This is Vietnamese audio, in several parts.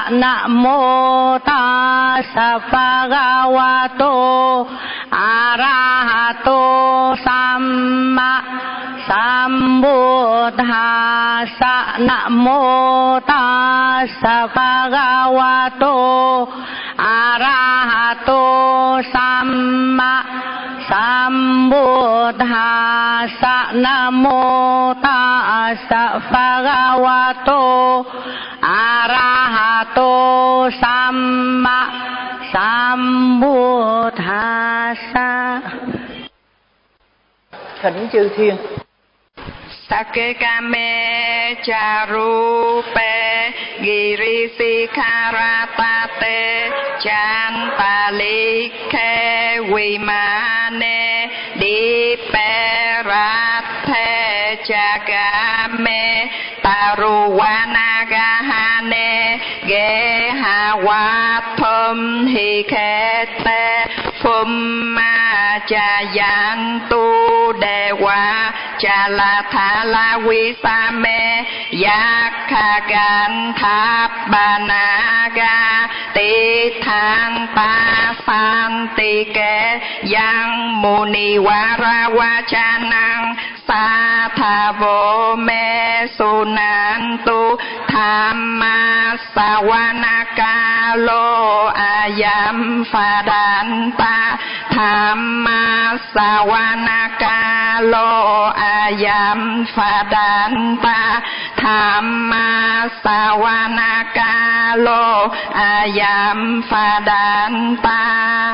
Namo tassa bhagavato arahato samma sambuddhassa. Namo tassa bhagavato arahato samma sambuddhassa. Namo tassa bhagavato arahato samma sambuddhassa. Thỉnh chư thiên. Sakekame charupe girisikaratate chantalike vimane diperathe chagame taruvanagahane gehawathum hikete phumma chayantu dewa chalathala visame yakkaganthabanaga tithang pasantike yang munivaravachanang sathavo me sunantu thamma savanakalo ayam phadanta thamma savanakalo ayam phadanta thamma savanakalo ayam phadanta.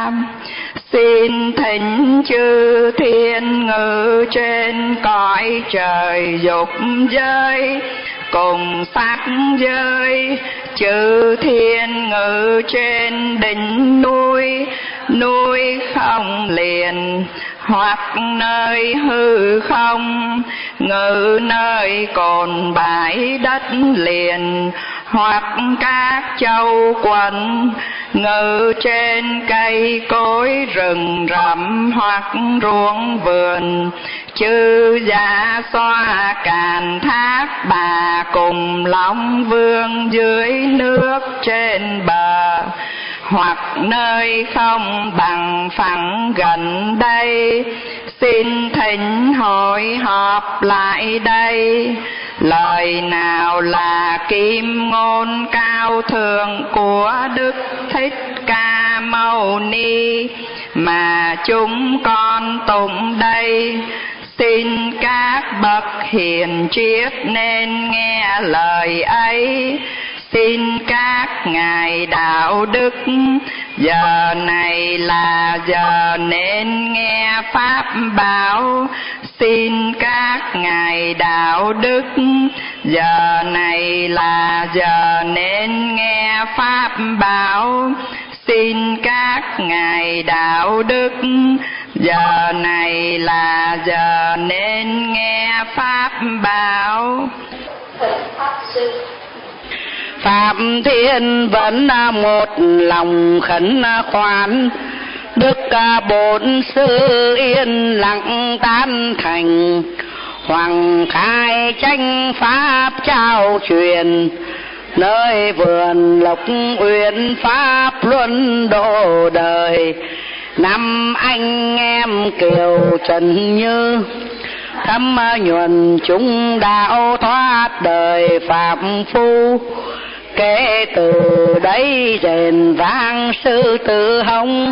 Xin thỉnh chư thiên ngự trên cõi trời dục giới cùng sắc giới, chư thiên ngự trên đỉnh núi, núi không liền hoặc nơi hư không, ngự nơi cồn bãi đất liền hoặc các châu quận, ngự trên cây cối rừng rậm hoặc ruộng vườn, chư dạ xoa càn thác bà cùng long vương dưới nước trên bờ, hoặc nơi không bằng phẳng gần đây. Xin thỉnh hội họp lại đây. Lời nào là kim ngôn cao thượng của Đức Thích Ca Mâu Ni mà chúng con tụng đây? Xin các bậc hiền triết nên nghe lời ấy. Xin các ngài đạo đức, giờ này là giờ nên nghe pháp bảo. Xin các ngài đạo đức, giờ này là giờ nên nghe pháp bảo. Xin các ngài đạo đức, giờ này là giờ nên nghe pháp bảo. Phạm Thiên vẫn một lòng khẩn khoản, Đức Bổn Sư yên lặng tán thành. Hoàng khai tranh pháp trao truyền, nơi vườn Lộc Uyển pháp luân độ đời. Năm anh em Kiều Trần Như, thâm nhuần chúng đạo thoát đời phạm phu. Kể từ đấy rền vang sư tử hồng,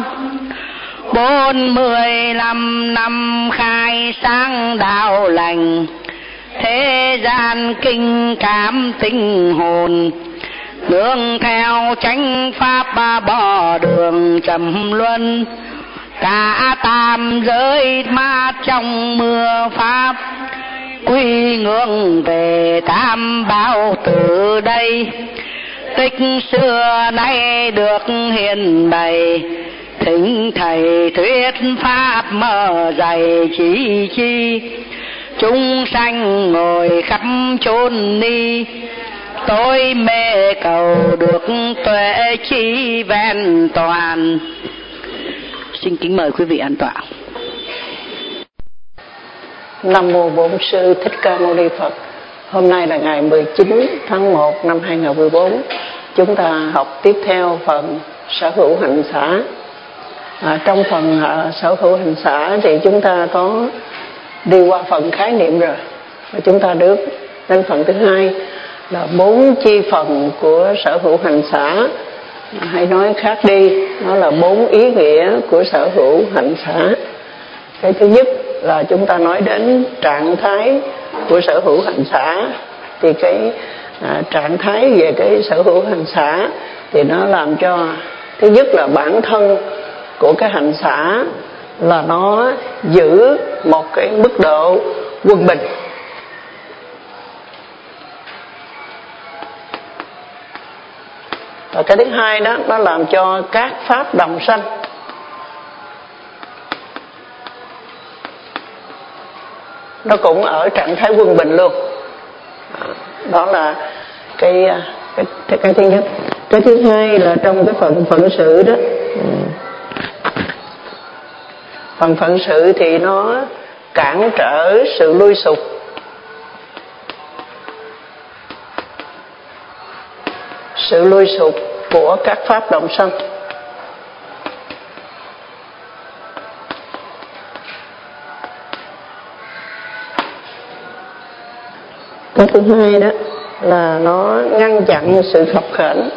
45 năm khai sáng đạo lành. Thế gian kinh cảm tinh hồn, nương theo chánh pháp bỏ đường trầm luân. Cả tam giới mát trong mưa pháp, quy ngưỡng về tam bảo từ đây. Tích xưa nay được hiền bày, thỉnh thầy thuyết pháp mở dạy chỉ chi. Chúng sanh ngồi khắp chốn ni, tôi mê cầu được tuệ chi vẹn toàn. Xin kính mời quý vị an tọa. Nam mô Bổn Sư Thích Ca Mâu Ni Phật. Hôm nay là ngày 19 tháng 1 năm 2014, chúng ta học tiếp theo phần sở hữu hành xả. Trong phần sở hữu hành xả thì chúng ta có đi qua phần khái niệm rồi, và chúng ta được đến phần thứ hai là 4 chi phần của sở hữu hành xả, hay nói khác đi, nó là 4 ý nghĩa của sở hữu hành xả. Cái thứ nhất là chúng ta nói đến trạng thái của sở hữu hành xả. Thì cái trạng thái về cái sở hữu hành xả thì nó làm cho, thứ nhất là bản thân của cái hành xả là nó giữ một cái mức độ quân bình. Và cái thứ hai đó, nó làm cho các pháp đồng sanh nó cũng ở trạng thái quân bình luôn. Đó là cái thứ nhất. Cái thứ hai là trong cái phần phận sự đó, phần phận sự thì nó cản trở sự lui sụp. Sự lui sụp của các pháp đồng sanh. Cái thứ hai đó là nó ngăn chặn sự khập khểnh.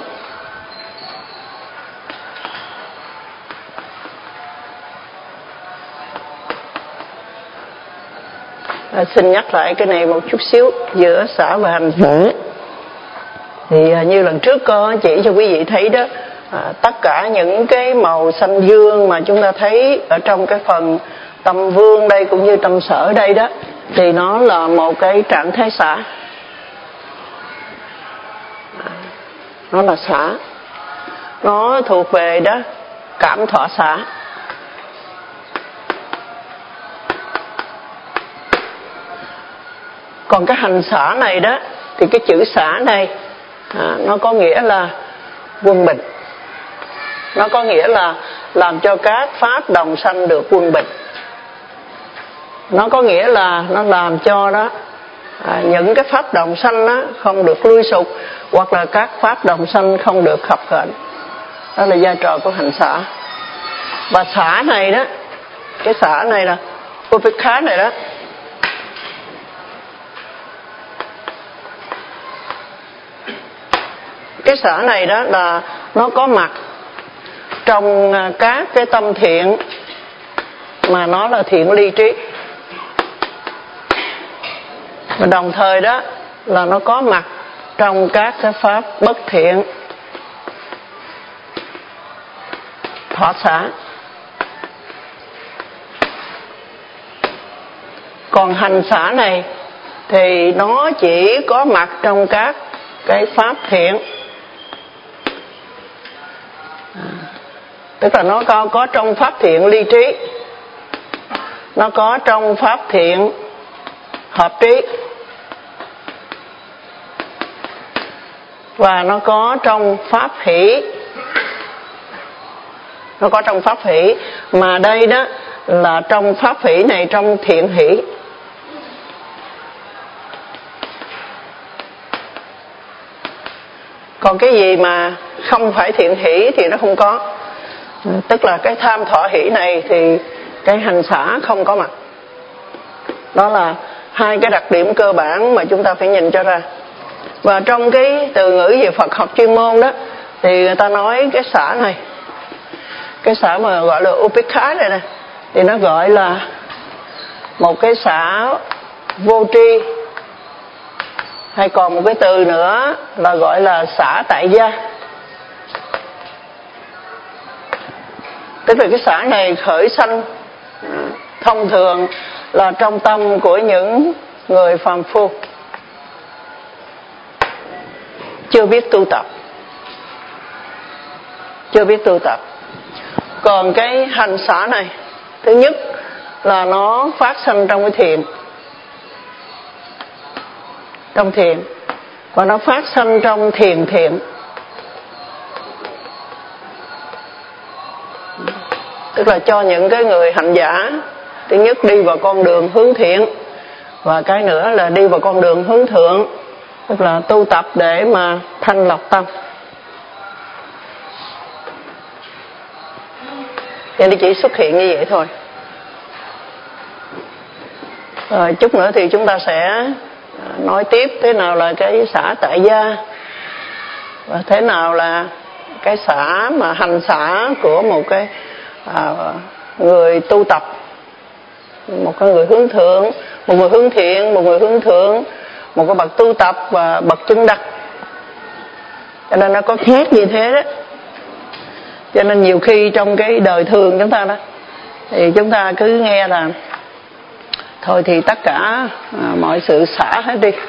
Xin nhắc lại cái này một chút xíu giữa xả và hành xả. Thì như lần trước có chỉ cho quý vị thấy đó, tất cả những cái màu xanh dương mà chúng ta thấy ở trong cái phần tâm vương đây cũng như tâm sở đây đó, thì nó là một cái trạng thái xả. Nó là xả. Nó thuộc về đó cảm thọ xả. Còn cái hành xả này đó, thì cái chữ xả này nó có nghĩa là quân bình. Nó có nghĩa là làm cho các pháp đồng sanh được quân bình. Nó có nghĩa là nó làm cho đó những cái pháp đồng sanh đó không được lui sụp, hoặc là các pháp đồng sanh không được khập khểnh. Đó là vai trò của hành xả. Và xả này đó, cái xả này là upekha này đó, cái xả này đó là nó có mặt trong các cái tâm thiện mà nó là thiện ly trí, và đồng thời đó là nó có mặt trong các cái pháp bất thiện thọ xả. Còn hành xả này thì nó chỉ có mặt trong các cái pháp thiện, tức là nó có trong pháp thiện ly trí, nó có trong pháp thiện hợp trí, và nó có trong pháp hỷ. Nó có trong pháp hỷ, mà đây đó là trong pháp hỷ này, trong thiện hỷ. Còn cái gì mà không phải thiện hỷ thì nó không có. Tức là cái tham thọ hỷ này thì cái hành xả không có mặt. Đó là hai cái đặc điểm cơ bản mà chúng ta phải nhìn cho ra. Và trong cái từ ngữ về Phật học chuyên môn đó, thì người ta nói cái xả này, cái xả mà gọi là upekha này nè, thì nó gọi là một cái xả vô tri, hay còn một cái từ nữa là gọi là xả tại gia. Tức là cái xả này khởi sanh thông thường là trong tâm của những người phàm phu chưa biết tu tập. Chưa biết tu tập. Còn cái hành xả này, thứ nhất là nó phát sanh trong cái thiền, trong thiền, và nó phát sanh trong thiền thiện. Tức là cho những cái người hành giả, thứ nhất đi vào con đường hướng thiện, và cái nữa là đi vào con đường hướng thượng, tức là tu tập để mà thanh lọc tâm. Cho nên chỉ xuất hiện như vậy thôi. Rồi chút nữa thì chúng ta sẽ nói tiếp thế nào là cái xả tại gia, và thế nào là cái xả mà hành xả của một cái người tu tập, một cái người hướng thượng, một người hướng thiện, một người hướng thượng, một cái bậc tu tập và bậc chứng đắc. Cho nên nó có khác như thế đó. Cho nên nhiều khi trong cái đời thường chúng ta đó thì chúng ta cứ nghe là thôi thì tất cả mọi sự xả hết đi,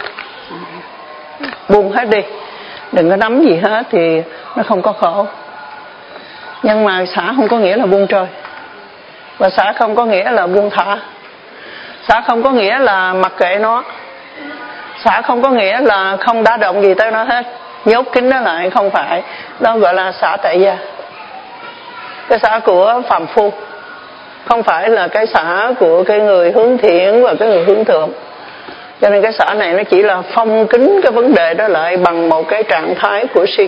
buông hết đi, đừng có nắm gì hết thì nó không có khổ. Nhưng mà xả không có nghĩa là buông trôi, và xả không có nghĩa là buông thả, xả không có nghĩa là mặc kệ nó, xả không có nghĩa là không đả động gì tới nó hết, nhốt kín nó lại. Không phải, đó gọi là xả tại gia. Cái xả của phàm phu, không phải là cái xả của cái người hướng thiện và cái người hướng thượng. Cho nên cái xả này nó chỉ là phong kín cái vấn đề đó lại bằng một cái trạng thái của si.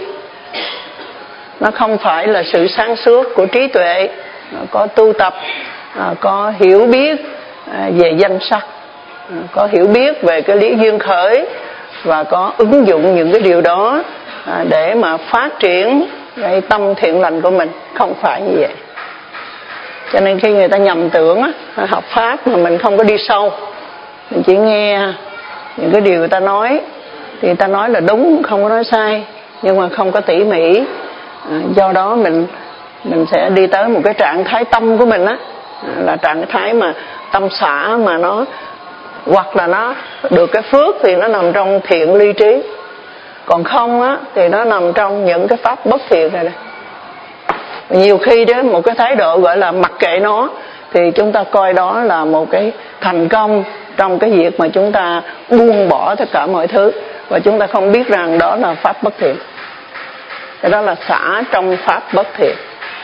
Nó không phải là sự sáng suốt của trí tuệ, có tu tập, có hiểu biết về danh sắc, có hiểu biết về cái lý duyên khởi, và có ứng dụng những cái điều đó để mà phát triển cái tâm thiện lành của mình. Không phải như vậy. Cho nên khi người ta nhầm tưởng học pháp mà mình không có đi sâu, mình chỉ nghe những cái điều người ta nói, thì người ta nói là đúng, không có nói sai, nhưng mà không có tỉ mỉ. Do đó mình sẽ đi tới một cái trạng thái tâm của mình là trạng thái mà tâm xả, mà nó hoặc là nó được cái phước thì nó nằm trong thiện ly trí, còn không thì nó nằm trong những cái pháp bất thiện này. Nhiều khi đó một cái thái độ gọi là mặc kệ nó, thì chúng ta coi đó là một cái thành công trong cái việc mà chúng ta buông bỏ tất cả mọi thứ, và chúng ta không biết rằng đó là pháp bất thiện. Cái đó là xả trong pháp bất thiện.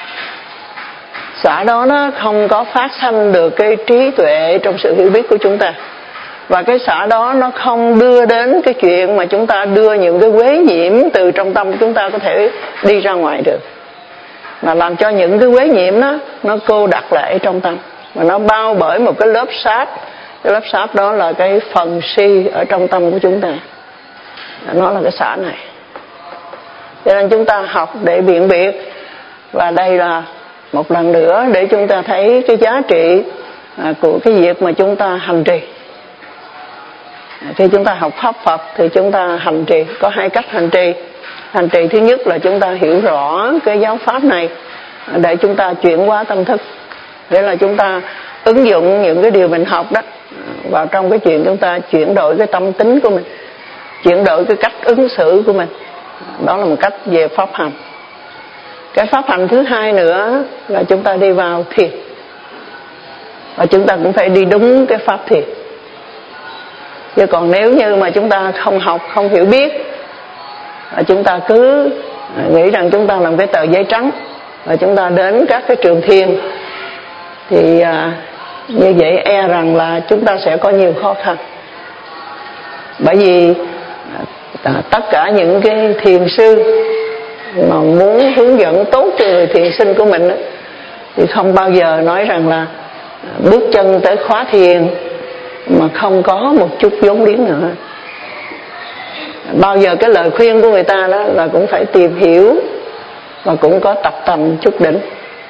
Xả đó nó không có phát sanh được cái trí tuệ trong sự hiểu biết của chúng ta, và cái xả đó nó không đưa đến cái chuyện mà chúng ta đưa những cái uế nhiễm từ trong tâm chúng ta có thể đi ra ngoài được, mà làm cho những cái uế nhiễm đó nó cô đặc lại trong tâm, và nó bao bởi một cái lớp sáp. Cái lớp sáp đó là cái phần si ở trong tâm của chúng ta, nó là cái xả này. Cho nên chúng ta học để biện biệt, và đây là một lần nữa để chúng ta thấy cái giá trị của cái việc mà chúng ta hành trì. Khi chúng ta học pháp Phật thì chúng ta hành trì, có hai cách hành trì. Hành trì thứ nhất là chúng ta hiểu rõ cái giáo pháp này để chúng ta chuyển hóa tâm thức, nghĩa là chúng ta ứng dụng những cái điều mình học đó vào trong cái chuyện chúng ta chuyển đổi cái tâm tính của mình, chuyển đổi cái cách ứng xử của mình. Đó là một cách về pháp hành. Cái pháp hành thứ hai nữa là chúng ta đi vào thiền, và chúng ta cũng phải đi đúng cái pháp thiền. Chứ còn nếu như mà chúng ta không học, không hiểu biết, chúng ta cứ nghĩ rằng chúng ta làm cái tờ giấy trắng và chúng ta đến các cái trường thiền, thì như vậy e rằng là chúng ta sẽ có nhiều khó khăn. Bởi vì tất cả những cái thiền sư mà muốn hướng dẫn tốt cho người thiền sinh của mình thì không bao giờ nói rằng là bước chân tới khóa thiền mà không có một chút vốn liếng nữa. Bao giờ cái lời khuyên của người ta đó là cũng phải tìm hiểu và cũng có tập tành chút đỉnh.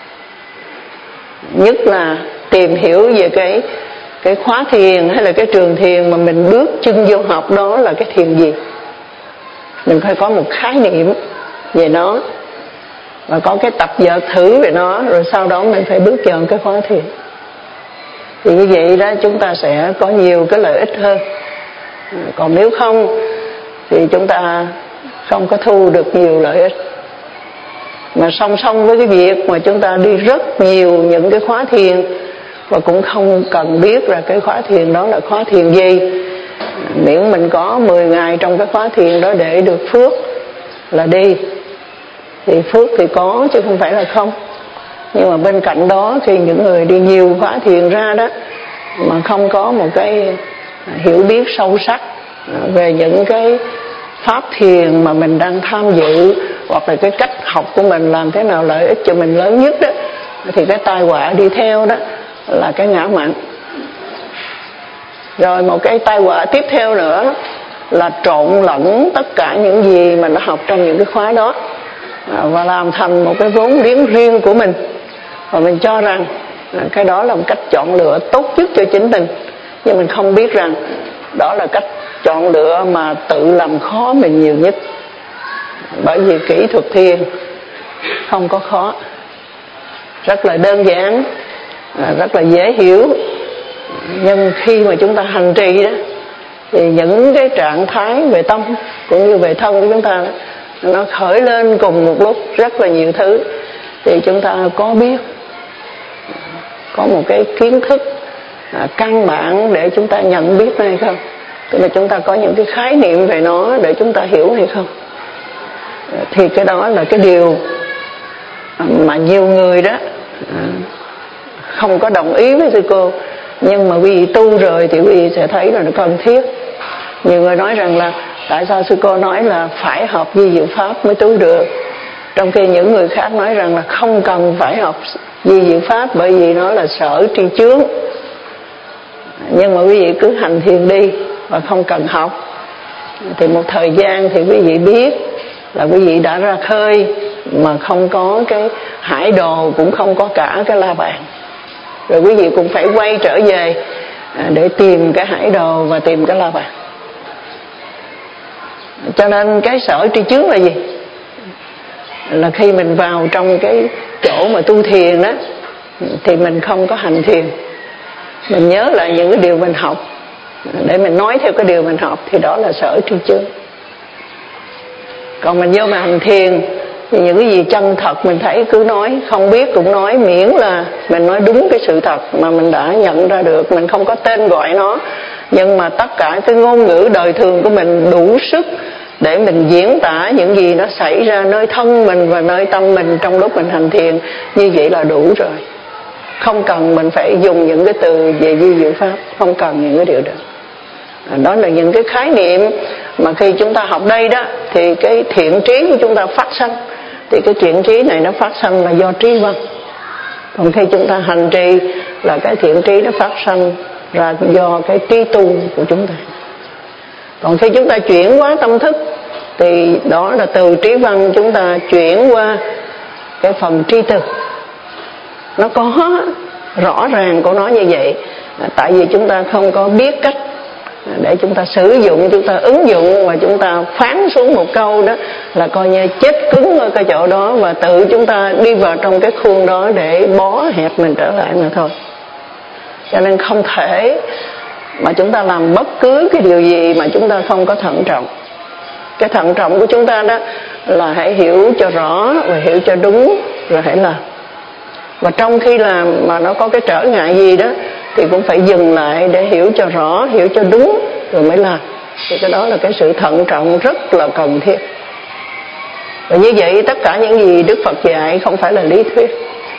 Nhất là tìm hiểu về cái khóa thiền hay là cái trường thiền mà mình bước chân vô học đó là cái thiền gì. Mình phải có một khái niệm về nó và có cái tập vở thử về nó, rồi sau đó mình phải bước vào cái khóa thiền. Thì như vậy đó chúng ta sẽ có nhiều cái lợi ích hơn. Còn nếu không thì chúng ta không có thu được nhiều lợi ích. Mà song song với cái việc mà chúng ta đi rất nhiều những cái khóa thiền và cũng không cần biết là cái khóa thiền đó là khóa thiền gì, miễn mình có 10 ngày trong cái khóa thiền đó để được phước là đi. Thì phước thì có chứ không phải là không. Nhưng mà bên cạnh đó khi những người đi nhiều khóa thiền ra đó mà không có một cái hiểu biết sâu sắc về những cái pháp thiền mà mình đang tham dự, hoặc là cái cách học của mình làm thế nào lợi ích cho mình lớn nhất đó, thì cái tai họa đi theo đó là cái ngã mạn. Rồi một cái tai họa tiếp theo nữa là trộn lẫn tất cả những gì mình đã học trong những cái khóa đó và làm thành một cái vốn liếng riêng của mình, và mình cho rằng cái đó là một cách chọn lựa tốt nhất cho chính mình, nhưng mình không biết rằng đó là cách chọn lựa mà tự làm khó mình nhiều nhất. Bởi vì kỹ thuật thiền không có khó, rất là đơn giản, rất là dễ hiểu. Nhưng khi mà chúng ta hành trì đó, thì những cái trạng thái về tâm cũng như về thân của chúng ta đó, nó khởi lên cùng một lúc rất là nhiều thứ, thì chúng ta có biết, có một cái kiến thức căn bản để chúng ta nhận biết hay không? Tức là chúng ta có những cái khái niệm về nó để chúng ta hiểu hay không? Thì cái đó là cái điều mà nhiều người đó không có đồng ý với sư cô, nhưng mà quý vị tu rồi thì quý vị sẽ thấy là nó cần thiết. Nhiều người nói rằng là tại sao sư cô nói là phải học vi diệu pháp mới tu được, trong khi những người khác nói rằng là không cần phải học vi diệu pháp bởi vì nó là sở tri chướng. Nhưng mà quý vị cứ hành thiền đi và không cần học, thì một thời gian thì quý vị biết là quý vị đã ra khơi mà không có cái hải đồ, cũng không có cả cái la bàn. Rồi quý vị cũng phải quay trở về để tìm cái hải đồ và tìm cái la bàn. Cho nên cái sở tri chướng là gì? Là khi mình vào trong cái chỗ mà tu thiền đó, thì mình không có hành thiền, mình nhớ lại những cái điều mình học để mình nói theo cái điều mình học, thì đó là sở tri chướng. Còn mình vô mà hành thiền thì những cái gì chân thật mình thấy cứ nói, không biết cũng nói, miễn là mình nói đúng cái sự thật mà mình đã nhận ra được. Mình không có tên gọi nó, nhưng mà tất cả cái ngôn ngữ đời thường của mình đủ sức để mình diễn tả những gì nó xảy ra nơi thân mình và nơi tâm mình trong lúc mình hành thiền. Như vậy là đủ rồi, không cần mình phải dùng những cái từ về vi diệu pháp, không cần những cái điều đó. Đó là những cái khái niệm mà khi chúng ta học đây đó, thì cái thiện trí của chúng ta phát sanh. Thì cái thiện trí này nó phát sanh là do trí văn. Còn khi chúng ta hành trì là cái thiện trí nó phát sanh ra do cái trí tu của chúng ta. Còn khi chúng ta chuyển hóa tâm thức thì đó là từ trí văn chúng ta chuyển qua cái phần tri từ. Nó có rõ ràng của nó như vậy, tại vì chúng ta không có biết cách để chúng ta sử dụng, chúng ta ứng dụng, và chúng ta phán xuống một câu đó là coi như chết cứng ở cái chỗ đó, và tự chúng ta đi vào trong cái khuôn đó để bó hẹp mình trở lại mà thôi. Cho nên không thể mà chúng ta làm bất cứ cái điều gì mà chúng ta không có thận trọng. Cái thận trọng của chúng ta đó là hãy hiểu cho rõ và hiểu cho đúng rồi hãy làm. Và trong khi làm mà nó có cái trở ngại gì đó thì cũng phải dừng lại để hiểu cho rõ, hiểu cho đúng rồi mới làm. Thì cái đó là cái sự thận trọng rất là cần thiết. Và như vậy tất cả những gì Đức Phật dạy không phải là lý thuyết.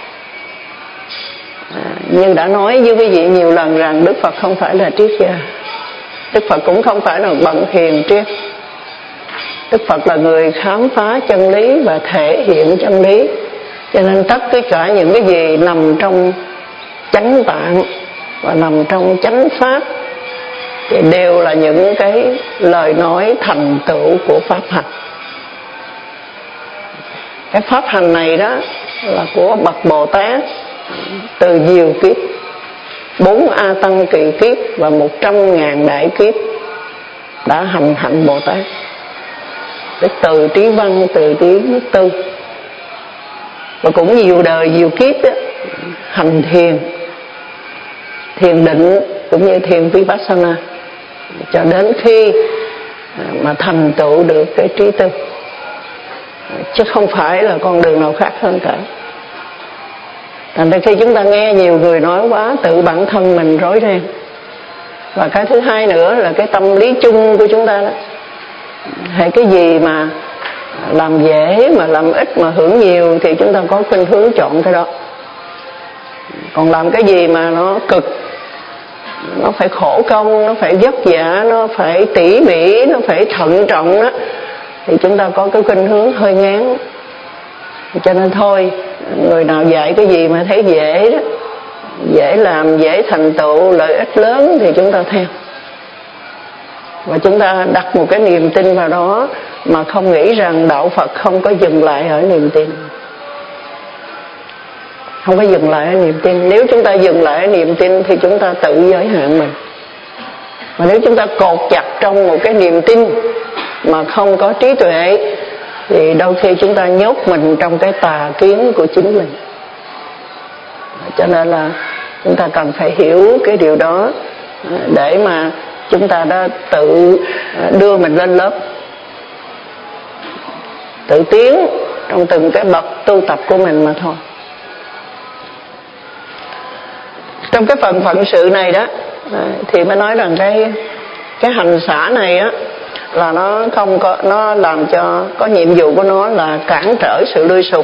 Nhưng đã nói với quý vị nhiều lần rằng Đức Phật không phải là triết gia, Đức Phật cũng không phải là bậc hiền triết. Đức Phật là người khám phá chân lý và thể hiện chân lý. Cho nên tất cả những cái gì nằm trong chánh tạng và nằm trong chánh pháp thì đều là những cái lời nói thành tựu của pháp hành. Cái pháp hành này đó là của bậc Bồ Tát từ nhiều kiếp, 4 A Tăng kỳ kiếp và 100.000 đại kiếp đã hành hạnh Bồ Tát. Từ trí văn, từ trí tư, và cũng nhiều đời nhiều kiếp đó, hành thiền, thiền định cũng như thiền Vipassana, cho đến khi mà thành tựu được cái trí tư, chứ không phải là con đường nào khác hơn cả. Thành ra khi chúng ta nghe nhiều người nói quá, tự bản thân mình rối ren. Và cái thứ hai nữa là cái tâm lý chung của chúng ta đó, hay cái gì mà làm dễ mà làm ít mà hưởng nhiều thì chúng ta có khuynh hướng chọn cái đó. Còn làm cái gì mà nó cực, nó phải khổ công, nó phải vất vả, nó phải tỉ mỉ, nó phải thận trọng đó, thì chúng ta có cái khuynh hướng hơi ngán. Cho nên thôi, Người nào dạy cái gì mà thấy dễ đó, dễ làm, dễ thành tựu, lợi ích lớn thì chúng ta theo. Và chúng ta đặt một cái niềm tin vào đó, mà không nghĩ rằng đạo Phật không có dừng lại ở niềm tin. Không có dừng lại ở niềm tin. Nếu chúng ta dừng lại ở niềm tin thì chúng ta tự giới hạn mình. Mà nếu chúng ta cột chặt trong một cái niềm tin mà không có trí tuệ, thì đôi khi chúng ta nhốt mình trong cái tà kiến của chính mình. Cho nên là chúng ta cần phải hiểu cái điều đó, để mà chúng ta đã tự đưa mình lên lớp, tự tiến trong từng cái bậc tu tập của mình mà thôi. Trong cái phần phận sự này đó, thì mới nói rằng cái hành xả này á, là nó không có, nó làm cho có nhiệm vụ của nó là cản trở sự lui sụp.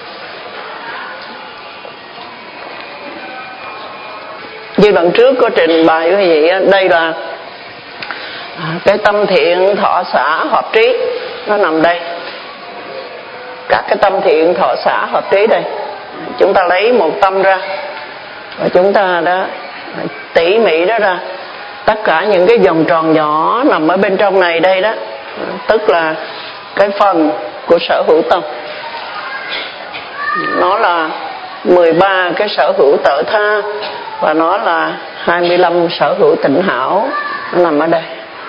Như lần trước có trình bày quý vị, đây là cái tâm thiện thọ xả hợp trí, nó nằm đây. Các cái tâm thiện thọ xả hợp trí đây, chúng ta lấy một tâm ra và chúng ta đã tỉ mỉ đó ra. Tất cả những cái vòng tròn nhỏ nằm ở bên trong này đây đó, tức là cái phần của sở hữu tâm. Nó là 13 cái sở hữu tự tha, và nó là 25 sở hữu tịnh hảo, nó nằm ở đây.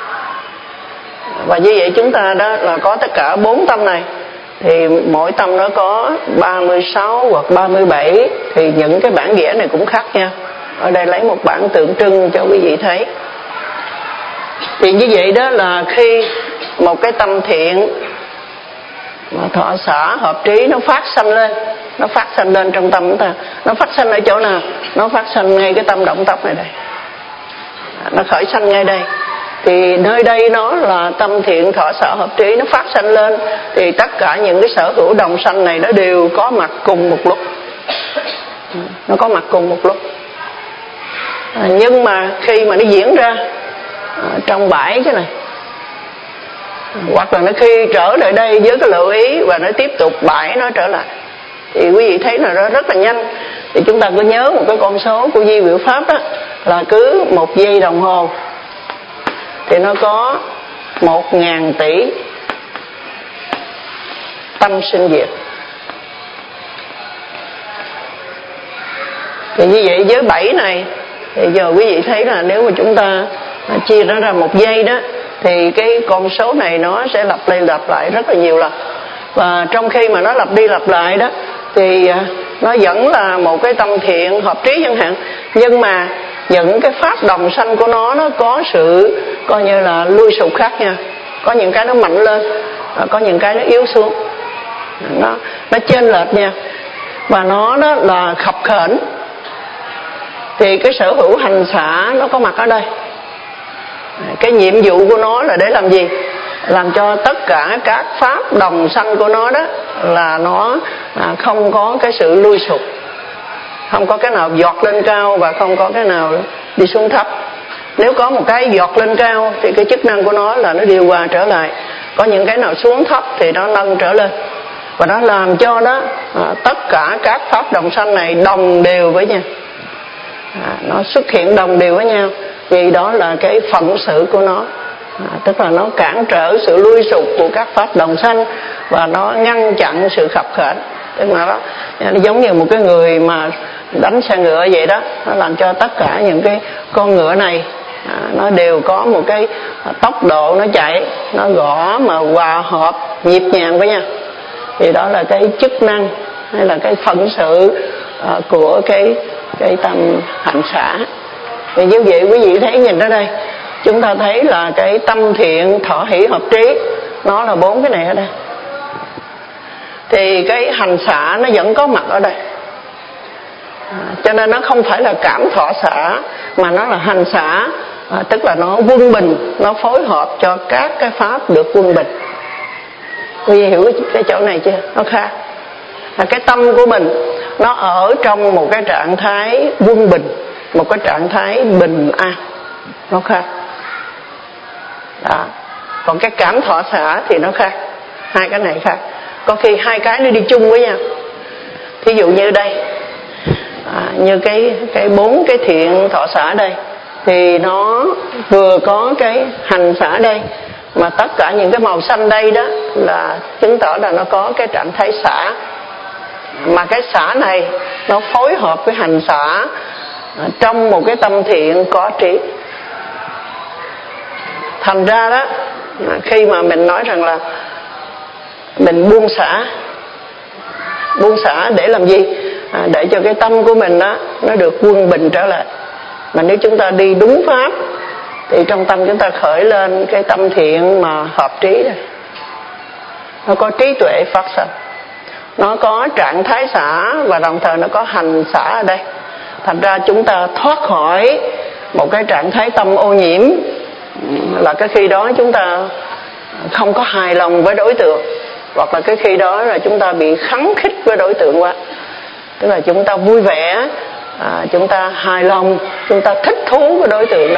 Và như vậy chúng ta đó là có tất cả 4 tâm này, thì mỗi tâm nó có 36 hoặc 37, thì những cái bản vẽ này cũng khác nha. Ở đây lấy một bản tượng trưng cho quý vị thấy. Thì như vậy đó là khi một cái tâm thiện mà thọ xả hợp trí nó phát sanh lên, nó phát sanh lên trong tâm chúng ta. Nó phát sanh ở chỗ nào? Nó phát sanh ngay cái tâm động tác này đây, nó khởi sanh ngay đây. Thì nơi đây nó là tâm thiện thọ xả hợp trí, nó phát sanh lên, thì tất cả những cái sở hữu đồng sanh này nó đều có mặt cùng một lúc. Nó có mặt cùng một lúc. Nhưng mà khi mà nó diễn ra trong 7 cái này, hoặc là nó khi trở lại đây với cái lưu ý và nó tiếp tục 7 nó trở lại, thì quý vị thấy là nó rất là nhanh. Thì chúng ta cứ nhớ một cái con số của Di Biểu Pháp đó, là cứ 1 giây đồng hồ thì nó có 1.000 tỷ tâm sinh diệt. Thì như vậy với 7 này, thì giờ quý vị thấy là nếu mà chúng ta chia nó ra 1 giây đó, thì cái con số này nó sẽ lặp đi lặp lại rất là nhiều lần. Và trong khi mà nó lặp đi lặp lại đó, thì nó vẫn là một cái tâm thiện hợp trí chẳng hạn, nhưng mà những cái pháp đồng sanh của nó có sự coi như là lui sụp khác nha. Có những cái nó mạnh lên, có những cái nó yếu xuống, nó chênh lệch nha. Và nó đó là khập khểnh. Thì cái sở hữu hành xả nó có mặt ở đây. Cái nhiệm vụ của nó là để làm gì? Làm cho tất cả các pháp đồng sanh của nó đó là nó không có cái sự lui sụp, không có cái nào giọt lên cao và không có cái nào đi xuống thấp. Nếu có một cái giọt lên cao thì cái chức năng của nó là nó điều hòa trở lại. Có những cái nào xuống thấp thì nó nâng trở lên. Và nó làm cho đó tất cả các pháp đồng sanh này đồng đều với nhau, nó xuất hiện đồng đều với nhau. Vì đó là cái phận sự của nó, tức là nó cản trở sự lui sụp của các pháp đồng sanh, và nó ngăn chặn sự khập khểnh. Tức là đó, nó giống như một cái người mà đánh xe ngựa vậy đó, nó làm cho tất cả những cái con ngựa này nó đều có một cái tốc độ nó chạy, nó gõ mà hòa hợp nhịp nhàng với nhau. Thì đó là cái chức năng hay là cái phận sự của cái tâm hạnh xả. Thì như vậy quý vị thấy nhìn ở đây, chúng ta thấy là cái tâm thiện thọ hỷ hợp trí, nó là 4 cái này ở đây. Thì cái hành xả nó vẫn có mặt ở đây. Cho nên nó không phải là cảm thọ xả, mà nó là hành xả, tức là nó quân bình, nó phối hợp cho các cái pháp được quân bình. Quý vị hiểu cái chỗ này chưa? Nó khác. Cái tâm của mình nó ở trong một cái trạng thái quân bình, một cái trạng thái bình an, nó khác. Đó. Còn cái cảm thọ xả thì nó khác. Hai cái này khác. Có khi hai cái nó đi chung với nhau. Thí dụ như đây, như cái 4 cái thiện thọ xả đây, thì nó vừa có cái hành xả đây, mà tất cả những cái màu xanh đây đó là chứng tỏ là nó có cái trạng thái xả. Mà cái xả này nó phối hợp với hành xả trong một cái tâm thiện có trí. Thành ra đó, khi mà mình nói rằng là mình buông xả để làm gì? Để cho cái tâm của mình đó nó được quân bình trở lại. Mà nếu chúng ta đi đúng pháp thì trong tâm chúng ta khởi lên cái tâm thiện mà hợp trí đây, nó có trí tuệ phát sinh, nó có trạng thái xả và đồng thời nó có hành xả ở đây. Thành ra chúng ta thoát khỏi một cái trạng thái tâm ô nhiễm, là cái khi đó chúng ta không có hài lòng với đối tượng, hoặc là cái khi đó là chúng ta bị khắng khích với đối tượng quá. Tức là chúng ta vui vẻ, chúng ta hài lòng, chúng ta thích thú với đối tượng đó,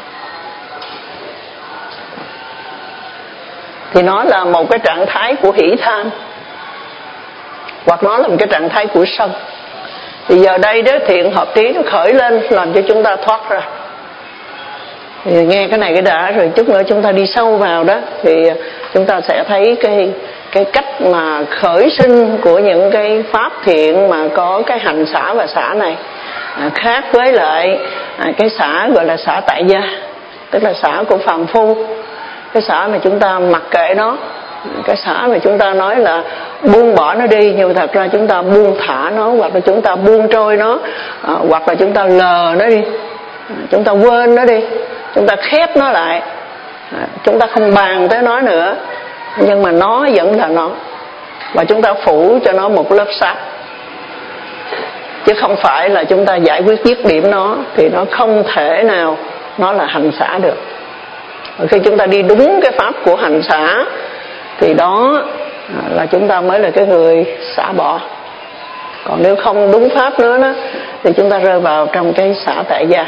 thì nó là một cái trạng thái của hỷ tham, hoặc nó là một cái trạng thái của sân. Thì giờ đây đó thiện hợp trí nó khởi lên làm cho chúng ta thoát ra. Thì nghe cái này cái đã, rồi chút nữa chúng ta đi sâu vào đó thì chúng ta sẽ thấy cái cách mà khởi sinh của những cái pháp thiện mà có cái hành xả và xả này khác với lại cái xả gọi là xả tại gia, tức là xả của phàm phu, cái xả mà chúng ta mặc kệ nó, cái xả mà chúng ta nói là buông bỏ nó đi, nhưng mà thật ra chúng ta buông thả nó, hoặc là chúng ta buông trôi nó, hoặc là chúng ta lờ nó đi, chúng ta quên nó đi, chúng ta khép nó lại, chúng ta không bàn tới nó nữa, nhưng mà nó vẫn là nó, và chúng ta phủ cho nó một lớp sáp, chứ không phải là chúng ta giải quyết dứt điểm nó, thì nó không thể nào nó là hành xả được. Và khi chúng ta đi đúng cái pháp của hành xả thì đó là chúng ta mới là cái người xả bỏ. Còn nếu không đúng pháp nữa đó thì chúng ta rơi vào trong cái xả tại gia.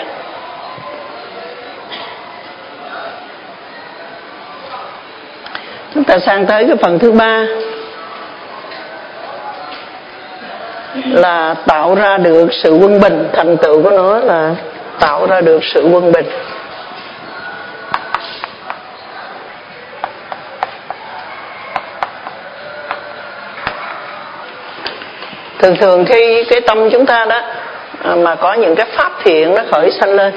Chúng ta sang tới cái phần thứ 3 là tạo ra được sự quân bình. Thành tựu của nó là tạo ra được sự quân bình. Thường thường khi cái tâm chúng ta đó mà có những cái pháp thiện nó khởi sanh lên,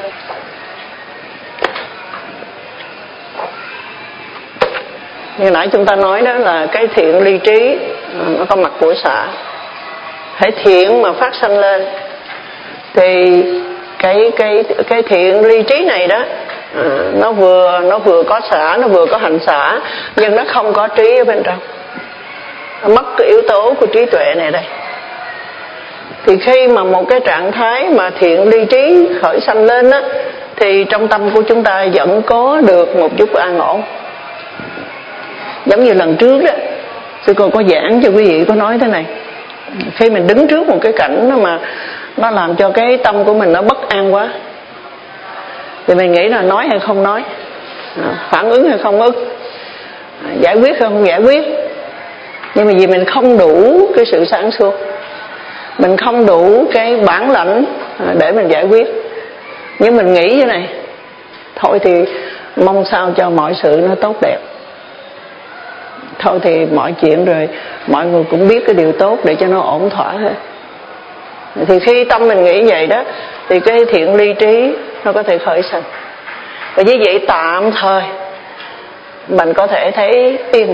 như nãy chúng ta nói đó là cái thiện ly trí nó có mặt của xả. Hãy thiện mà phát sanh lên thì cái thiện ly trí này đó nó vừa có xả, nó vừa có hành xả, nhưng nó không có trí ở bên trong, nó mất cái yếu tố của trí tuệ này đây. Thì khi mà một cái trạng thái mà thiện ly trí khởi sanh lên á, thì trong tâm của chúng ta vẫn có được một chút an ổn. Giống như lần trước đó, sư cô có giảng cho quý vị, có nói thế này: khi mình đứng trước một cái cảnh mà nó làm cho cái tâm của mình nó bất an quá, thì mình nghĩ là nói hay không nói, phản ứng hay không ứng, giải quyết hay không giải quyết. Nhưng mà vì mình không đủ cái sự sáng suốt, mình không đủ cái bản lãnh để mình giải quyết, nhưng mình nghĩ như này: thôi thì mong sao cho mọi sự nó tốt đẹp, thôi thì mọi chuyện rồi mọi người cũng biết cái điều tốt để cho nó ổn thỏa hết. Thì khi tâm mình nghĩ vậy đó thì cái thiện ly trí nó có thể khởi sanh. Và như vậy tạm thời mình có thể thấy yên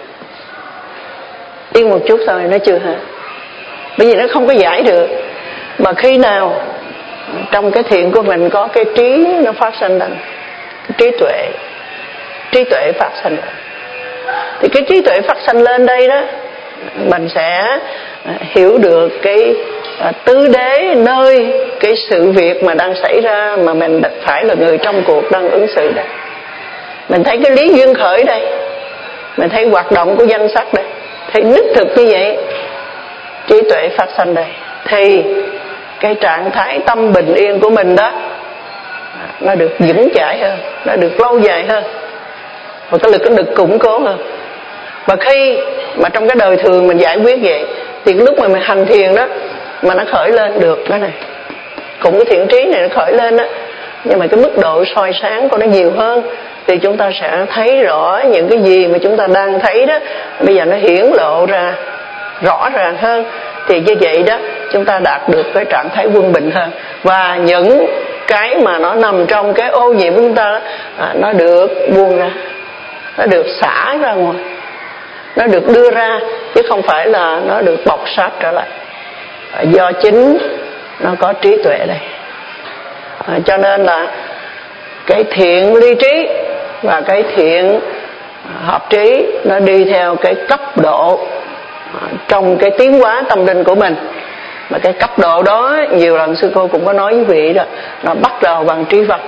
một chút thôi, nó chưa hết, bởi vì nó không có giải được. Mà khi nào trong cái thiện của mình có cái trí nó phát sinh lên, trí tuệ phát sinh lên, thì cái trí tuệ phát sinh lên đây đó, mình sẽ hiểu được cái tứ đế nơi cái sự việc mà đang xảy ra, mà mình phải là người trong cuộc đang ứng xử đây. Mình thấy cái lý duyên khởi đây, mình thấy hoạt động của danh sắc đây, thấy đích thực như vậy, trí tuệ phát sinh đây, thì cái trạng thái tâm bình yên của mình đó nó được vững chãi hơn, nó được lâu dài hơn, và cái lực nó được củng cố hơn. Và khi mà trong cái đời thường mình giải quyết vậy Thì lúc mà mình hành thiền đó mà nó khởi lên được cái này, cũng cái thiện trí này nó khởi lên đó, nhưng mà cái mức độ soi sáng của nó nhiều hơn, thì chúng ta sẽ thấy rõ những cái gì mà chúng ta đang thấy đó bây giờ nó hiển lộ ra rõ ràng hơn. Thì như vậy đó chúng ta đạt được cái trạng thái quân bình hơn, và những cái mà nó nằm trong cái ô nhiễm của chúng ta đó, nó được buông ra, nó được xả ra ngoài, nó được đưa ra, chứ không phải là nó được bọc sát trở lại. Do chính nó có trí tuệ đây. Cho nên là cái thiện ly trí và cái thiện hợp trí nó đi theo cái cấp độ trong cái tiến hóa tâm linh của mình. Mà cái cấp độ đó nhiều lần sư cô cũng có nói với vị đó, nó bắt đầu bằng trí vật,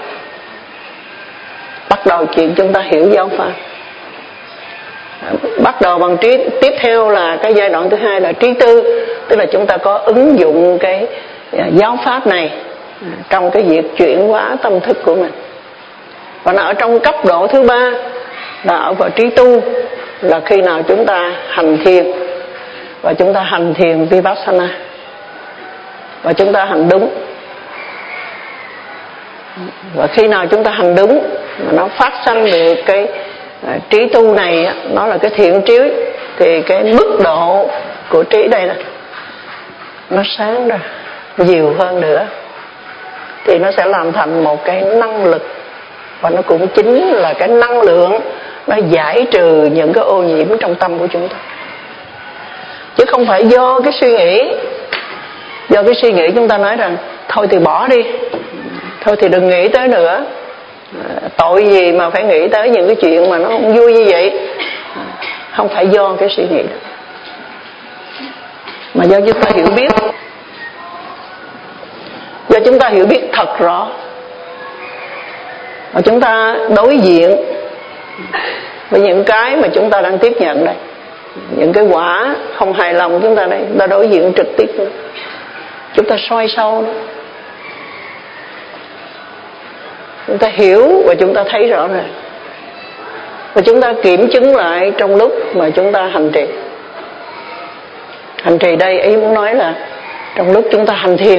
bắt đầu chuyện chúng ta hiểu giáo pháp, bắt đầu bằng trí. Tiếp theo là cái giai đoạn thứ hai là trí tư, tức là chúng ta có ứng dụng cái giáo pháp này trong cái việc chuyển hóa tâm thức của mình. Và nó ở trong cấp độ thứ ba là ở vào trí tu, là khi nào chúng ta hành thiền, và chúng ta hành thiền Vipassana, và chúng ta hành đúng. Và khi nào chúng ta hành đúng mà nó phát sanh được cái trí tu này, nó là cái thiện trí, thì cái mức độ của trí đây này nó sáng ra nhiều hơn nữa, thì nó sẽ làm thành một cái năng lực, và nó cũng chính là cái năng lượng nó giải trừ những cái ô nhiễm trong tâm của chúng ta. Chứ không phải do cái suy nghĩ. Do cái suy nghĩ chúng ta nói rằng thôi thì bỏ đi, thôi thì đừng nghĩ tới nữa, tội gì mà phải nghĩ tới những cái chuyện mà nó không vui như vậy. Không phải do cái suy nghĩ đó, mà do chúng ta hiểu biết. Do chúng ta hiểu biết thật rõ, và chúng ta đối diện với những cái mà chúng ta đang tiếp nhận đây, những cái quả không hài lòng chúng ta đây, chúng ta đối diện trực tiếp nữa. Chúng ta soi sâu nữa, chúng ta hiểu và chúng ta thấy rõ ràng, và chúng ta kiểm chứng lại trong lúc mà chúng ta hành trì. Hành trì đây ý muốn nói là trong lúc chúng ta hành thiền,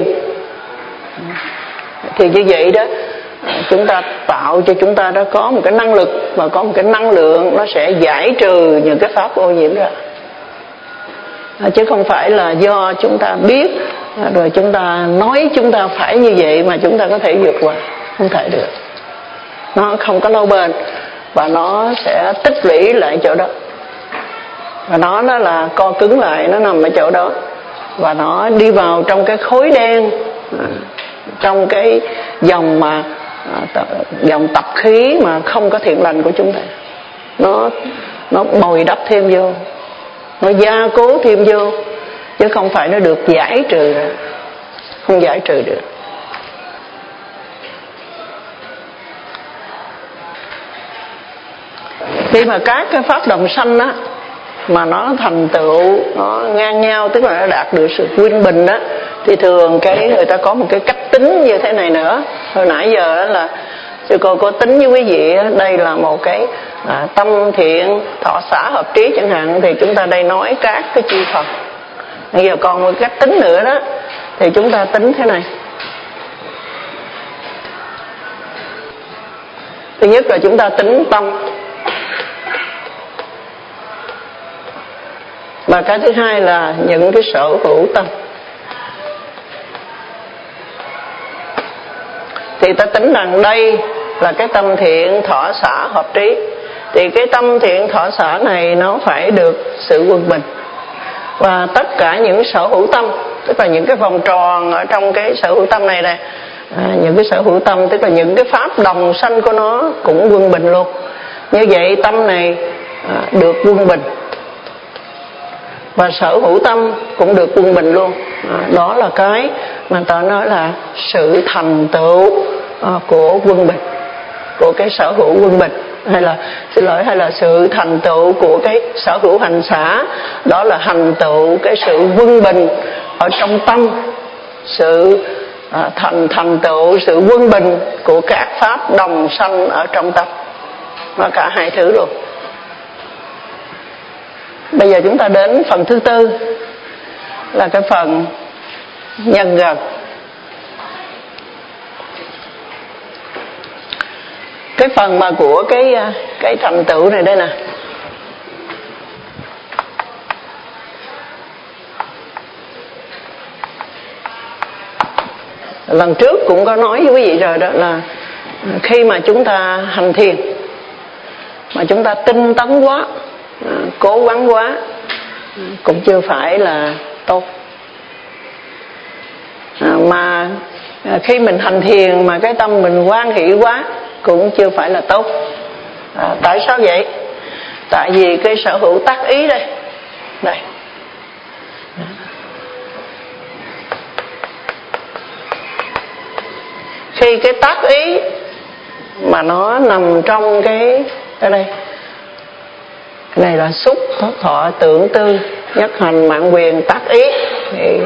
thì như vậy đó chúng ta tạo cho chúng ta đó có một cái năng lực và có một cái năng lượng, nó sẽ giải trừ những cái pháp ô nhiễm ra. Chứ không phải là do chúng ta biết rồi chúng ta nói chúng ta phải như vậy mà chúng ta có thể vượt qua. Không thể được, nó không có lâu bền, và nó sẽ tích lũy lại chỗ đó, và nó là co cứng lại, nó nằm ở chỗ đó, và nó đi vào trong cái khối đen, trong cái dòng mà dòng tập khí mà không có thiện lành của chúng ta. Nó bồi đắp thêm vô, nó gia cố thêm vô, chứ không phải nó được giải trừ ra. Không giải trừ được. Khi mà các cái pháp đồng sanh á mà nó thành tựu, nó ngang nhau, tức là nó đạt được sự quân bình đó, thì thường cái người ta có một cái cách tính như thế này nữa. Hồi nãy giờ đó là sư cô có tính với quý vị đó, đây là một cái tâm thiện thọ xả hợp trí chẳng hạn, thì chúng ta đây nói các cái chi phần. Bây giờ còn một cách tính nữa đó, thì chúng ta tính thế này. Thứ nhất là chúng ta tính tâm, và cái thứ hai là những cái sở hữu tâm. Thì ta tính rằng đây là cái tâm thiện thọ xả hợp trí, thì cái tâm thiện thọ xả này nó phải được sự quân bình. Và tất cả những sở hữu tâm, tức là những cái vòng tròn ở trong cái sở hữu tâm này nè, những cái sở hữu tâm tức là những cái pháp đồng sanh của nó cũng quân bình luôn. Như vậy tâm này được quân bình, và sở hữu tâm cũng được quân bình luôn. Đó là cái mà ta nói là sự thành tựu của quân bình, của cái sở hữu quân bình, hay là sự thành tựu của cái sở hữu hành xả. Đó là thành tựu cái sự quân bình ở trong tâm, sự thành tựu sự quân bình của các pháp đồng sanh ở trong tâm, và cả hai thứ luôn. Bây giờ chúng ta đến phần thứ tư. là cái phần nhân gần. Cái phần mà của cái thành tựu này đây nè, lần trước cũng có nói với quý vị rồi, đó là khi mà chúng ta hành thiền mà chúng ta tinh tấn quá, cố gắng quá cũng chưa phải là tốt. Mà khi mình hành thiền mà cái tâm mình hoan hỷ quá cũng chưa phải là tốt. Tại sao vậy? Tại vì cái sở hữu tác ý đây, khi cái tác ý mà nó nằm trong cái đây, cái này là xúc thọ tưởng tư nhất hành mạng quyền tác ý, thì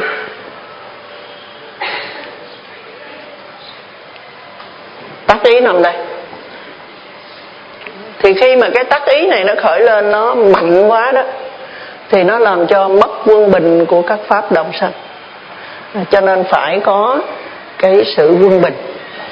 tác ý nằm đây. Thì khi mà cái tác ý này nó khởi lên, nó mạnh quá đó, thì nó làm cho mất quân bình của các pháp đồng sanh. Cho nên phải có cái sự quân bình,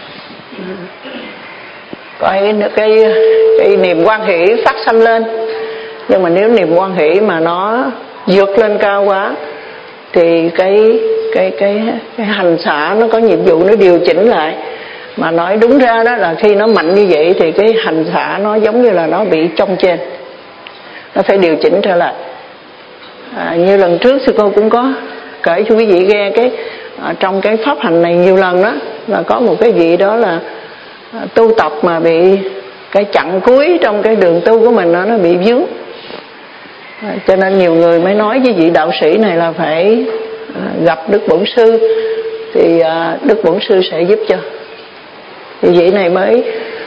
cái niềm hoan hỷ phát sanh lên. Nhưng mà nếu niềm hoan hỷ mà nó vượt lên cao quá thì cái hành xả nó có nhiệm vụ nó điều chỉnh lại. Mà nói đúng ra đó là khi nó mạnh như vậy thì cái hành xả nó giống như là nó bị trông trên, nó phải điều chỉnh trở lại. Như lần trước sư cô cũng có kể cho quý vị nghe trong cái pháp hành này nhiều lần đó, là có một cái vị đó là tu tập mà bị cái chặng cuối trong cái đường tu của mình nó bị vướng. Cho nên nhiều người mới nói với vị đạo sĩ này là phải gặp Đức Bổn Sư, thì Đức Bổn Sư sẽ giúp cho. Thì vị này mới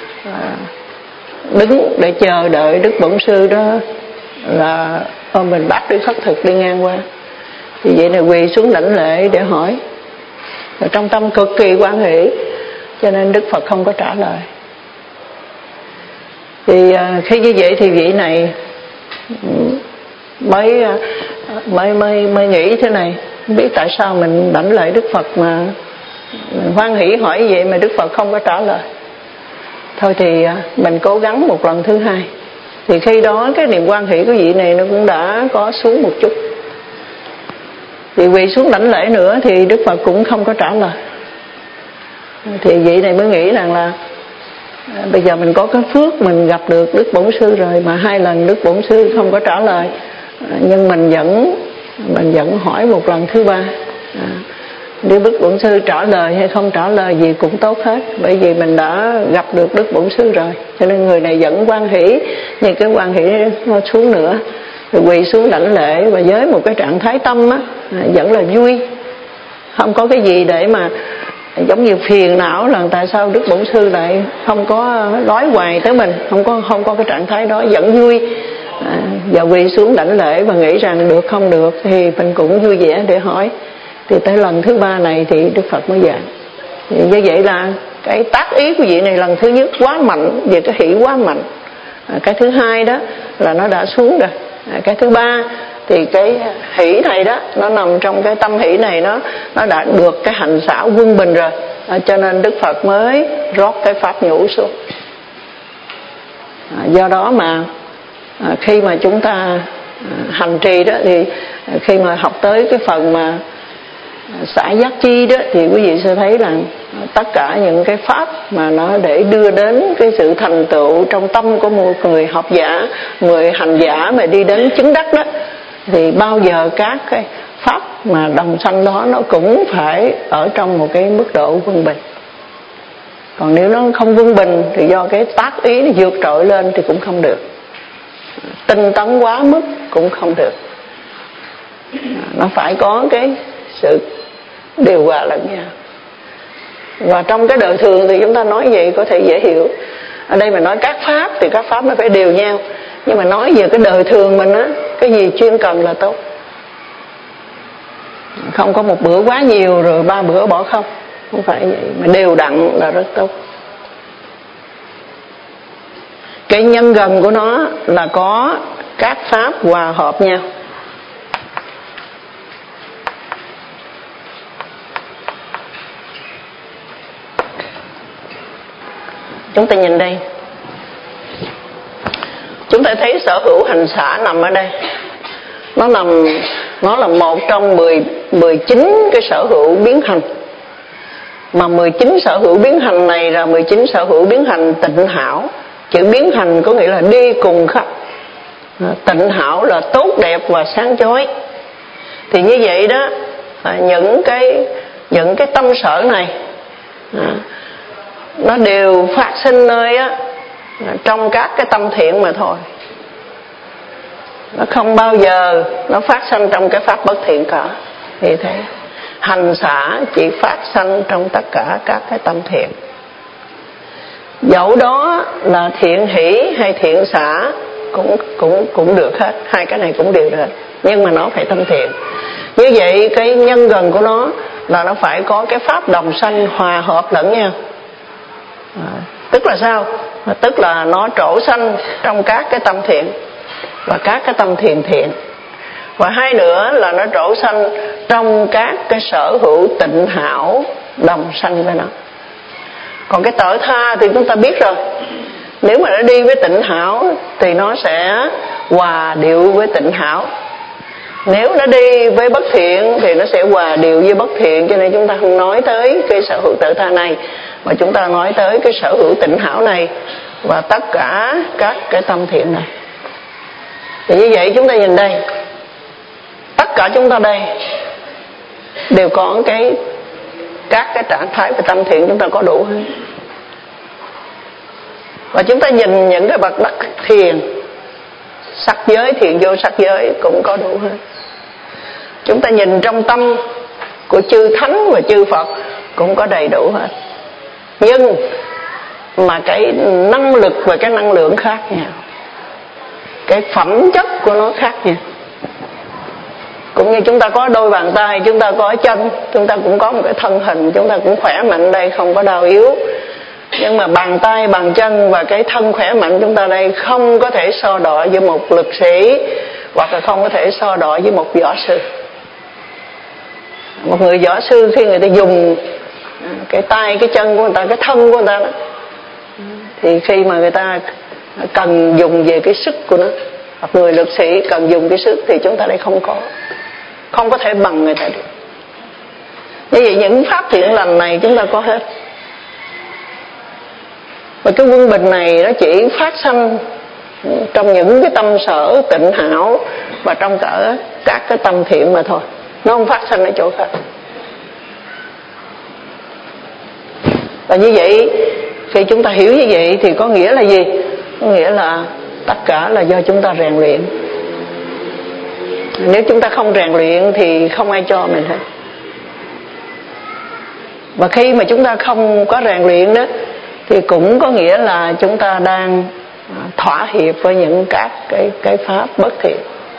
đứng để chờ đợi Đức Bổn Sư đó là ôm mình bắt đi khất thực đi ngang qua. Thì vị này quỳ xuống đảnh lễ để hỏi, và trong tâm cực kỳ hoan hỷ, cho nên Đức Phật không có trả lời. Thì khi như vậy thì vị này mới nghĩ thế này, không biết tại sao mình đảnh lễ Đức Phật mà mình hoan hỷ hỏi vậy mà Đức Phật không có trả lời. Thôi thì mình cố gắng một lần thứ hai. Thì khi đó cái niềm hoan hỷ của vị này nó cũng đã có xuống một chút. Thì quỳ xuống đảnh lễ nữa thì Đức Phật cũng không có trả lời. Thì vị này mới nghĩ rằng là bây giờ mình có cái phước mình gặp được Đức Bổn Sư rồi, mà 2 lần Đức Bổn Sư không có trả lời, nhưng mình vẫn hỏi một lần thứ 3. Nếu Đức Bổn Sư trả lời hay không trả lời gì cũng tốt hết, bởi vì mình đã gặp được Đức Bổn Sư rồi. Cho nên người này vẫn hoan hỷ, nhưng cái hoan hỷ nó xuống nữa, rồi quỳ xuống đảnh lễ, và với một cái trạng thái tâm á, vẫn là vui, không có cái gì để mà giống như phiền não là tại sao Đức Bổn Sư lại không có nói hoài tới mình, không có cái trạng thái đó, vẫn vui. Và quỳ xuống đảnh lễ và nghĩ rằng được không được thì mình cũng vui vẻ để hỏi. Thì tới lần thứ 3 này thì Đức Phật mới dạy. Thì như vậy là cái tác ý của vị này lần thứ nhất quá mạnh, về cái hỷ quá mạnh. Cái thứ 2 đó là nó đã xuống rồi. Cái thứ 3 thì cái hỷ này đó, nó nằm trong cái tâm hỷ này, nó đã được cái hành xả quân bình rồi. Cho nên Đức Phật mới rót cái pháp nhũ xuống. Do đó mà khi mà chúng ta hành trì đó, thì khi mà học tới cái phần mà xả giác chi đó, thì quý vị sẽ thấy rằng tất cả những cái pháp mà nó để đưa đến cái sự thành tựu trong tâm của một người học giả, người hành giả mà đi đến chứng đắc đó, thì bao giờ các cái pháp mà đồng sanh đó nó cũng phải ở trong một cái mức độ quân bình. Còn nếu nó không quân bình thì do cái tác ý nó vượt trội lên thì cũng không được, tinh tấn quá mức cũng không được. Nó phải có cái sự điều hòa lẫn nhau. Và trong cái đời thường thì chúng ta nói vậy có thể dễ hiểu. Ở đây mình nói các pháp thì các pháp nó phải đều nhau, nhưng mà nói về cái đời thường mình á, cái gì chuyên cần là tốt. Không có một bữa quá nhiều rồi 3 bữa bỏ không phải vậy, mà đều đặn là rất tốt. Cái nhân gần của nó là có các pháp hòa hợp nhau. Chúng ta nhìn đây, chúng ta thấy sở hữu hành xả nằm ở đây. Nó là một trong 19 cái sở hữu biến hành. Mà 19 sở hữu biến hành này là 19 sở hữu biến hành tịnh hảo. Chữ biến hành có nghĩa là đi cùng khắp. Tịnh hảo là tốt đẹp và sáng chói. Thì như vậy đó, những cái tâm sở này nó đều phát sinh nơi trong các cái tâm thiện mà thôi. Nó không bao giờ nó phát sinh trong cái pháp bất thiện cả. Vì thế hành xả chỉ phát sinh trong tất cả các cái tâm thiện. Dẫu đó là thiện hỷ hay thiện xả cũng được hết, hai cái này cũng đều được, nhưng mà nó phải tâm thiện. Như vậy cái nhân gần của nó là nó phải có cái pháp đồng sanh hòa hợp lẫn nhau. Tức là sao? Tức là nó trổ sanh trong các cái tâm thiện và các cái tâm thiện thiện. Và hai nữa là nó trổ sanh trong các cái sở hữu tịnh hảo đồng sanh với nó. Còn cái tở tha thì chúng ta biết rồi, nếu mà nó đi với tịnh hảo thì nó sẽ hòa điệu với tịnh hảo. Nếu nó đi với bất thiện thì nó sẽ hòa điệu với bất thiện. Cho nên chúng ta không nói tới cái sở hữu tở tha này, mà chúng ta nói tới cái sở hữu tịnh hảo này và tất cả các cái tâm thiện này. Thì như vậy chúng ta nhìn đây, tất cả chúng ta đây đều có các cái trạng thái về tâm thiện chúng ta có đủ hết. Và chúng ta nhìn những cái bậc đắc thiền, sắc giới, thiền vô sắc giới cũng có đủ hết. Chúng ta nhìn trong tâm của chư thánh và chư Phật cũng có đầy đủ hết. Nhưng mà cái năng lực và cái năng lượng khác nhau, cái phẩm chất của nó khác nhau. Cũng như chúng ta có đôi bàn tay, chúng ta có chân, chúng ta cũng có một cái thân hình, chúng ta cũng khỏe mạnh đây, không có đau yếu. Nhưng mà bàn tay, bàn chân và cái thân khỏe mạnh chúng ta đây không có thể so đo với một lực sĩ, hoặc là không có thể so đo với một võ sư. Một người võ sư khi người ta dùng cái tay, cái chân của người ta, cái thân của người ta đó, thì khi mà người ta cần dùng về cái sức của nó, hoặc người lực sĩ cần dùng cái sức, thì chúng ta đây không có thể bằng người ta được. Như vậy những pháp thiện lành này chúng ta có hết. Và cái quân bình này nó chỉ phát sanh trong những cái tâm sở tịnh hảo và trong cả các cái tâm thiện mà thôi, nó không phát sanh ở chỗ khác. Và như vậy khi chúng ta hiểu như vậy thì có nghĩa là gì? Có nghĩa là tất cả là do chúng ta rèn luyện. Nếu chúng ta không rèn luyện thì không ai cho mình hết. Và khi mà chúng ta không có rèn luyện đó thì cũng có nghĩa là chúng ta đang thỏa hiệp với những các cái pháp bất thiện.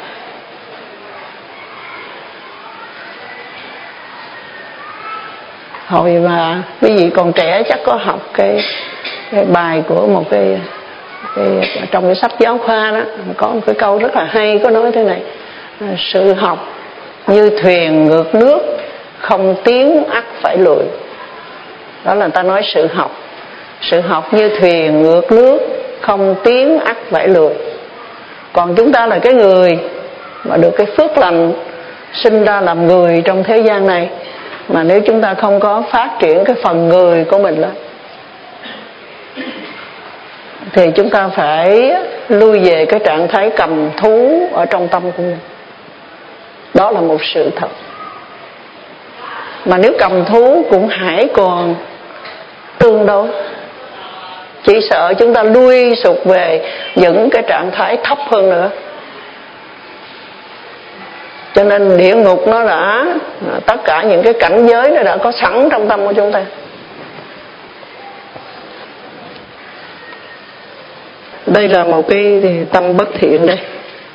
Hồi mà quý vị còn trẻ chắc có học cái bài của một cái trong cái sách giáo khoa đó, có một cái câu rất là hay, có nói thế này: sự học như thuyền ngược nước, không tiến ắt phải lùi. Đó là ta nói sự học như thuyền ngược nước, không tiến ắt phải lùi. Còn chúng ta là cái người mà được cái phước lành sinh ra làm người trong thế gian này, mà nếu chúng ta không có phát triển cái phần người của mình lên thì chúng ta phải lui về cái trạng thái cầm thú ở trong tâm của mình. Đó là một sự thật. Mà nếu cầm thú cũng hãy còn tương đối, chỉ sợ chúng ta lui sụt về những cái trạng thái thấp hơn nữa. Cho nên địa ngục nó đã, tất cả những cái cảnh giới nó đã có sẵn trong tâm của chúng ta. Đây là một cái tâm bất thiện đây.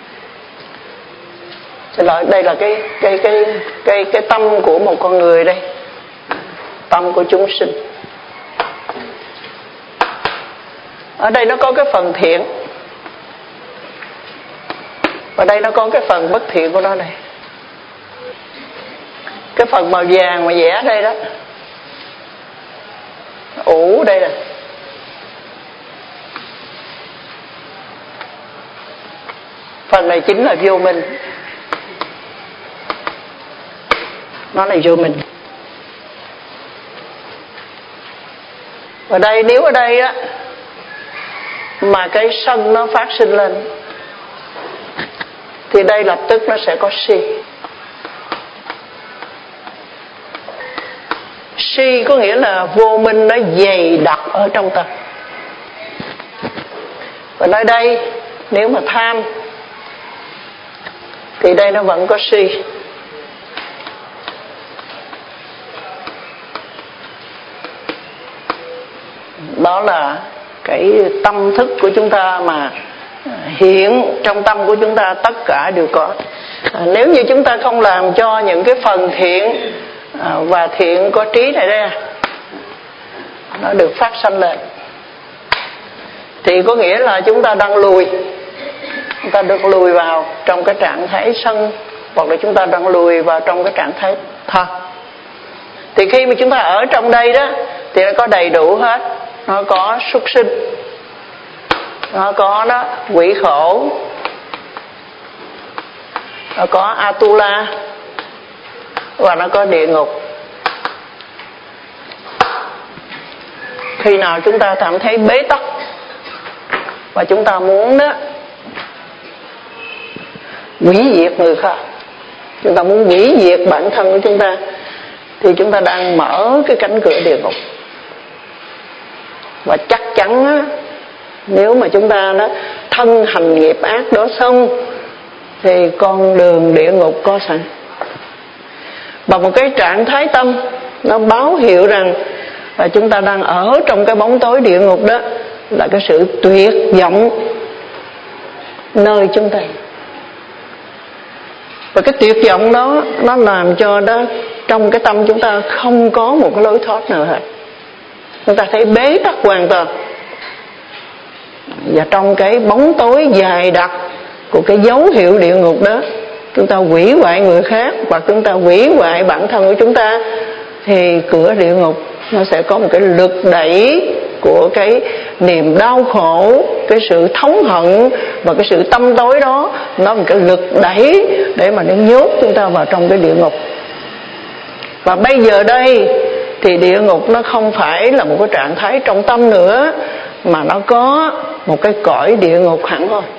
Đây là cái tâm của một con người đây, tâm của chúng sinh. Ở đây nó có cái phần thiện, và đây nó có cái phần bất thiện của nó đây. Cái phần màu vàng mà vẽ đây đó, ủ đây nè, này chính là vô minh. Nó là vô minh. Ở đây, nếu ở đây á mà cái sân nó phát sinh lên thì đây lập tức nó sẽ có si. Si có nghĩa là vô minh nó dày đặc ở trong tâm. Và nơi đây nếu mà tham thì đây nó vẫn có si. Đó là cái tâm thức của chúng ta mà hiện trong tâm của chúng ta tất cả đều có. Nếu như chúng ta không làm cho những cái phần thiện và thiện có trí này ra nó được phát sanh lên thì có nghĩa là chúng ta đang lùi. Chúng ta được lùi vào trong cái trạng thái sân, hoặc là chúng ta đang lùi vào trong cái trạng thái tham. Thì khi mà chúng ta ở trong đây đó thì nó có đầy đủ hết. Nó có súc sinh, nó có đó quỷ khổ, nó có Atula, và nó có địa ngục. Khi nào chúng ta cảm thấy bế tắc và chúng ta muốn đó hủy diệt người khác, chúng ta muốn hủy diệt bản thân của chúng ta, thì chúng ta đang mở cái cánh cửa địa ngục. Và chắc chắn á, nếu mà chúng ta đó thân hành nghiệp ác đó xong thì con đường địa ngục có sẵn. Bằng một cái trạng thái tâm nó báo hiệu rằng là chúng ta đang ở trong cái bóng tối địa ngục đó, là cái sự tuyệt vọng nơi chúng ta. Và cái tuyệt vọng đó nó làm cho đó trong cái tâm chúng ta không có một cái lối thoát nào hết. Chúng ta thấy bế tắc hoàn toàn. Và trong cái bóng tối dài đặc của cái dấu hiệu địa ngục đó, chúng ta hủy hoại người khác hoặc chúng ta hủy hoại bản thân của chúng ta, thì cửa địa ngục nó sẽ có một cái lực đẩy của cái niềm đau khổ, cái sự thống hận và cái sự tâm tối đó. Nó một cái lực đẩy để mà nó nhốt chúng ta vào trong cái địa ngục. Và bây giờ đây thì địa ngục nó không phải là một cái trạng thái trong tâm nữa, mà nó có một cái cõi địa ngục hẳn thôi.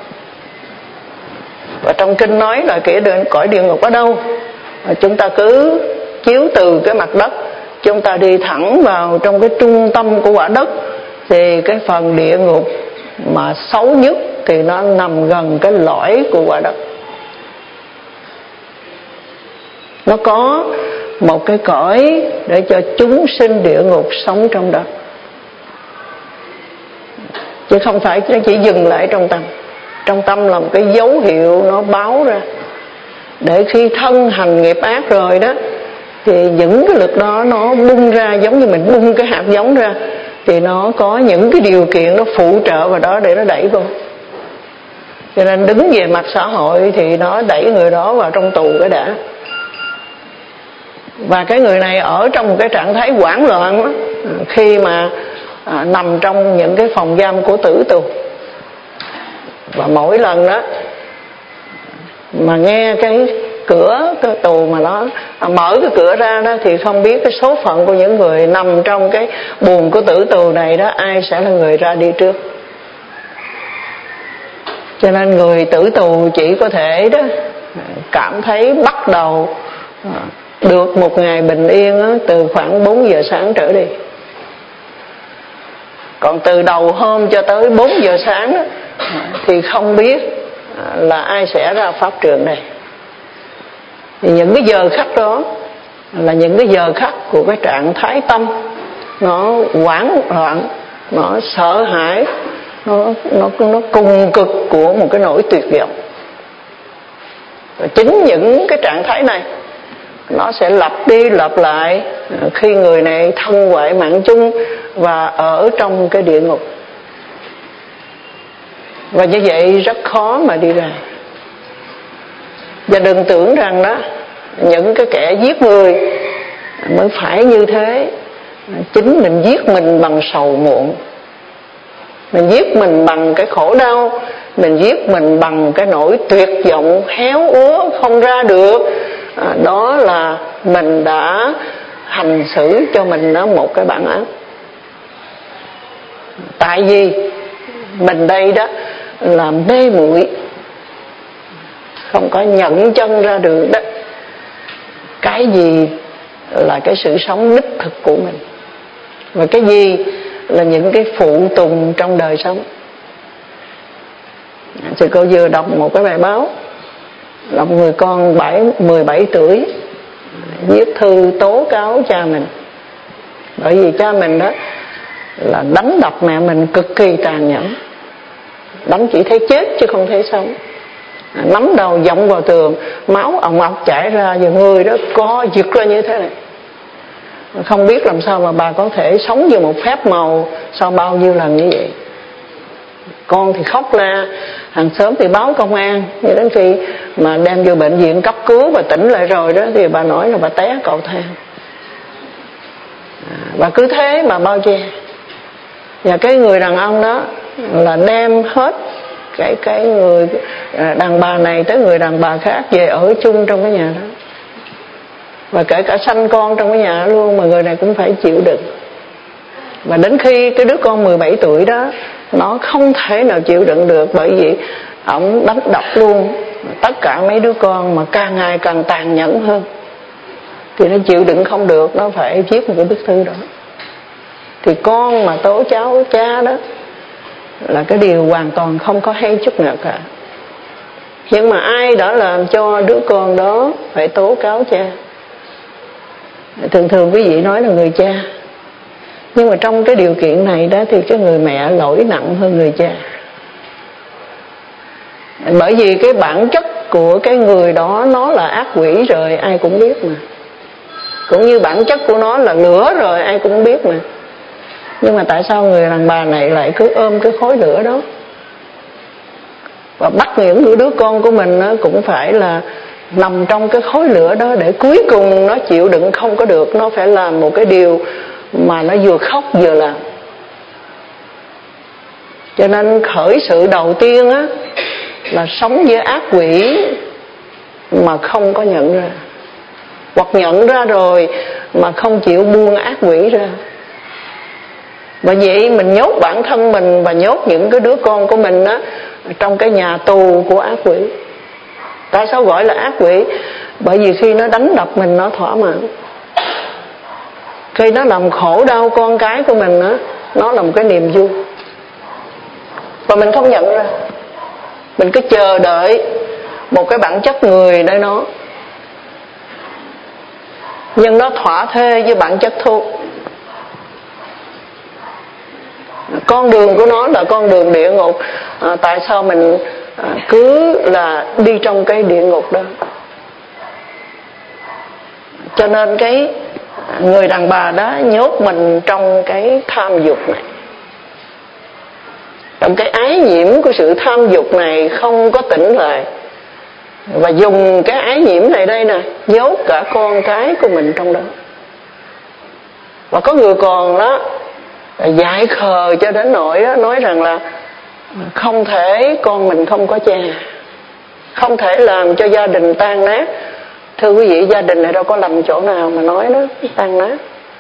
Và trong kinh nói là cõi địa ngục ở đâu? Chúng ta cứ chiếu từ cái mặt đất, chúng ta đi thẳng vào trong cái trung tâm của quả đất, thì cái phần địa ngục mà xấu nhất thì nó nằm gần cái lõi của quả đất. Nó có một cái cõi để cho chúng sinh địa ngục sống trong đó, chứ không phải nó chỉ dừng lại trong tâm. Trong tâm là một cái dấu hiệu nó báo ra, để khi thân hành nghiệp ác rồi đó thì những cái lực đó nó bung ra, giống như mình bung cái hạt giống ra, thì nó có những cái điều kiện nó phụ trợ vào đó để nó đẩy vô. Cho nên đứng về mặt xã hội thì nó đẩy người đó vào trong tù cái đã. Và cái người này ở trong một cái trạng thái hoảng loạn đó, khi mà nằm trong những cái phòng giam của tử tù. Và mỗi lần đó mà nghe cái cửa cái tù mà nó mở cái cửa ra đó, thì không biết cái số phận của những người nằm trong cái buồng của tử tù này đó, ai sẽ là người ra đi trước. Cho nên người tử tù chỉ có thể đó cảm thấy bắt đầu được một ngày bình yên đó, từ khoảng 4 giờ sáng trở đi. Còn từ đầu hôm cho tới 4 giờ sáng đó, thì không biết là ai sẽ ra pháp trường này. Thì những cái giờ khắc đó là những cái giờ khắc của cái trạng thái tâm nó hoảng loạn, nó sợ hãi, nó cùng cực của một cái nỗi tuyệt vọng. Và chính những cái trạng thái này nó sẽ lặp đi lặp lại khi người này thân hoại mạng chung và ở trong cái địa ngục. Và như vậy rất khó mà đi ra. Và đừng tưởng rằng đó những cái kẻ giết người mới phải như thế. Chính mình giết mình bằng sầu muộn. Mình giết mình bằng cái khổ đau, mình giết mình bằng cái nỗi tuyệt vọng héo úa không ra được. Đó là mình đã hành xử cho mình đó một cái bản án. Tại vì mình đây đó là mê muội, không có nhận chân ra được đó cái gì là cái sự sống đích thực của mình, và cái gì là những cái phụ tùng trong đời sống. Thì cô vừa đọc một cái bài báo là một người con 17 tuổi viết thư tố cáo cha mình, bởi vì cha mình đó là đánh đập mẹ mình cực kỳ tàn nhẫn, đánh chỉ thấy chết chứ không thấy sống, nắm đầu giọng vào tường, máu òng ọc chảy ra, và người đó co giật ra như thế này. Không biết làm sao mà bà có thể sống như một phép màu sau bao nhiêu lần như vậy. Con thì khóc la, hàng xóm thì báo công an, cho đến khi mà đem vô bệnh viện cấp cứu và tỉnh lại rồi đó thì bà nói là bà té cầu thang. Và cứ thế mà bao che. Và cái người đàn ông đó là đem hết cái người đàn bà này tới người đàn bà khác về ở chung trong cái nhà đó, và kể cả sanh con trong cái nhà đó luôn, mà người này cũng phải chịu đựng. Và đến khi cái đứa con 17 tuổi đó nó không thể nào chịu đựng được, bởi vì ổng đánh đập luôn tất cả mấy đứa con mà càng ngày càng tàn nhẫn hơn, thì nó chịu đựng không được, nó phải viết một cái bức thư đó. Thì con mà tố cháu cha đó là cái điều hoàn toàn không có hay chút nào cả. Nhưng mà ai đã làm cho đứa con đó phải tố cáo cha? Thường thường quý vị nói là người cha, nhưng mà trong cái điều kiện này đó thì cái người mẹ lỗi nặng hơn người cha. Bởi vì cái bản chất của cái người đó nó là ác quỷ rồi, ai cũng biết mà. Cũng như bản chất của nó là lửa rồi, ai cũng biết mà. Nhưng mà tại sao người đàn bà này lại cứ ôm cái khối lửa đó, và bắt những đứa con của mình nó cũng phải là nằm trong cái khối lửa đó, để cuối cùng nó chịu đựng không có được, nó phải làm một cái điều mà nó vừa khóc vừa làm. Cho nên khởi sự đầu tiên á là sống với ác quỷ mà không có nhận ra, hoặc nhận ra rồi mà không chịu buông ác quỷ ra. Và vậy mình nhốt bản thân mình và nhốt những cái đứa con của mình á trong cái nhà tù của ác quỷ. Tại sao gọi là ác quỷ? Bởi vì khi nó đánh đập mình nó thỏa mãn, khi nó làm khổ đau con cái của mình á, nó là một cái niềm vui, và mình không nhận ra. Mình cứ chờ đợi một cái bản chất người nơi nó, nhưng nó thỏa thuê với bản chất thú. Con đường của nó là con đường địa ngục. Tại sao mình cứ là đi trong cái địa ngục đó? Cho nên cái người đàn bà đó nhốt mình trong cái tham dục này, trong cái ái nhiễm của sự tham dục này, không có tỉnh lại, và dùng cái ái nhiễm này đây nè nhốt cả con cái của mình trong đó. Và có người còn đó dại khờ cho đến nỗi đó, nói rằng là không thể con mình không có cha, không thể làm cho gia đình tan nát. Thưa quý vị, gia đình này đâu có lầm chỗ nào mà nói nó tan nát.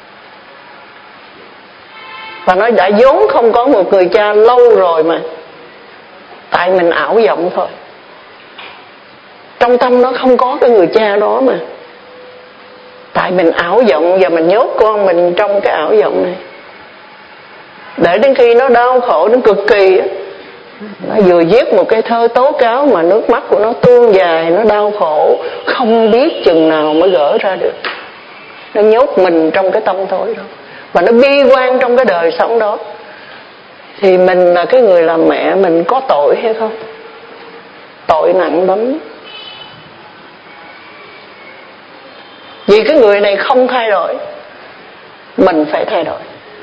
Và nó đã vốn không có một người cha lâu rồi mà, tại mình ảo vọng thôi. Trong tâm nó không có cái người cha đó mà, tại mình ảo vọng và mình nhốt con mình trong cái ảo vọng này. Để đến khi nó đau khổ đến cực kỳ, nó vừa viết một cái thơ tố cáo mà nước mắt của nó tuôn dài, nó đau khổ không biết chừng nào mới gỡ ra được. Nó nhốt mình trong cái tâm tối đó, và nó bi quan trong cái đời sống đó. Thì mình là cái người làm mẹ, mình có tội hay không? Tội nặng lắm. Vì cái người này không thay đổi, mình phải thay đổi.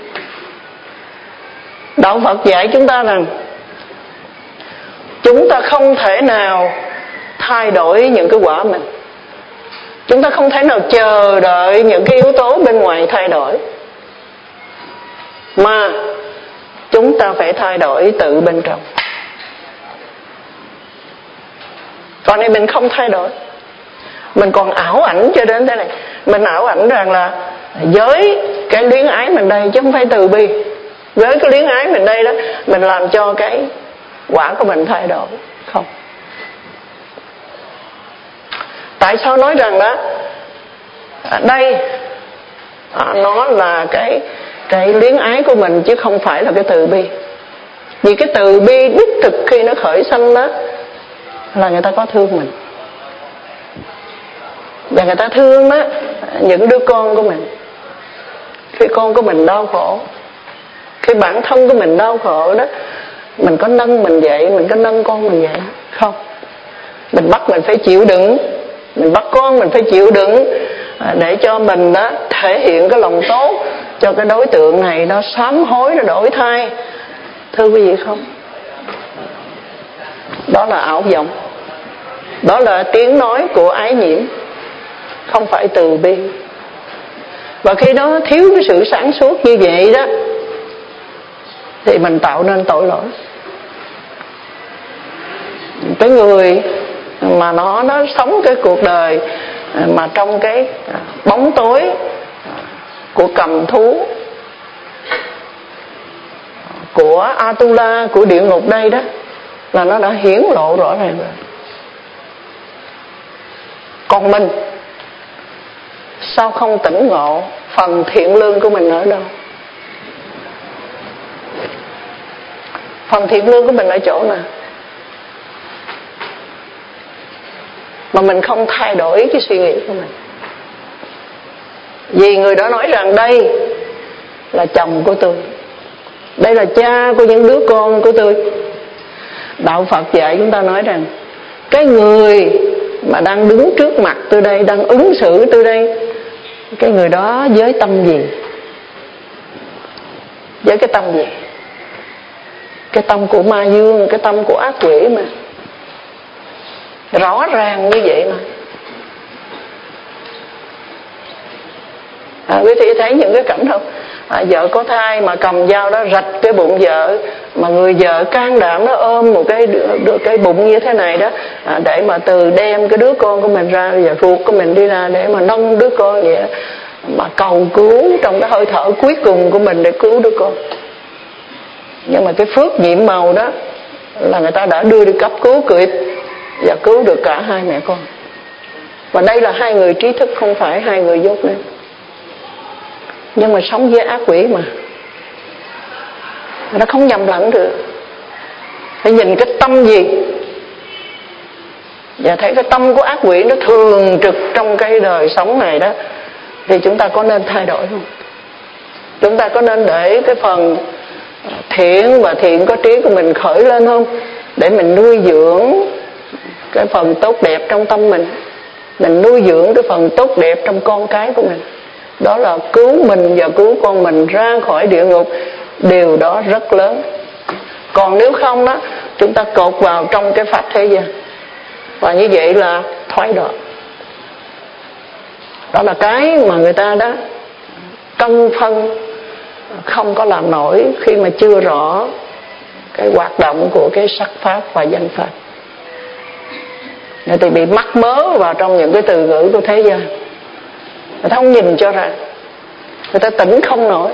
Đạo Phật dạy chúng ta rằng chúng ta không thể nào thay đổi những cái quả mình. Chúng ta không thể nào chờ đợi những cái yếu tố bên ngoài thay đổi, mà chúng ta phải thay đổi tự bên trong. Còn này mình không thay đổi, mình còn ảo ảnh cho đến thế này. Mình ảo ảnh rằng là với cái luyến ái mình đây, chứ không phải từ bi. Với cái luyến ái mình đây đó, mình làm cho cái quả của mình thay đổi. Không. Tại sao nói rằng đó đây nó là cái luyến ái của mình, chứ không phải là cái từ bi. Vì cái từ bi đích thực khi nó khởi sanh đó là người ta có thương mình, và người ta thương đó những đứa con của mình. Khi con của mình đau khổ, khi bản thân của mình đau khổ đó, mình có nâng mình dậy, mình có nâng con mình dậy không? Mình bắt mình phải chịu đựng, mình bắt con mình phải chịu đựng để cho mình đó thể hiện cái lòng tốt cho cái đối tượng này, nó sám hối, nó đổi thay. Thưa quý vị không? Đó là ảo vọng, đó là tiếng nói của ái nhiễm, không phải từ bi. Và khi đó thiếu cái sự sáng suốt như vậy đó, thì mình tạo nên tội lỗi. Cái người mà nó sống cái cuộc đời mà trong cái bóng tối của cầm thú, của Atula, của địa ngục đây đó, là nó đã hiển lộ rõ ràng rồi. Còn mình sao không tỉnh ngộ phần thiện lương của mình ở đâu? Phần thiện lương của mình ở chỗ nào? Mà mình không thay đổi cái suy nghĩ của mình. Vì người đó nói rằng đây là chồng của tôi, đây là cha của những đứa con của tôi. Đạo Phật dạy chúng ta nói rằng cái người mà đang đứng trước mặt tôi đây, đang ứng xử tôi đây, cái người đó với tâm gì? Với cái tâm gì? Cái tâm của ma dương, cái tâm của ác quỷ mà. Rõ ràng như vậy mà. Quý vị thấy những cái cảnh không? Vợ có thai mà cầm dao đó rạch cái bụng vợ, mà người vợ can đảm nó ôm một cái bụng như thế này đó, để mà từ đem cái đứa con của mình ra, và ruột của mình đi ra để mà nâng đứa con vậy, mà cầu cứu trong cái hơi thở cuối cùng của mình để cứu đứa con. Nhưng mà cái phước nhiệm màu đó là người ta đã đưa đi cấp cứu kịp và cứu được cả hai mẹ con. Và đây là hai người trí thức, không phải hai người dốt nên. Nhưng mà sống với ác quỷ mà, nó không nhầm lẫn được. Phải nhìn cái tâm gì, và thấy cái tâm của ác quỷ nó thường trực trong cái đời sống này đó, thì chúng ta có nên thay đổi không? Chúng ta có nên để cái phần thiện và thiện có trí của mình khởi lên không? Để mình nuôi dưỡng cái phần tốt đẹp trong tâm mình nuôi dưỡng cái phần tốt đẹp trong con cái của mình. Đó là cứu mình và cứu con mình ra khỏi địa ngục. Điều đó rất lớn. Còn nếu không đó, chúng ta cột vào trong cái pháp thế gian, và như vậy là thoái đoạn. Đó là cái mà người ta đó cân phân không có làm nổi khi mà chưa rõ cái hoạt động của cái sắc pháp và danh pháp. Người ta bị mắc mớ vào trong những cái từ ngữ của thế gian, người ta không nhìn cho ra, người ta tỉnh không nổi.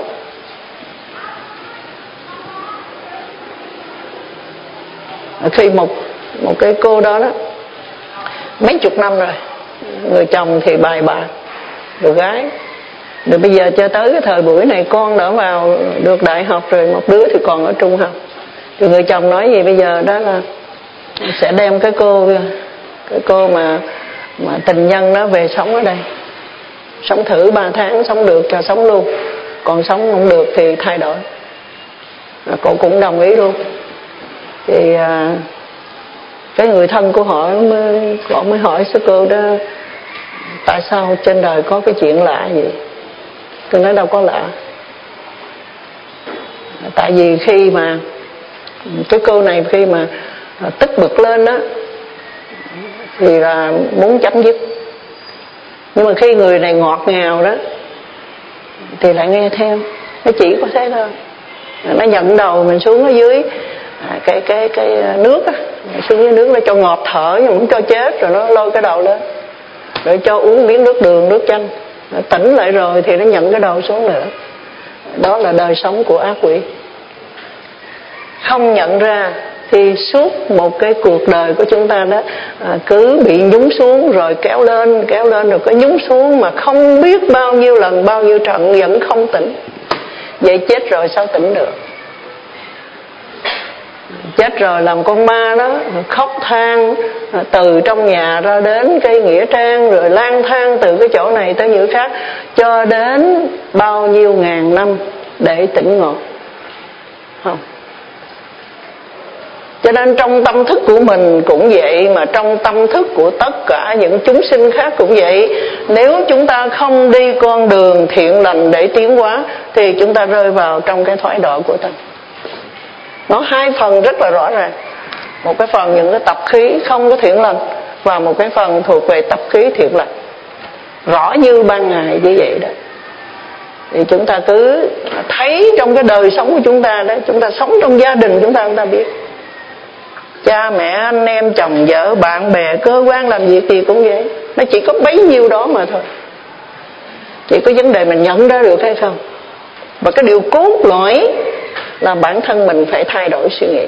Khi một cái cô đó mấy chục năm rồi, người chồng thì bài bạc, rồi gái, rồi bây giờ cho tới cái thời buổi này con đã vào được đại học rồi, một đứa thì còn ở trung học. Thì người chồng nói gì bây giờ đó là sẽ đem cái cô mà tình nhân đó về sống ở đây, sống thử 3 tháng, sống được cho sống luôn, còn sống không được thì thay đổi. Cô cũng đồng ý luôn. Thì cái người thân của họ mới hỏi sư cô đó, tại sao trên đời có cái chuyện lạ vậy? Tôi nói đâu có lạ. Tại vì khi mà cái cô này khi mà tức bực lên đó thì là muốn chấm dứt, nhưng mà khi người này ngọt ngào đó thì lại nghe theo. Nó chỉ có thế thôi. Nó nhận đầu mình xuống ở dưới cái nước á, xuống dưới nước nó cho ngọt thở nhưng cũng cho chết, rồi nó lôi cái đầu lên, rồi cho uống miếng nước đường, nước chanh, tỉnh lại rồi thì nó nhận cái đầu xuống nữa. Đó là đời sống của ác quỷ. Không nhận ra thì suốt một cái cuộc đời của chúng ta đó cứ bị nhúng xuống rồi kéo lên rồi cứ nhúng xuống mà không biết bao nhiêu lần, bao nhiêu trận vẫn không tỉnh. Vậy chết rồi sao tỉnh được? Chết rồi làm con ma đó, khóc than từ trong nhà ra đến cái nghĩa trang, rồi lang thang từ cái chỗ này tới chỗ khác cho đến bao nhiêu ngàn năm để tỉnh ngộ. Không. Cho nên trong tâm thức của mình cũng vậy, mà trong tâm thức của tất cả những chúng sinh khác cũng vậy. Nếu chúng ta không đi con đường thiện lành để tiến hóa thì chúng ta rơi vào trong cái thoái độ của tâm. Nó hai phần rất là rõ ràng. Một cái phần những cái tập khí không có thiện lành, và một cái phần thuộc về tập khí thiện lành, rõ như ban ngày như vậy đó. Thì chúng ta cứ thấy trong cái đời sống của chúng ta đó, chúng ta sống trong gia đình chúng ta biết. Cha mẹ, anh em, chồng vợ, bạn bè, cơ quan làm việc gì cũng vậy. Nó chỉ có bấy nhiêu đó mà thôi. Chỉ có vấn đề mình nhận ra được hay không. Và cái điều cốt lõi là bản thân mình phải thay đổi suy nghĩ.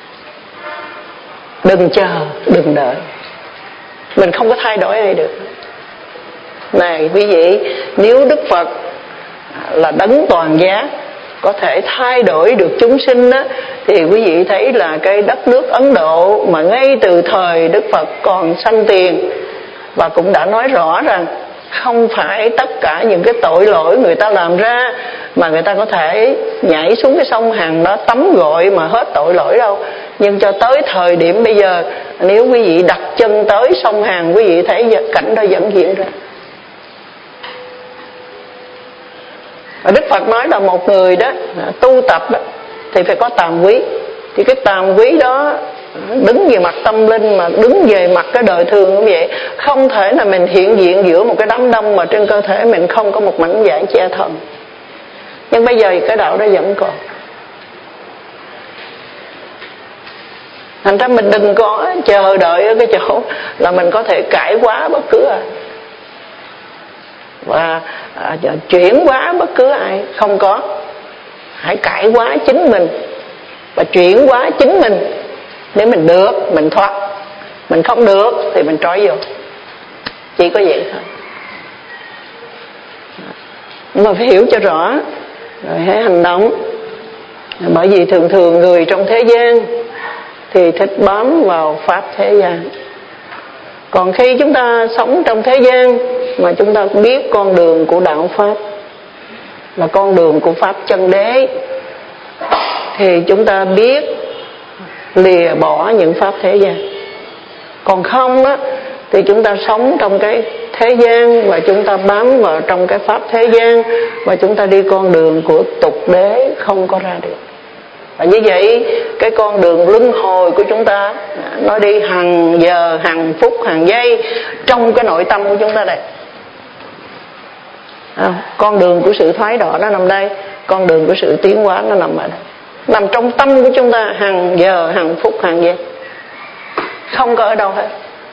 Đừng chờ, đừng đợi. Mình không có thay đổi ai được. Này quý vị, nếu Đức Phật là đấng toàn giác, có thể thay đổi được chúng sinh đó, thì quý vị thấy là cái đất nước Ấn Độ mà ngay từ thời Đức Phật còn sanh tiền, và cũng đã nói rõ rằng không phải tất cả những cái tội lỗi người ta làm ra mà người ta có thể nhảy xuống cái sông Hằng đó tắm gội mà hết tội lỗi đâu. Nhưng cho tới thời điểm bây giờ, nếu quý vị đặt chân tới sông Hằng, quý vị thấy cảnh đó vẫn diễn ra. Và Đức Phật nói là một người đó tu tập đó, thì phải có tàm quý. Thì cái tàm quý đó đứng về mặt tâm linh mà đứng về mặt cái đời thường cũng vậy. Không thể là mình hiện diện giữa một cái đám đông mà trên cơ thể mình không có một mảnh vải che thân. Nhưng bây giờ cái đạo đó vẫn còn. Thành ra mình đừng có chờ đợi ở cái chỗ là mình có thể cải hóa bất cứ ai và chuyển hóa bất cứ ai. Không có. Hãy cải hóa chính mình và chuyển hóa chính mình. Nếu mình được, mình thoát. Mình không được thì mình trói vô. Chỉ có vậy thôi. Nhưng mà phải hiểu cho rõ, rồi hãy hành động. Bởi vì thường thường người trong thế gian thì thích bám vào pháp thế gian. Còn khi chúng ta sống trong thế gian mà chúng ta biết con đường của đạo Pháp là con đường của Pháp chân đế, thì chúng ta biết lìa bỏ những pháp thế gian. Còn không á, thì chúng ta sống trong cái thế gian và chúng ta bám vào trong cái pháp thế gian, và chúng ta đi con đường của tục đế không có ra được. Và như vậy cái con đường luân hồi của chúng ta nó đi hàng giờ, hàng phút, hàng giây trong cái nội tâm của chúng ta đây. Con đường của sự thoái độ nó nằm đây, con đường của sự tiến hóa nó nằm ở đây, nằm trong tâm của chúng ta hàng giờ, hàng phút, hàng giây, không có ở đâu hết.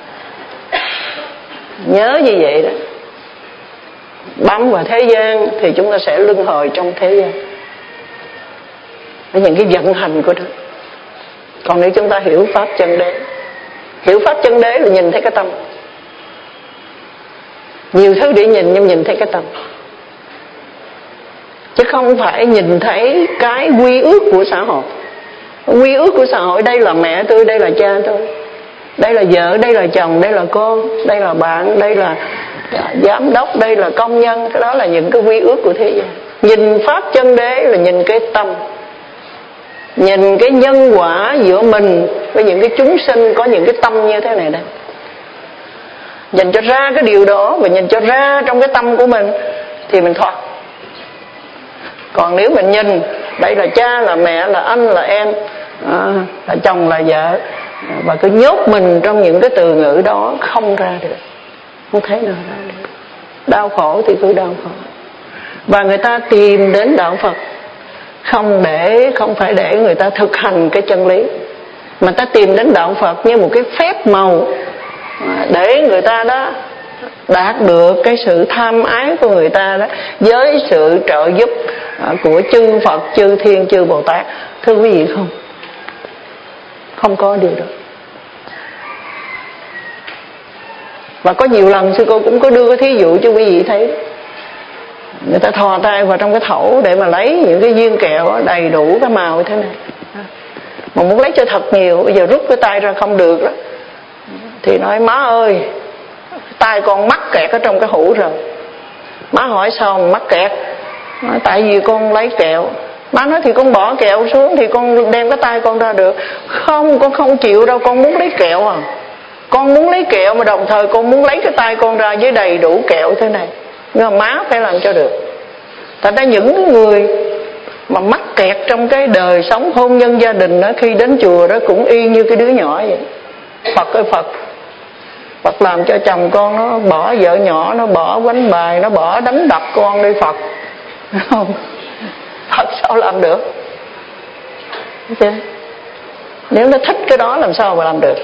Nhớ như vậy đó. Bám vào thế gian thì chúng ta sẽ luân hồi trong thế gian, những cái vận hành của nó. Còn nếu chúng ta hiểu pháp chân đế, hiểu pháp chân đế là nhìn thấy cái tâm. Nhiều thứ để nhìn nhưng nhìn thấy cái tâm, chứ không phải nhìn thấy cái quy ước của xã hội. Quy ước của xã hội, đây là mẹ tôi, đây là cha tôi, đây là vợ, đây là chồng, đây là con, đây là bạn, đây là giám đốc, đây là công nhân. Cái đó là những cái quy ước của thế gian. Nhìn pháp chân đế là nhìn cái tâm, nhìn cái nhân quả giữa mình với những cái chúng sinh có những cái tâm như thế này đây. Nhìn cho ra cái điều đó và nhìn cho ra trong cái tâm của mình thì mình thoát. Còn nếu mình nhìn đây là cha, là mẹ, là anh, là em, là chồng, là vợ, và cứ nhốt mình trong những cái từ ngữ đó, không ra được, không thể nào ra được. Đau khổ thì cứ đau khổ. Và người ta tìm đến đạo Phật không phải để người ta thực hành cái chân lý, mà ta tìm đến đạo Phật như một cái phép màu để người ta đó đạt được cái sự tham ái của người ta đó, với sự trợ giúp của chư Phật, chư Thiên, chư Bồ Tát. Thưa quý vị, không có điều đó. Và có nhiều lần sư cô cũng có đưa cái thí dụ cho quý vị thấy. Người ta thò tay vào trong cái thẩu để mà lấy những cái viên kẹo đầy đủ cái màu như thế này, mà muốn lấy cho thật nhiều, bây giờ rút cái tay ra không được đó, thì nói má ơi, tay con mắc kẹt ở trong cái hũ rồi. Má hỏi sao mà mắc kẹt? Nói, tại vì con lấy kẹo. Má nói thì con bỏ kẹo xuống thì con đem cái tay con ra được. Không, con không chịu đâu, con muốn lấy kẹo à. Con muốn lấy kẹo mà đồng thời con muốn lấy cái tay con ra với đầy đủ kẹo thế này. Nhưng mà má phải làm cho được. Thành ra những người mà mắc kẹt trong cái đời sống hôn nhân gia đình đó, khi đến chùa đó cũng y như cái đứa nhỏ vậy. Phật ơi Phật, Phật làm cho chồng con nó bỏ vợ nhỏ, nó bỏ quánh bài, nó bỏ đánh đập con đi Phật. Không, Phật sao làm được? Okay. Nếu nó thích cái đó làm sao mà làm được?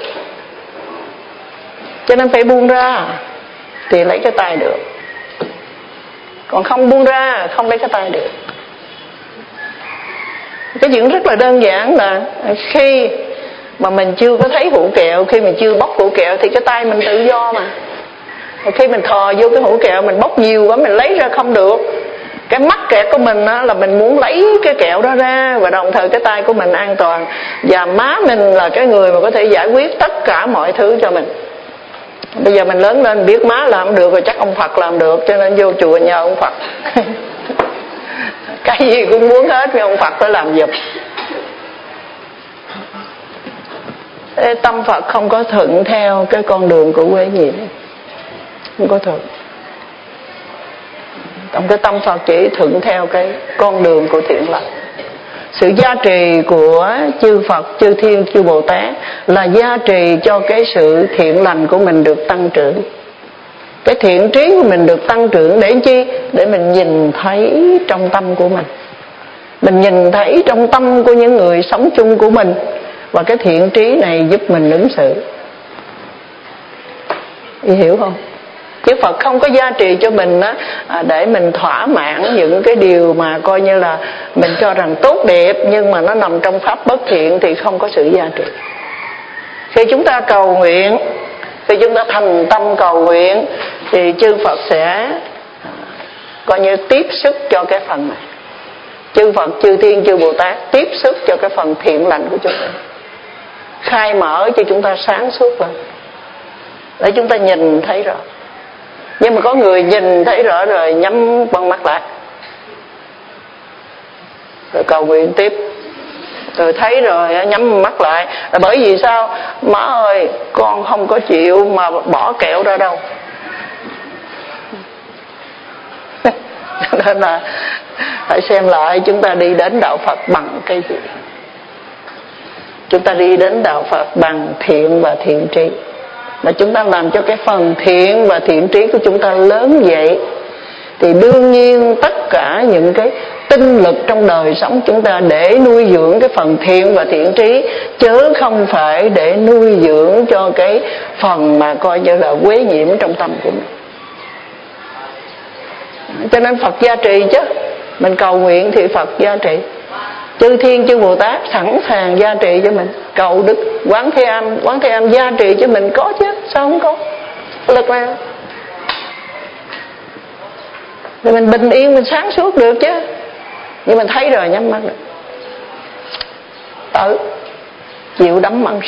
Cho nên phải buông ra thì lấy cái tay được, còn không buông ra không lấy cái tay được. Cái chuyện rất là đơn giản là khi mà mình chưa có thấy hũ kẹo, khi mình chưa bóc hũ kẹo thì cái tay mình tự do mà. Khi mình thò vô cái hũ kẹo, mình bóc nhiều quá mình lấy ra không được. Cái mắc kẹt của mình á, là mình muốn lấy cái kẹo đó ra, và đồng thời cái tay của mình an toàn, và má mình là cái người mà có thể giải quyết tất cả mọi thứ cho mình. Bây giờ mình lớn lên biết má làm được rồi, chắc ông Phật làm được, cho nên vô chùa nhờ ông Phật. Cái gì cũng muốn hết, nhưng ông Phật phải làm giùm. Tâm Phật không có thuận theo cái con đường của Quế Nhiễm, không có thuận. Trong cái tâm Phật chỉ thuận theo cái con đường của thiện lành. Sự gia trì của chư Phật, chư Thiên, chư Bồ Tát là gia trì cho cái sự thiện lành của mình được tăng trưởng, cái thiện trí của mình được tăng trưởng. Để chi? Để mình nhìn thấy trong tâm của mình nhìn thấy trong tâm của những người sống chung của mình, và cái thiện trí này giúp mình ứng xử. Hiểu không? Chứ Phật không có gia trì cho mình á, để mình thỏa mãn những cái điều mà coi như là mình cho rằng tốt đẹp, nhưng mà nó nằm trong pháp bất thiện thì không có sự gia trì. Khi chúng ta cầu nguyện, khi chúng ta thành tâm cầu nguyện, thì chư Phật sẽ coi như tiếp sức cho cái phần này. Chư Phật, chư Thiên, chư Bồ Tát tiếp sức cho cái phần thiện lành của chúng ta, khai mở cho chúng ta sáng suốt lên, để chúng ta nhìn thấy rõ. Nhưng mà có người nhìn thấy rõ rồi nhắm con mắt lại, rồi cầu nguyện tiếp, rồi thấy rồi nhắm mắt lại. Là bởi vì sao? Má ơi, con không có chịu mà bỏ kẹo ra đâu. Nên là phải xem lại chúng ta đi đến đạo Phật bằng cái gì. Chúng ta đi đến đạo Phật bằng thiện và thiện trí, mà chúng ta làm cho cái phần thiện và thiện trí của chúng ta lớn vậy, thì đương nhiên tất cả những cái tinh lực trong đời sống chúng ta để nuôi dưỡng cái phần thiện và thiện trí, chứ không phải để nuôi dưỡng cho cái phần mà coi như là quế nhiễm trong tâm của mình. Cho nên Phật gia trì chứ. Mình cầu nguyện thì Phật gia trì, chư Thiên chư Bồ Tát sẵn sàng gia trì cho mình. Cầu Đức Quán Thế Âm gia trì cho mình, có chứ, sao không có lực nào. Thì mình bình yên, mình sáng suốt được chứ. Nhưng mình thấy rồi nhắm mắt được, tự chịu đấm ăn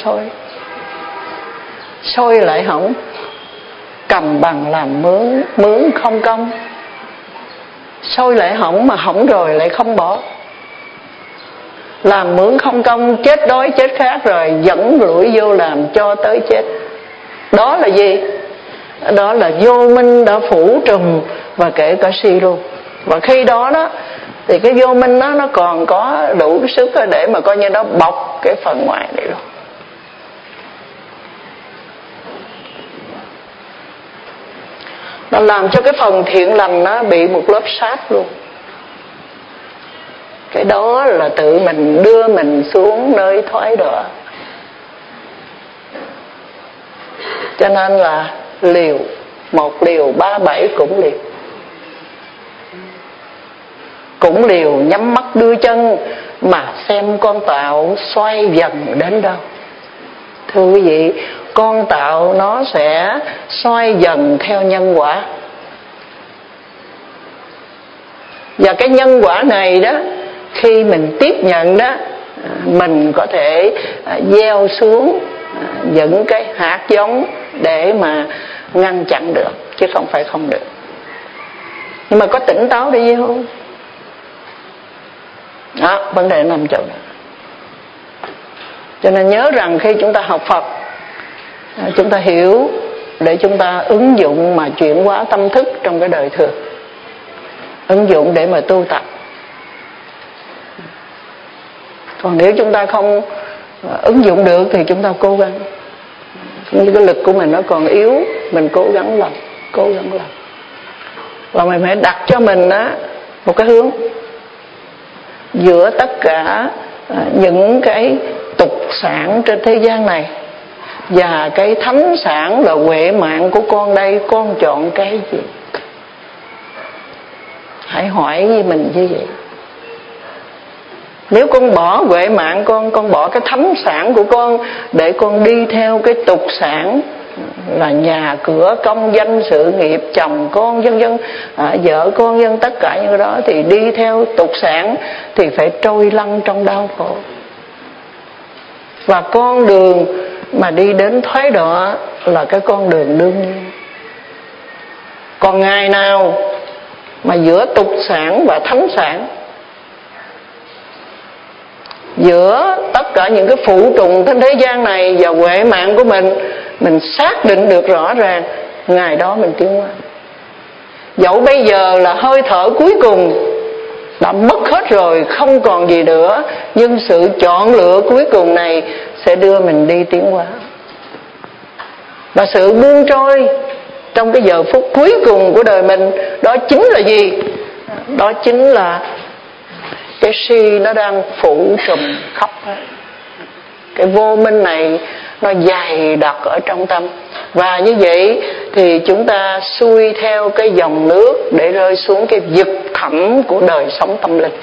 sôi lại hỏng, cầm bằng làm mướn không công. Sôi lại hỏng, mà hỏng rồi lại không bỏ, làm mướn không công, chết đói chết khát rồi dẫn lũi vô làm cho tới chết. Đó là gì? Đó là vô minh đã phủ trùm và kể cả si luôn. Và khi đó đó thì cái vô minh đó nó còn có đủ cái sức để mà coi như nó bọc cái phần ngoài này luôn. Nó làm cho cái phần thiện lành nó bị một lớp sáp luôn. Cái đó là tự mình đưa mình xuống nơi thoái đọa. Cho nên là liều, 1 liều 37 cũng liều. Cũng liều nhắm mắt đưa chân mà xem con tạo xoay dần đến đâu. Thưa quý vị, con tạo nó sẽ xoay dần theo nhân quả. Và cái nhân quả này đó, khi mình tiếp nhận đó, mình có thể gieo xuống những cái hạt giống để mà ngăn chặn được, chứ không phải không được. Nhưng mà có tỉnh táo để gì không? Đó, vấn đề nằm chỗ đó. Cho nên nhớ rằng khi chúng ta học Phật, chúng ta hiểu để chúng ta ứng dụng mà chuyển hóa tâm thức trong cái đời thường, ứng dụng để mà tu tập. Còn nếu chúng ta không ứng dụng được thì chúng ta cố gắng. Như cái lực của mình nó còn yếu, mình cố gắng làm. Và mình phải đặt cho mình á một cái hướng giữa tất cả những cái tục sản trên thế gian này và cái thánh sản là huệ mạng của con đây, con chọn cái gì? Hãy hỏi với mình như vậy. Nếu con bỏ huệ mạng con bỏ cái thánh sản của con để con đi theo cái tục sản là nhà cửa, công danh, sự nghiệp, chồng con, vân vân, vợ con, vân tất cả những cái đó, thì đi theo tục sản thì phải trôi lăn trong đau khổ. Và con đường mà đi đến thoái đọa là cái con đường đương nhiên. Còn ngày nào mà giữa tục sản và thánh sản, giữa tất cả những cái phụ trùng trên thế gian này và huệ mạng của mình xác định được rõ ràng, ngày đó mình tiến hóa. Dẫu bây giờ là hơi thở cuối cùng, đã mất hết rồi, không còn gì nữa, nhưng sự chọn lựa cuối cùng này sẽ đưa mình đi tiến hóa. Và sự buông trôi trong cái giờ phút cuối cùng của đời mình, đó chính là gì? Đó chính là cái si nó đang phủ trùm khắp hết. Cái vô minh này nó dày đặc ở trong tâm. Và như vậy thì chúng ta xuôi theo cái dòng nước để rơi xuống cái vực thẳm của đời sống tâm linh.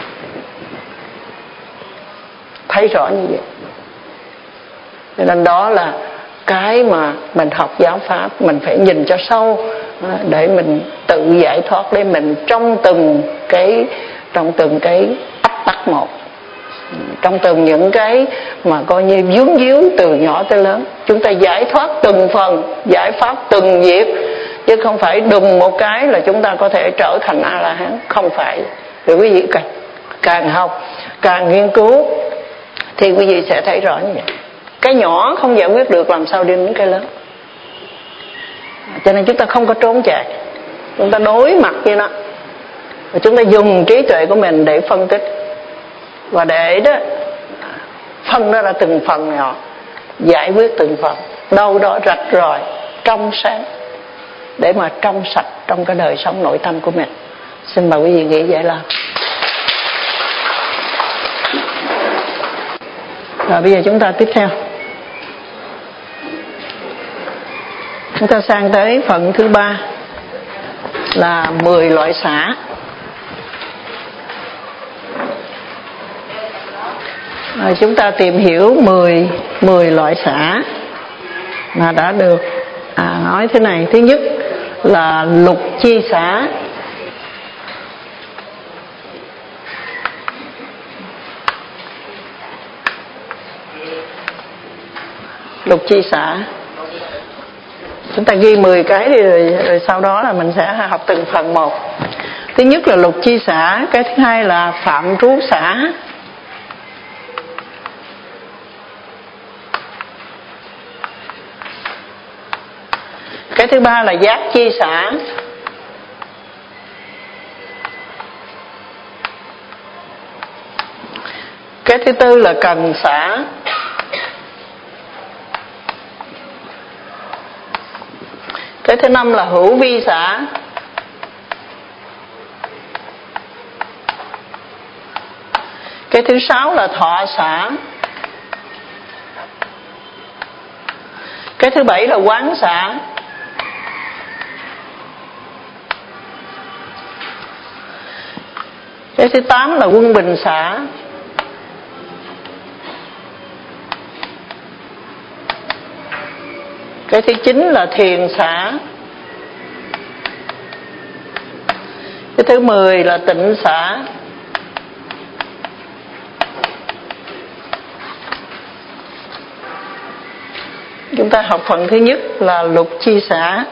Thấy rõ như vậy. Cho nên đó là cái mà mình học giáo pháp, mình phải nhìn cho sâu để mình tự giải thoát để mình trong từng cái ấp tắc một, trong từng những cái mà coi như vướng víu từ nhỏ tới lớn, chúng ta giải thoát từng phần, giải pháp từng việc, chứ không phải đùng một cái là chúng ta có thể trở thành A-la-hán. Không phải. Thì quý vị càng học, càng nghiên cứu thì quý vị sẽ thấy rõ như vậy. Cái nhỏ không giải quyết được, làm sao đi đến cái lớn. Cho nên chúng ta không có trốn chạy, chúng ta đối mặt với nó, và chúng ta dùng trí tuệ của mình để phân tích và để đó phân nó ra từng phần nhỏ, giải quyết từng phần, đâu đó rạch ròi, trong sáng, để mà trong sạch trong cái đời sống nội tâm của mình. Xin mời quý vị nghĩ vậy là. Rồi bây giờ chúng ta tiếp theo, chúng ta sang tới phần thứ 3 là 10 loại xả. Rồi chúng ta tìm hiểu 10 loại xả mà đã được nói thế này. Thứ nhất là lục chi xả. Lục chi xả, chúng ta ghi 10 cái đi, rồi sau đó là mình sẽ học từng phần một. Thứ nhất là lục chi xả. Cái thứ hai là phạm trú xả. Cái thứ ba là giác chi xả. Cái thứ tư là cần xả. Cái thứ năm là hữu vi xả. Cái thứ 6 là thọ xả. Cái thứ 7 là quán xả. Cái thứ 8 là quân bình xả. Cái thứ 9 là thiền xả. Cái thứ 10 là tịnh xả. Chúng ta học phần thứ nhất là lục chi xả.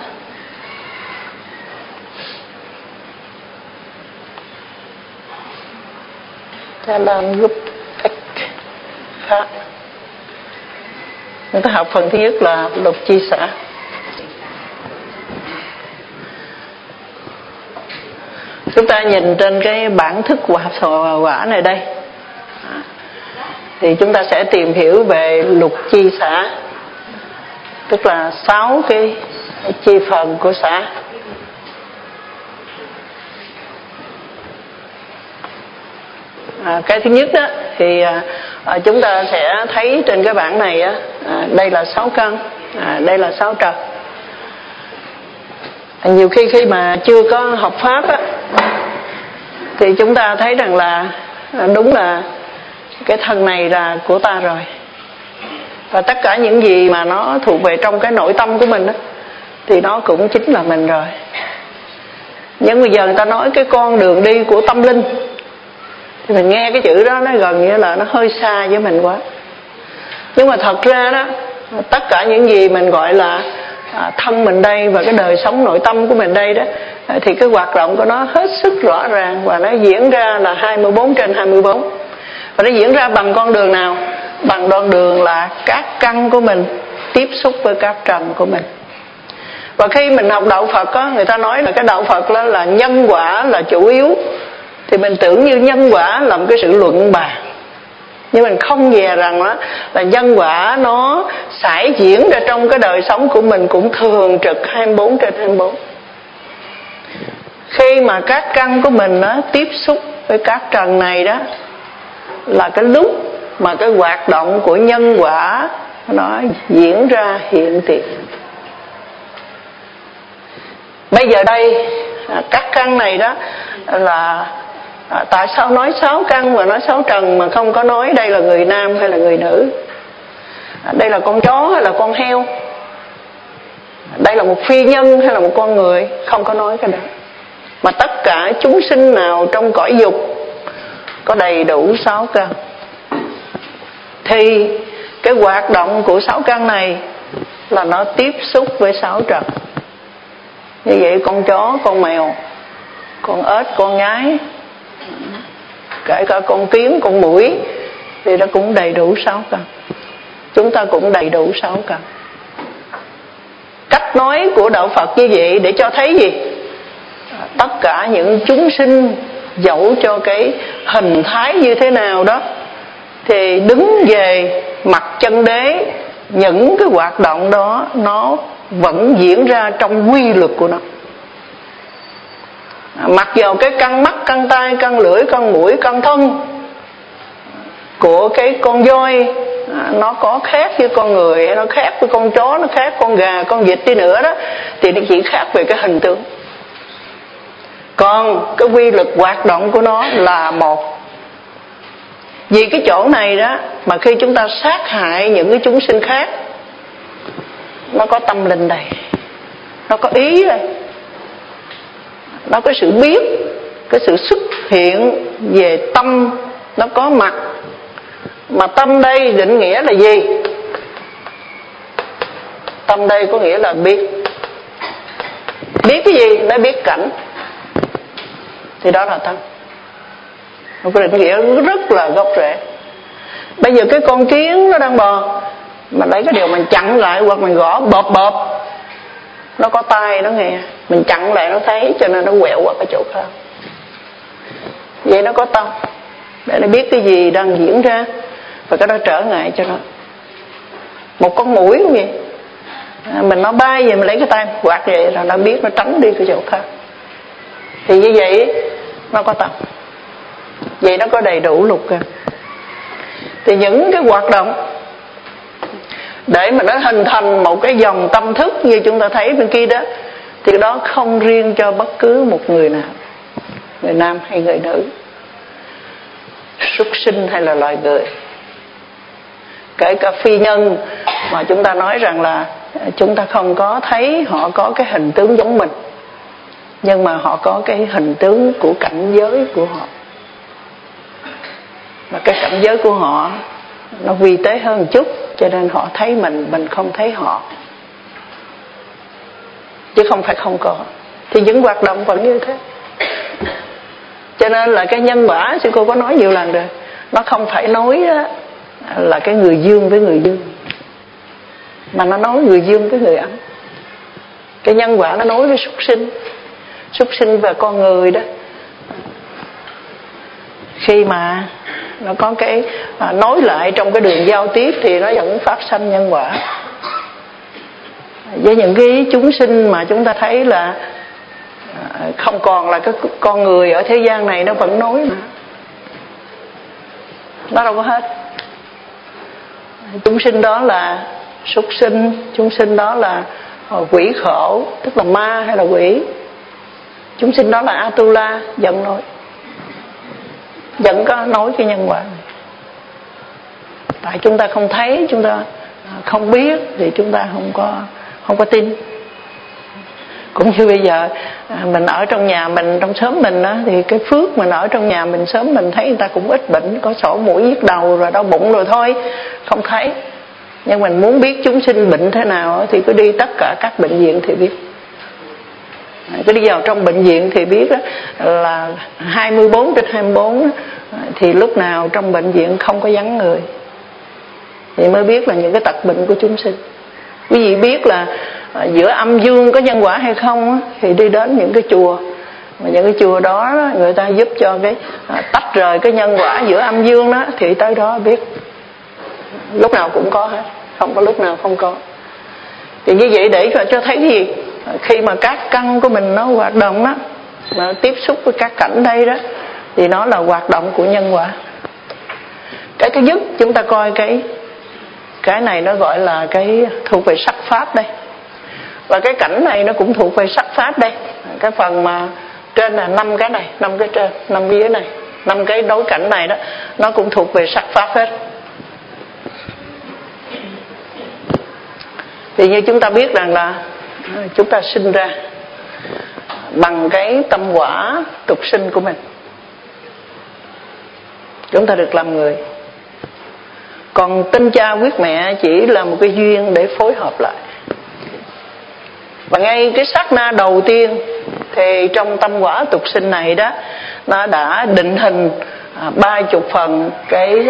Ta làm giúp ích pháp. Chúng ta học phần thứ nhất là lục chi xả. Chúng ta nhìn trên cái bản thức quả này đây, thì chúng ta sẽ tìm hiểu về lục chi xả, tức là 6 cái chi phần của xả. Cái thứ nhất đó, thì chúng ta sẽ thấy trên cái bảng này á, đây là 6 căn, đây là 6 trần. Nhiều khi mà chưa có học pháp á, thì chúng ta thấy rằng là đúng là cái thân này là của ta rồi, và tất cả những gì mà nó thuộc về trong cái nội tâm của mình đó, thì nó cũng chính là mình rồi. Nhưng bây giờ người ta nói cái con đường đi của tâm linh, thì mình nghe cái chữ đó nó gần như là nó hơi xa với mình quá. Nhưng mà thật ra đó, tất cả những gì mình gọi là thân mình đây và cái đời sống nội tâm của mình đây đó, thì cái hoạt động của nó hết sức rõ ràng, và nó diễn ra là 24/24. Và nó diễn ra bằng con đường nào? Bằng con đường là các căn của mình tiếp xúc với các trần của mình. Và khi mình học đạo Phật có người ta nói là cái đạo Phật đó là nhân quả là chủ yếu, thì mình tưởng như nhân quả là một cái sự luận bàn. Nhưng mình không dè rằng đó là nhân quả nó xảy diễn ra trong cái đời sống của mình cũng thường trực 24/24. Khi mà các căn của mình nó tiếp xúc với các trần này đó, là cái lúc mà cái hoạt động của nhân quả nó diễn ra hiện tiền. Bây giờ đây các căn này đó là tại sao nói 6 căn và nói 6 trần mà không có nói đây là người nam hay là người nữ, đây là con chó hay là con heo, đây là một phi nhân hay là một con người, không có nói cái đó. Mà tất cả chúng sinh nào trong cõi dục có đầy đủ 6 căn, thì cái hoạt động của 6 căn này là nó tiếp xúc với 6 trần. Như vậy con chó, con mèo, con ếch, con nhái, kể cả con kiến, con muỗi, thì nó cũng đầy đủ 6 căn. Chúng ta cũng đầy đủ 6 căn. Cách nói của đạo Phật như vậy để cho thấy gì? Tất cả những chúng sinh dẫu cho cái hình thái như thế nào đó, thì đứng về mặt chân đế, những cái hoạt động đó nó vẫn diễn ra trong quy luật của nó. Mặc dù cái căn mắt, căn tai, căn lưỡi, căn mũi, căn thân của cái con voi nó có khác với con người, nó khác với con chó, nó khác con gà, con vịt đi nữa đó, thì nó chỉ khác về cái hình tướng. Còn cái quy luật hoạt động của nó là một. Vì cái chỗ này đó mà khi chúng ta sát hại những cái chúng sinh khác, nó có tâm linh đây, nó có ý đây, nó có sự biết, cái sự xuất hiện về tâm nó có mặt. Mà tâm đây định nghĩa là gì? Tâm đây có nghĩa là biết. Biết cái gì? Nó biết cảnh, thì đó là tâm. Một cái định nghĩa rất là gốc rễ. Bây giờ cái con kiến nó đang bò, mình lấy cái điều mình chặn lại hoặc mình gõ bợp bợp, nó có tai nó nghe, mình chặn lại nó thấy, cho nên nó quẹo qua cái chỗ khác. Vậy nó có tâm để nó biết cái gì đang diễn ra, và cái đó trở ngại cho nó. Một con muỗi cũng vậy, mình nó bay về mình lấy cái tay quạt vậy là nó biết, nó tránh đi cái chỗ khác. Thì như vậy nó có tâm. Vậy nó có đầy đủ lục căn. Thì những cái hoạt động để mà nó hình thành một cái dòng tâm thức như chúng ta thấy bên kia đó, thì đó không riêng cho bất cứ một người nào, người nam hay người nữ, súc sinh hay là loài người, kể cả phi nhân mà chúng ta nói rằng là chúng ta không có thấy họ có cái hình tướng giống mình, nhưng mà họ có cái hình tướng của cảnh giới của họ, mà cái cảnh giới của họ nó vi tế hơn một chút, cho nên họ thấy mình không thấy họ, chứ không phải không có. Thì những hoạt động vẫn như thế. Cho nên là cái nhân quả, sư cô có nói nhiều lần rồi, nó không phải nói là cái người dương với người dương, mà nó nói người dương với người âm. Cái nhân quả nó nói với súc sinh và con người đó. Khi mà nó có cái nối lại trong cái đường giao tiếp thì nó vẫn phát sinh nhân quả. Với những cái chúng sinh mà chúng ta thấy là không còn là cái con người ở thế gian này, nó vẫn nối mà, nó đâu có hết. Chúng sinh đó là súc sinh, chúng sinh đó là quỷ khổ, tức là ma hay là quỷ. Chúng sinh đó là Atula, vẫn nối, vẫn có nối cái nhân quả này. Tại chúng ta không thấy, chúng ta không biết thì chúng ta không có tin. Cũng như bây giờ mình ở trong nhà mình, trong xóm mình đó, thì cái phước mình ở trong nhà mình, sớm mình thấy người ta cũng ít bệnh, có sổ mũi nhức đầu rồi đau bụng rồi thôi, không thấy. Nhưng mình muốn biết chúng sinh bệnh thế nào thì cứ đi tất cả các bệnh viện thì biết. Cứ đi vào trong bệnh viện thì biết là 24/24 thì lúc nào trong bệnh viện không có vắng người, thì mới biết là những cái tật bệnh của chúng sinh. Quý vị biết là giữa âm dương có nhân quả hay không thì đi đến những cái chùa, mà những cái chùa đó người ta giúp cho cái tách rời cái nhân quả giữa âm dương đó, thì tới đó biết lúc nào cũng có hết, không có lúc nào không có. Thì như vậy để cho thấy cái gì, khi mà các căn của mình nó hoạt động đó, mà tiếp xúc với các cảnh đây đó, thì nó là hoạt động của nhân quả. Cái thứ nhất chúng ta coi cái này nó gọi là cái thuộc về sắc pháp đây, và cái cảnh này nó cũng thuộc về sắc pháp đây. Cái phần mà trên là 5 cái này, 5 cái trên, 5 cái dưới này, 5 cái đối cảnh này đó, nó cũng thuộc về sắc pháp hết. Thì như chúng ta biết rằng là chúng ta sinh ra bằng cái tâm quả tục sinh của mình, chúng ta được làm người. Còn tinh cha huyết mẹ chỉ là một cái duyên để phối hợp lại. Và ngay cái sát na đầu tiên thì trong tâm quả tục sinh này đó, nó đã định hình 30 phần cái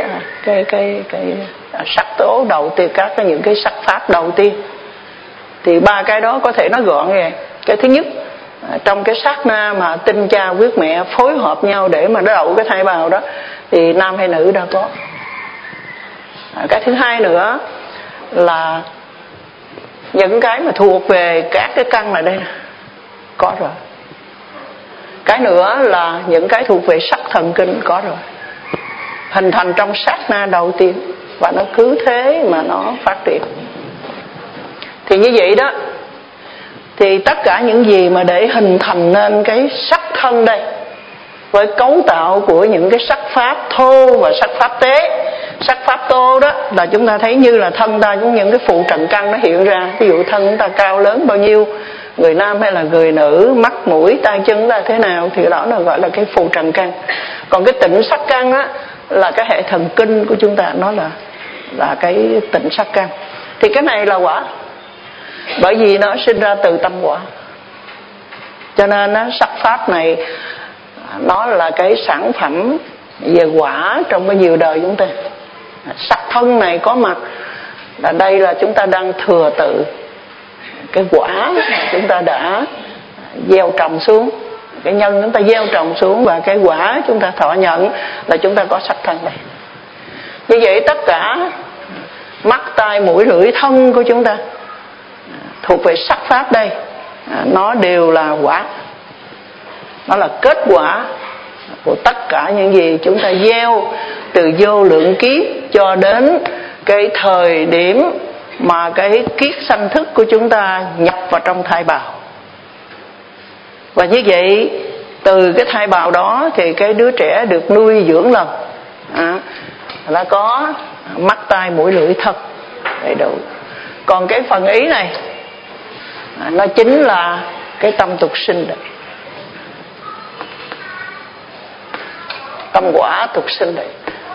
sắc tố đầu tiên, các những cái sắc pháp đầu tiên. Thì 3 cái đó có thể nói gọn vậy. Cái thứ nhất, trong cái sát na mà tinh cha huyết mẹ phối hợp nhau để mà nó đậu cái thai bào đó, thì nam hay nữ đã có. Cái thứ hai nữa là những cái mà thuộc về các cái căn ở đây nè, có rồi. Cái nữa là những cái thuộc về sắc thần kinh, có rồi, hình thành trong sát na đầu tiên, và nó cứ thế mà nó phát triển. Thì như vậy đó, thì tất cả những gì mà để hình thành nên cái sắc thân đây, với cấu tạo của những cái sắc pháp thô và sắc pháp tế. Sắc pháp thô đó là chúng ta thấy như là thân ta, cũng những cái phụ trần căn nó hiện ra. Ví dụ thân chúng ta cao lớn bao nhiêu, người nam hay là người nữ, mắt mũi tay chân là thế nào, thì đó là gọi là cái phụ trần căn. Còn cái tịnh sắc căn á là cái hệ thần kinh của chúng ta, nó là cái tịnh sắc căn. Thì cái này là quả, bởi vì nó sinh ra từ tâm quả. Cho nên sắc pháp này nó là cái sản phẩm về quả trong cái nhiều đời chúng ta. Sắc thân này có mặt là đây là chúng ta đang thừa tự cái quả mà chúng ta đã gieo trồng xuống, cái nhân chúng ta gieo trồng xuống, và cái quả chúng ta thọ nhận là chúng ta có sắc thân đây. Như vậy tất cả mắt tai mũi lưỡi thân của chúng ta thuộc về sắc pháp đây, nó đều là quả, nó là kết quả của tất cả những gì chúng ta gieo từ vô lượng kiếp cho đến cái thời điểm mà cái kiết sanh thức của chúng ta nhập vào trong thai bào. Và như vậy từ cái thai bào đó thì cái đứa trẻ được nuôi dưỡng lần, nó có mắt tai mũi lưỡi thân đầy đủ. Còn cái phần ý này nó chính là cái tâm tục sinh đấy, tâm quả tục sinh đấy,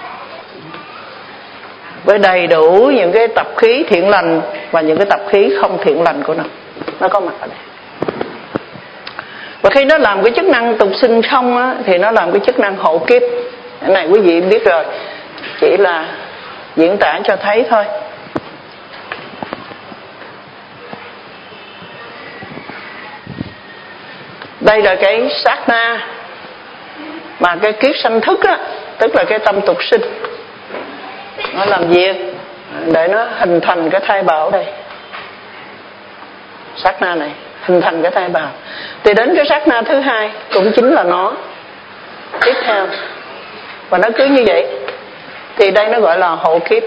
với đầy đủ những cái tập khí thiện lành và những cái tập khí không thiện lành của nó có mặt ở đây. Và khi nó làm cái chức năng tục sinh không á, thì nó làm cái chức năng hộ kiếp. Cái này quý vị biết rồi, chỉ là diễn tả cho thấy thôi. Đây là cái sát na mà cái kiết sanh thức á, tức là cái tâm tục sinh, nó làm việc để nó hình thành cái thai bào ở đây. Sát na này hình thành cái thai bào, thì đến cái sát na thứ hai cũng chính là nó tiếp theo, và nó cứ như vậy. Thì đây nó gọi là hộ kiếp,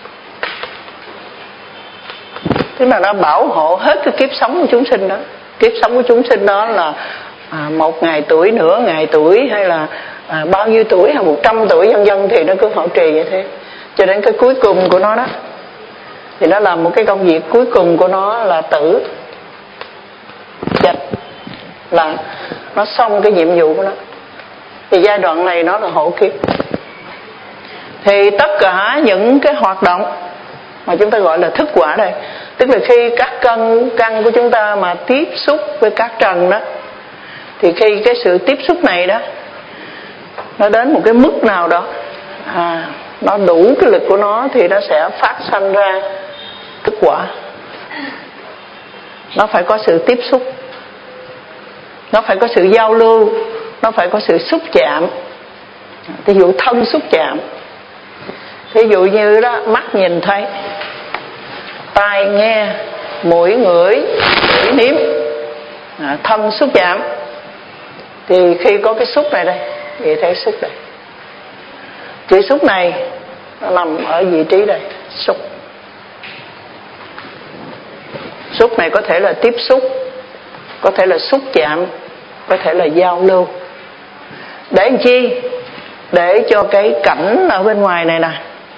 tức là nó bảo hộ hết cái kiếp sống của chúng sinh đó. Kiếp sống của chúng sinh đó là 1 ngày tuổi, nửa ngày tuổi, hay là bao nhiêu tuổi, hay 100 tuổi, vân vân, thì nó cứ hộ trì vậy thế cho đến cái cuối cùng của nó đó. Thì nó làm một cái công việc cuối cùng của nó là tử, chết, là nó xong cái nhiệm vụ của nó. Thì giai đoạn này nó là hộ kiếp. Thì tất cả những cái hoạt động mà chúng ta gọi là thức quả đây, tức là khi các căn của chúng ta mà tiếp xúc với các trần đó, thì khi cái sự tiếp xúc này đó nó đến một cái mức nào đó, nó đủ cái lực của nó, thì nó sẽ phát sanh ra thức quả. Nó phải có sự tiếp xúc, nó phải có sự giao lưu, nó phải có sự xúc chạm. Ví dụ thân xúc chạm, ví dụ như đó, mắt nhìn thấy, tai nghe, mũi ngửi, lưỡi nếm, thân xúc chạm. Thì khi có cái xúc này đây, thì thấy xúc đây. Chữ xúc này nó nằm ở vị trí đây, xúc. Xúc này có thể là tiếp xúc, có thể là xúc chạm, có thể là giao lưu. Để làm chi? Để cho cái cảnh ở bên ngoài này nè,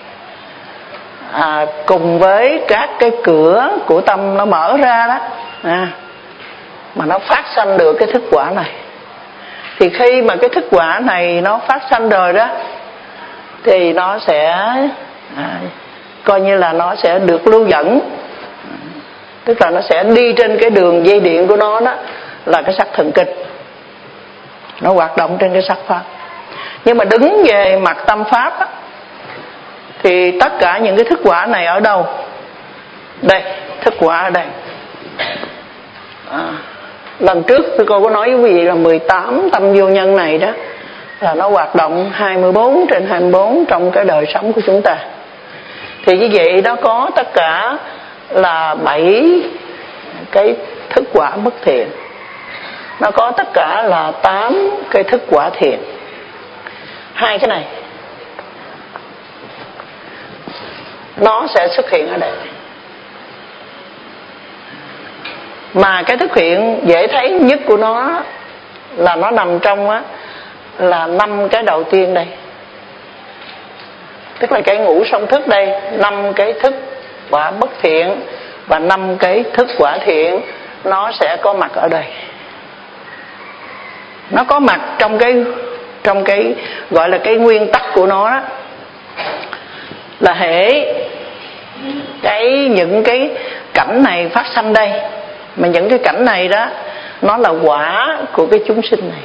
cùng với các cái cửa của tâm nó mở ra đó, mà nó phát sanh được cái thức quả này. Thì khi mà cái thức quả này nó phát sanh rồi đó, thì nó sẽ coi như là nó sẽ được lưu dẫn, tức là nó sẽ đi trên cái đường dây điện của nó đó, là cái sắc thần kinh, nó hoạt động trên cái sắc pháp. Nhưng mà đứng về mặt tâm pháp á, thì tất cả những cái thức quả này ở đâu? Đây, thức quả ở đây. Lần trước cô có nói với quý vị là 18 tâm vô nhân này đó, là nó hoạt động 24/24 trong cái đời sống của chúng ta. Thì như vậy đó, có tất cả là 7 cái thức quả bất thiện, nó có tất cả là 8 cái thức quả thiện. 2 cái này nó sẽ xuất hiện ở đây. Mà cái thức hiện dễ thấy nhất của nó là nó nằm trong á, là 5 cái đầu tiên đây, tức là cái ngũ song thức đây. 5 cái thức quả bất thiện và 5 cái thức quả thiện nó sẽ có mặt ở đây. Nó có mặt trong cái gọi là cái nguyên tắc của nó đó, là hễ những cái cảnh này phát sanh đây, mà những cái cảnh này đó nó là quả của cái chúng sinh này,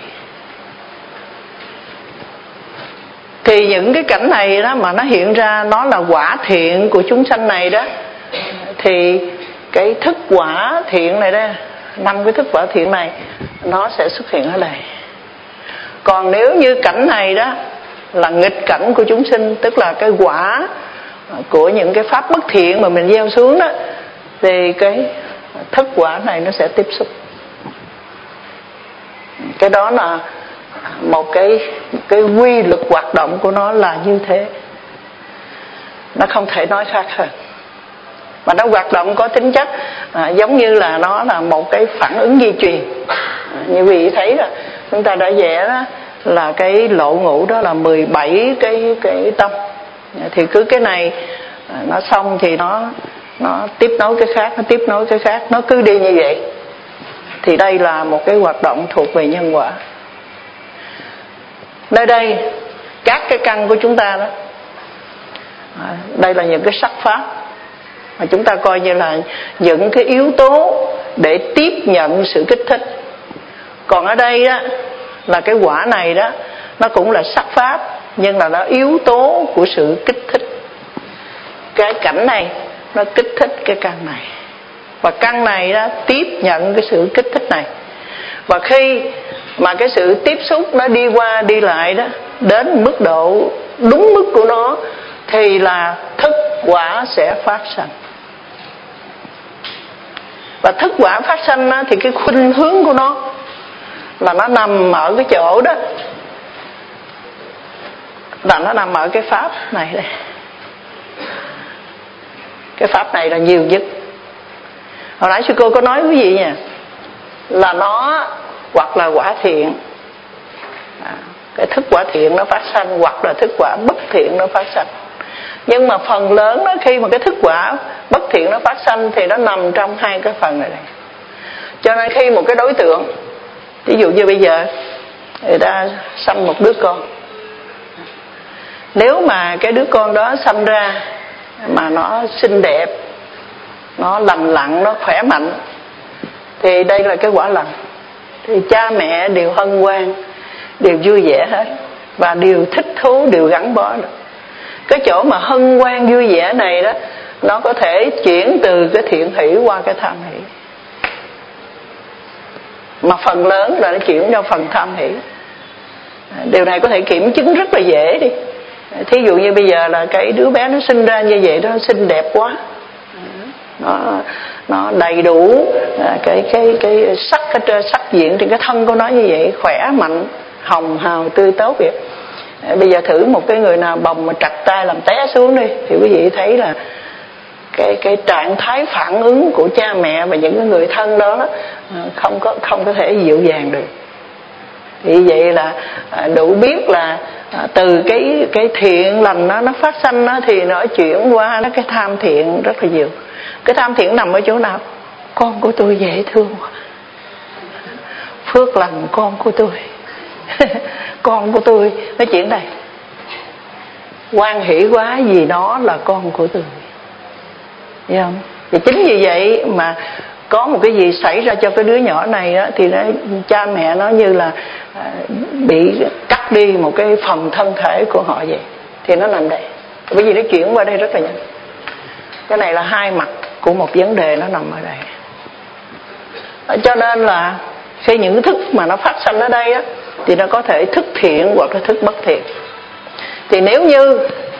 thì những cái cảnh này đó mà nó hiện ra nó là quả thiện của chúng sanh này đó, thì cái thức quả thiện này đó, 5 cái thức quả thiện này nó sẽ xuất hiện ở đây. Còn nếu như cảnh này đó là nghịch cảnh của chúng sinh, tức là cái quả của những cái pháp bất thiện mà mình gieo xuống đó, thì cái thức quả này nó sẽ tiếp xúc. Cái đó là một cái quy luật hoạt động của nó là như thế. Nó không thể nói khác hơn. Mà nó hoạt động có tính chất giống như là nó là một cái phản ứng di truyền. Như quý vị thấy là chúng ta đã vẽ đó, là cái lộ ngũ đó là 17 cái tông. Thì cứ cái này nó xong thì nó tiếp nối cái khác, nó tiếp nối cái khác, nó cứ đi như vậy. Thì đây là một cái hoạt động thuộc về nhân quả. Nơi đây các cái căn của chúng ta đó, đây là những cái sắc pháp mà chúng ta coi như là những cái yếu tố để tiếp nhận sự kích thích. Còn ở đây đó là cái quả này đó, nó cũng là sắc pháp, nhưng là nó yếu tố của sự kích thích. Cái cảnh này nó kích thích cái căn này, và căn này đó tiếp nhận cái sự kích thích này. Và khi mà cái sự tiếp xúc nó đi qua đi lại đó đến mức độ đúng mức của nó, thì là thức quả sẽ phát sanh. Và thức quả phát sanh đó, thì cái khuynh hướng của nó là nó nằm ở cái chỗ đó, là nó nằm ở cái pháp này đây. Cái pháp này là nhiều nhất. Hồi nãy sư cô có nói quý vị nha, là nó hoặc là quả thiện, cái thức quả thiện nó phát sanh, hoặc là thức quả bất thiện nó phát sanh. Nhưng mà phần lớn đó, khi mà cái thức quả bất thiện nó phát sanh thì nó nằm trong hai cái phần này. Cho nên khi một cái đối tượng, ví dụ như bây giờ người ta sanh một đứa con, nếu mà cái đứa con đó sanh ra mà nó xinh đẹp, nó lành lặn, nó khỏe mạnh, thì đây là cái quả lành. Thì cha mẹ đều hân hoan, đều vui vẻ hết, và đều thích thú, đều gắn bó được. Cái chỗ mà hân hoan vui vẻ này đó, nó có thể chuyển từ cái thiện hỷ qua cái tham hỷ, mà phần lớn là nó chuyển cho phần tham hỷ. Điều này có thể kiểm chứng rất là dễ đi. Thí dụ như bây giờ là cái đứa bé nó sinh ra như vậy đó, xinh đẹp quá, nó đầy đủ cái sắc, cái sắc diện trên cái thân của nó như vậy, khỏe mạnh, hồng hào, tươi tốt vậy. Bây giờ thử một cái người nào bồng mà trật tay làm té xuống đi, thì quý vị thấy là cái trạng thái phản ứng của cha mẹ và những cái người thân đó không có thể dịu dàng được. Thì vậy là đủ biết là từ cái thiện lành nó phát sanh đó, thì nó chuyển qua nó cái tham thiện rất là nhiều. Cái tham thiện nằm ở chỗ nào? Con của tôi dễ thương quá, phước lành con của tôi con của tôi nó chuyển đây, hoan hỷ quá vì nó là con của tôi, thấy không? Thì chính vì vậy mà có một cái gì xảy ra cho cái đứa nhỏ này đó, thì cha mẹ nó như là bị cắt đi một cái phần thân thể của họ vậy, thì nó nằm đây, bởi vì nó chuyển qua đây rất là nhanh. Cái này là hai mặt của một vấn đề, nó nằm ở đây. Cho nên là khi những thức mà nó phát sanh ở đây á, thì nó có thể thức thiện hoặc là thức bất thiện. Thì nếu như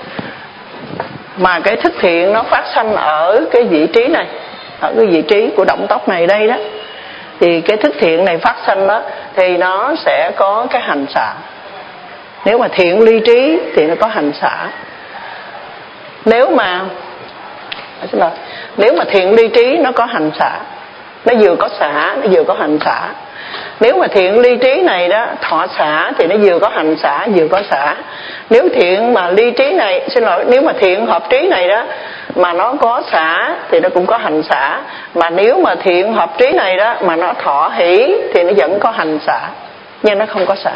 mà cái thức thiện nó phát sanh ở cái vị trí này, ở cái vị trí của động tóc này đây đó, thì cái thức thiện này phát sanh đó, thì nó sẽ có cái hành xả. Nếu mà thiện ly trí thì nó có hành xả. Nếu mà thiện ly trí nó có hành xả, nó vừa có xả, nó vừa có hành xả. Nếu mà thiện ly trí này đó thọ xả thì nó vừa có hành xả, vừa có xả. Nếu thiện mà ly trí này, nếu mà thiện hợp trí này đó mà nó có xả thì nó cũng có hành xả. Mà nếu mà thiện hợp trí này đó mà nó thọ hỷ thì nó vẫn có hành xả, nhưng nó không có xả.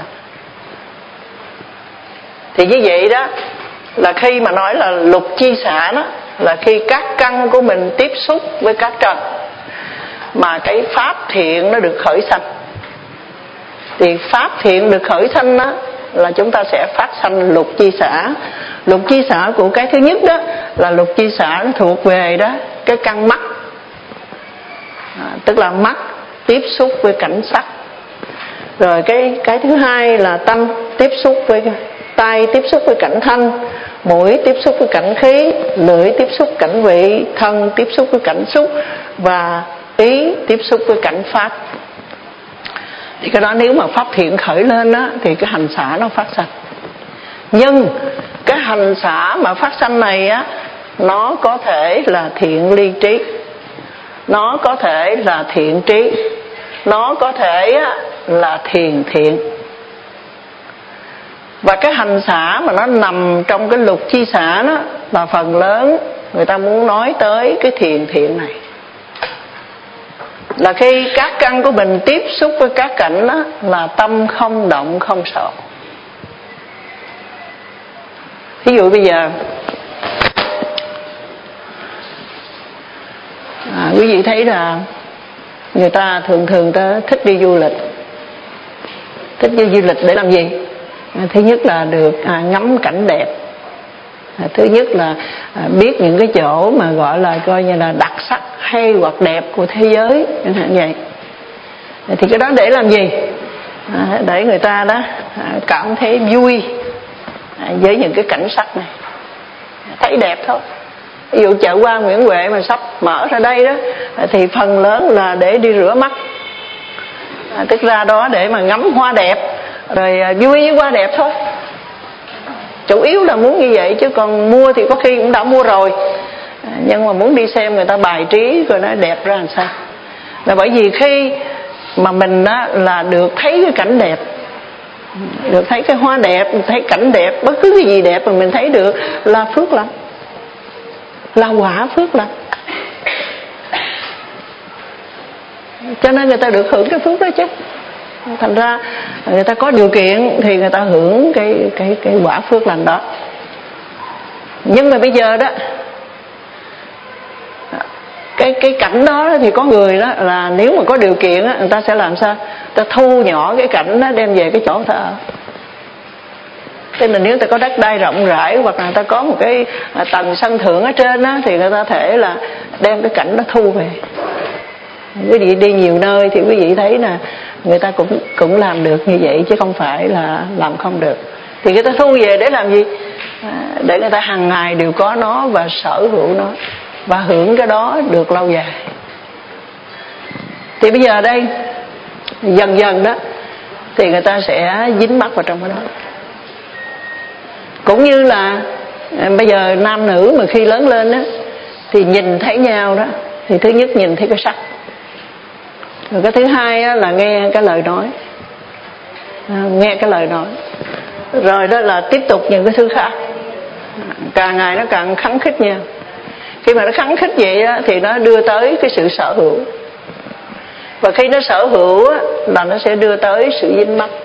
Thì như vậy đó là khi mà nói là lục chi xả đó, là khi các căn của mình tiếp xúc với các trần mà cái pháp thiện nó được khởi sanh. Thì pháp thiện được khởi sanh đó là chúng ta sẽ phát sanh lục chi xả. Lục chi xả của cái thứ nhất đó là lục chi xả thuộc về đó cái căn mắt, tức là mắt tiếp xúc với cảnh sắc. Rồi cái thứ hai là tâm tiếp xúc với tai, tiếp xúc với cảnh thanh, mũi tiếp xúc với cảnh khí, lưỡi tiếp xúc cảnh vị, thân tiếp xúc với cảnh xúc, và ý tiếp xúc với cảnh pháp. Thì cái đó nếu mà pháp thiện khởi lên đó, thì cái hành xả nó phát sanh. Nhưng cái hành xả mà phát sanh này á, nó có thể là thiện ly trí, nó có thể là thiện trí, nó có thể là thiền thiện. Và cái hành xả mà nó nằm trong cái lục chi xả đó là phần lớn người ta muốn nói tới cái thiền thiện này. Là khi các căn của mình tiếp xúc với các cảnh đó, là tâm không động không sợ. Ví dụ bây giờ quý vị thấy là người ta thường ta thích đi du lịch. Thích đi du lịch để làm gì? Thứ nhất là được ngắm cảnh đẹp. Thứ nhất là biết những cái chỗ mà gọi là coi như là đặc sắc hay hoặc đẹp của thế giới, chẳng hạn vậy. Thì cái đó để làm gì? Để người ta đó cảm thấy vui với những cái cảnh sắc này, thấy đẹp thôi. Ví dụ chợ Hoa Nguyễn Huệ mà sắp mở ra đây đó, thì phần lớn là để đi rửa mắt, tức ra đó để mà ngắm hoa đẹp rồi vui với hoa đẹp thôi. Chủ yếu là muốn như vậy, chứ còn mua thì có khi cũng đã mua rồi, nhưng mà muốn đi xem người ta bài trí rồi nó đẹp ra làm sao. Là bởi vì khi mà mình á, là được thấy cái cảnh đẹp, được thấy cái hoa đẹp, thấy cảnh đẹp, bất cứ cái gì đẹp mà mình thấy được là phước lành, là quả phước lành. Cho nên người ta được hưởng cái phước đó chứ. Thành ra người ta có điều kiện thì người ta hưởng cái quả phước lành đó. Nhưng mà bây giờ đó, cái cảnh đó thì có người đó là nếu mà có điều kiện đó, người ta sẽ làm sao? Người ta thu nhỏ cái cảnh đó đem về cái chỗ người ta ở. Thế nên nếu người ta có đất đai rộng rãi, hoặc là người ta có một cái tầng sân thượng ở trên đó, thì người ta thể là đem cái cảnh đó thu về. Quý vị đi nhiều nơi thì quý vị thấy là người ta cũng làm được như vậy, chứ không phải là làm không được. Thì người ta thu về để làm gì? Để người ta hàng ngày đều có nó và sở hữu nó, và hưởng cái đó được lâu dài. Thì bây giờ đây dần dần đó thì người ta sẽ dính mắc vào trong cái đó. Cũng như là bây giờ nam nữ mà khi lớn lên đó, thì nhìn thấy nhau đó, thì thứ nhất nhìn thấy cái sắc, rồi cái thứ hai á, là nghe cái lời nói, nghe cái lời nói, rồi đó là tiếp tục những cái thứ khác. Càng ngày nó càng khắng khích nhau. Khi mà nó khắng khích vậy á, thì nó đưa tới cái sự sở hữu, và khi nó sở hữu á, là nó sẽ đưa tới sự dính mắc.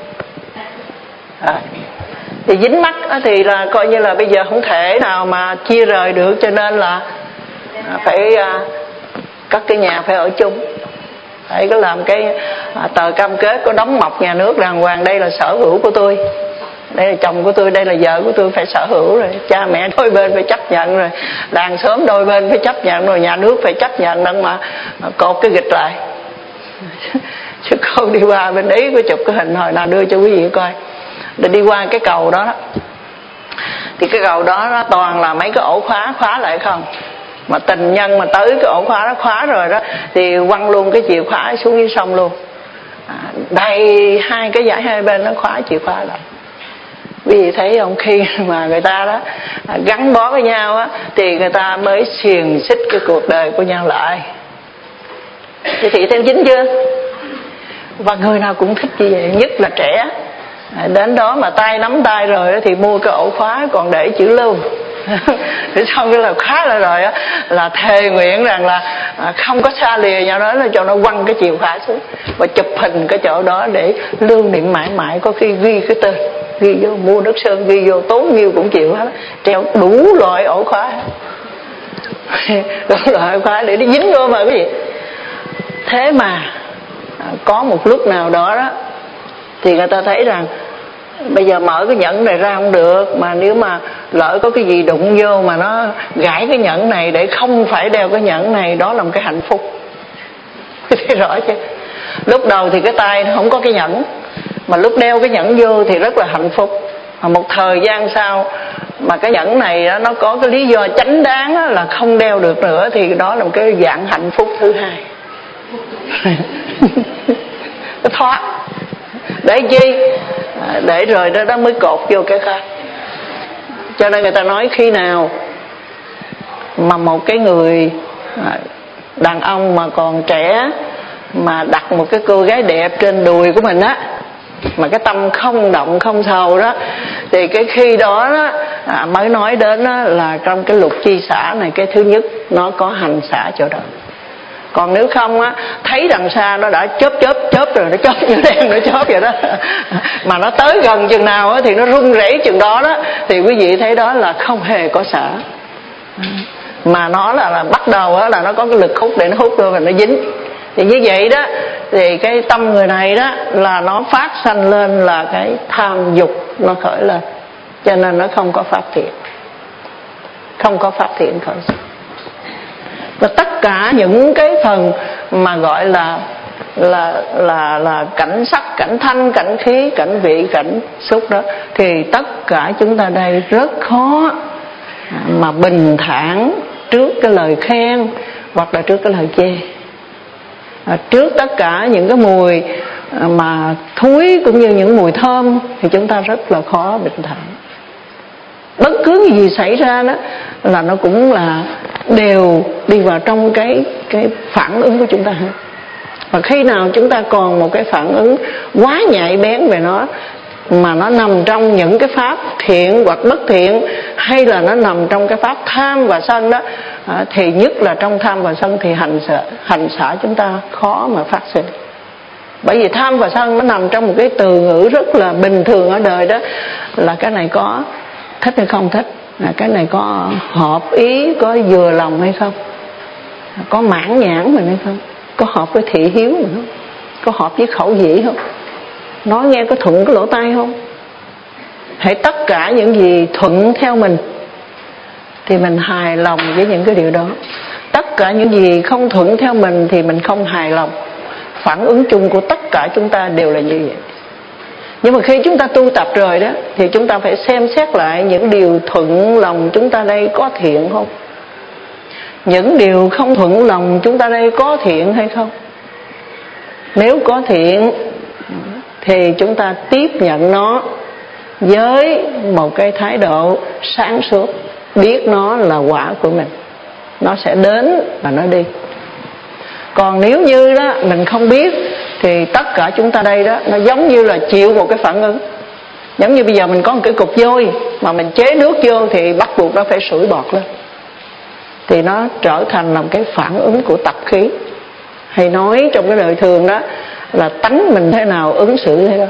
Thì dính mắc á, thì là coi như là bây giờ không thể nào mà chia rời được, cho nên là phải các cái nhà phải ở chung, phải có làm cái tờ cam kết, có đóng mộc nhà nước đàng hoàng, đây là sở hữu của tôi, đây là chồng của tôi, đây là vợ của tôi, phải sở hữu, rồi cha mẹ đôi bên phải chấp nhận, rồi làng xóm đôi bên phải chấp nhận, rồi nhà nước phải chấp nhận, đừng mà cột cái nghịch lại. Chứ con đi qua bên Ý có chụp cái hình hồi nào đưa cho quý vị coi, để đi qua cái cầu đó đó, thì cái cầu đó nó toàn là mấy cái ổ khóa lại không. Mà tình nhân mà tới cái ổ khóa đó, khóa rồi đó, thì quăng luôn cái chìa khóa xuống dưới sông luôn. Đầy hai cái dãy hai bên nó khóa chìa khóa lại. Quý vị thấy không, khi mà người ta đó gắn bó với nhau á, thì người ta mới xiềng xích cái cuộc đời của nhau lại. Thì theo dính chưa? Và người nào cũng thích như vậy, nhất là trẻ. Đến đó mà tay nắm tay rồi thì mua cái ổ khóa còn để chữ lưu. Để xong cái là khóa lại rồi á, là thề nguyện rằng là không có xa lìa nhau đó, là cho nó quăng cái chìa khóa xuống và chụp hình cái chỗ đó để lưu niệm mãi mãi. Có khi ghi cái tên, ghi vô mua đất sơn, ghi vô tốn nhiêu cũng chịu hết, treo đủ loại ổ khóa. Đủ loại ổ khóa để nó dính vô mà quý vị. Thế mà có một lúc nào đó đó thì người ta thấy rằng bây giờ mở cái nhẫn này ra không được, mà nếu mà lỡ có cái gì đụng vô mà nó gãy cái nhẫn này để không phải đeo cái nhẫn này, đó là một cái hạnh phúc. Thấy rõ chưa? Lúc đầu thì cái tay nó không có cái nhẫn, mà lúc đeo cái nhẫn vô thì rất là hạnh phúc. Mà một thời gian sau mà cái nhẫn này đó, nó có cái lý do chánh đáng đó, là không đeo được nữa, thì đó là một cái dạng hạnh phúc thứ hai. Nó thoát. Để chi? Để rồi đó mới cột vô cái khác. Cho nên người ta nói khi nào mà một cái người đàn ông mà còn trẻ mà đặt một cái cô gái đẹp trên đùi của mình á, mà cái tâm không động không sầu đó, thì cái khi đó, mới nói đến là trong cái lục chi xả này, cái thứ nhất nó có hành xả chỗ đó. Còn nếu không á, thấy đằng xa nó đã chớp rồi, nó chớp như đen, nó chớp vậy đó mà nó tới gần chừng nào á thì nó run rẩy chừng đó đó, thì quý vị thấy đó là không hề có xả, mà nó là bắt đầu á là nó có cái lực hút để nó hút vô và nó dính. Thì như vậy đó, thì cái tâm người này đó là nó phát sanh lên là cái tham dục nó khởi lên, cho nên nó không có pháp thiện, không có pháp thiện khởi sinh. Và tất cả những cái phần mà gọi là cảnh sắc, cảnh thanh, cảnh khí, cảnh vị, cảnh xúc đó, thì tất cả chúng ta đây rất khó mà bình thản trước cái lời khen hoặc là trước cái lời chê. Trước tất cả những cái mùi mà thúi cũng như những mùi thơm thì chúng ta rất là khó bình thản. Bất cứ gì xảy ra đó là nó cũng là đều đi vào trong cái phản ứng của chúng ta hết. Và khi nào chúng ta còn một cái phản ứng quá nhạy bén về nó, mà nó nằm trong những cái pháp thiện hoặc bất thiện, hay là nó nằm trong cái pháp tham và sân đó, thì nhất là trong tham và sân thì hành xả chúng ta khó mà phát sinh. Bởi vì tham và sân nó nằm trong một cái từ ngữ rất là bình thường ở đời đó, là cái này có thích hay không thích, cái này có hợp ý, có vừa lòng hay không, có mãn nhãn mình hay không, có hợp với thị hiếu mình không, có hợp với khẩu vị không, nói nghe có thuận cái lỗ tai không. Hãy tất cả những gì thuận theo mình thì mình hài lòng với những cái điều đó. Tất cả những gì không thuận theo mình thì mình không hài lòng. Phản ứng chung của tất cả chúng ta đều là như vậy. Nhưng mà khi chúng ta tu tập rồi đó, thì chúng ta phải xem xét lại những điều thuận lòng chúng ta đây có thiện không, những điều không thuận lòng chúng ta đây có thiện hay không. Nếu có thiện thì chúng ta tiếp nhận nó với một cái thái độ sáng suốt, biết nó là quả của mình, nó sẽ đến và nó đi. Còn nếu như đó mình không biết thì tất cả chúng ta đây đó, nó giống như là chịu một cái phản ứng. Giống như bây giờ mình có một cái cục vôi mà mình chế nước vô thì bắt buộc nó phải sủi bọt lên, thì nó trở thành là một cái phản ứng của tập khí. Hay nói trong cái đời thường đó là tánh mình thế nào ứng xử thế đó.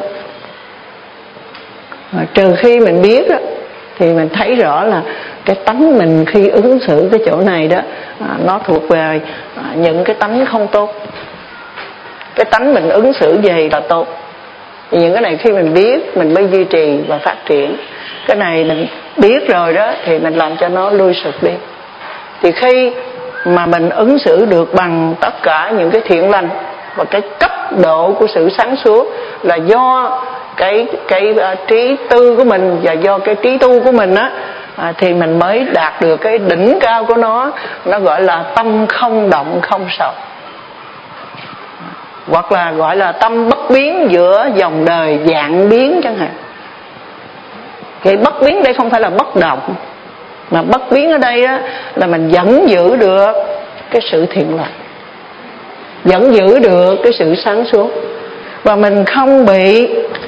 Trừ khi mình biết đó, thì mình thấy rõ là cái tánh mình khi ứng xử cái chỗ này đó, nó thuộc về những cái tánh không tốt. Cái tánh mình ứng xử về là tốt. Thì những cái này khi mình biết mình mới duy trì và phát triển. Cái này mình biết rồi đó thì mình làm cho nó lui sụp đi. Thì khi mà mình ứng xử được bằng tất cả những cái thiện lành và cái cấp độ của sự sáng suốt là do cái trí tư của mình và do cái trí tu của mình á, thì mình mới đạt được cái đỉnh cao của nó gọi là tâm không động không sầu, hoặc là gọi là tâm bất biến giữa dòng đời vạn biến chẳng hạn. Cái bất biến đây không phải là bất động, mà bất biến ở đây á, là mình vẫn giữ được cái sự thiện lành, vẫn giữ được cái sự sáng suốt, và mình không bị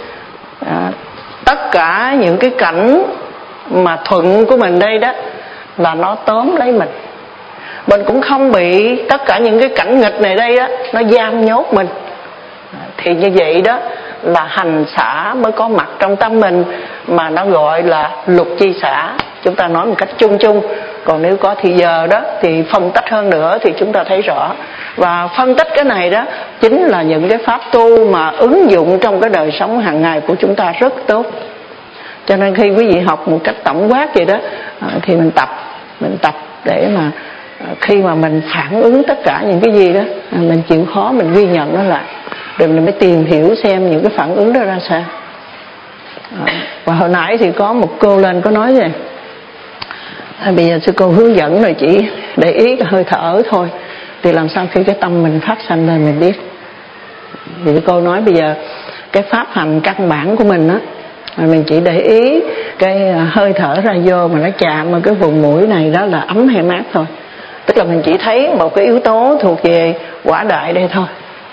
tất cả những cái cảnh mà thuận của mình đây đó là nó tóm lấy mình. Mình cũng không bị tất cả những cái cảnh nghịch này đây đó nó giam nhốt mình. Thì như vậy đó là hành xả mới có mặt trong tâm mình, mà nó gọi là lục chi xả. Chúng ta nói một cách chung chung, còn nếu có thì giờ đó thì phân tích hơn nữa thì chúng ta thấy rõ. Và phân tích cái này đó chính là những cái pháp tu mà ứng dụng trong cái đời sống hàng ngày của chúng ta rất tốt. Cho nên khi quý vị học một cách tổng quát vậy đó, thì mình tập để mà khi mà mình phản ứng tất cả những cái gì đó, mình chịu khó mình ghi nhận nó lại, rồi mình mới tìm hiểu xem những cái phản ứng đó ra sao. Và hồi nãy thì có một cô lên có nói vậy, bây giờ sư cô hướng dẫn rồi chỉ để ý cái hơi thở thôi, thì làm sao khi cái tâm mình phát sanh lên mình biết. Thì cô nói bây giờ cái pháp hành căn bản của mình á, mình chỉ để ý cái hơi thở ra vô mà nó chạm vào cái vùng mũi này đó là ấm hay mát thôi. Tức là mình chỉ thấy một cái yếu tố thuộc về quả đại đây thôi.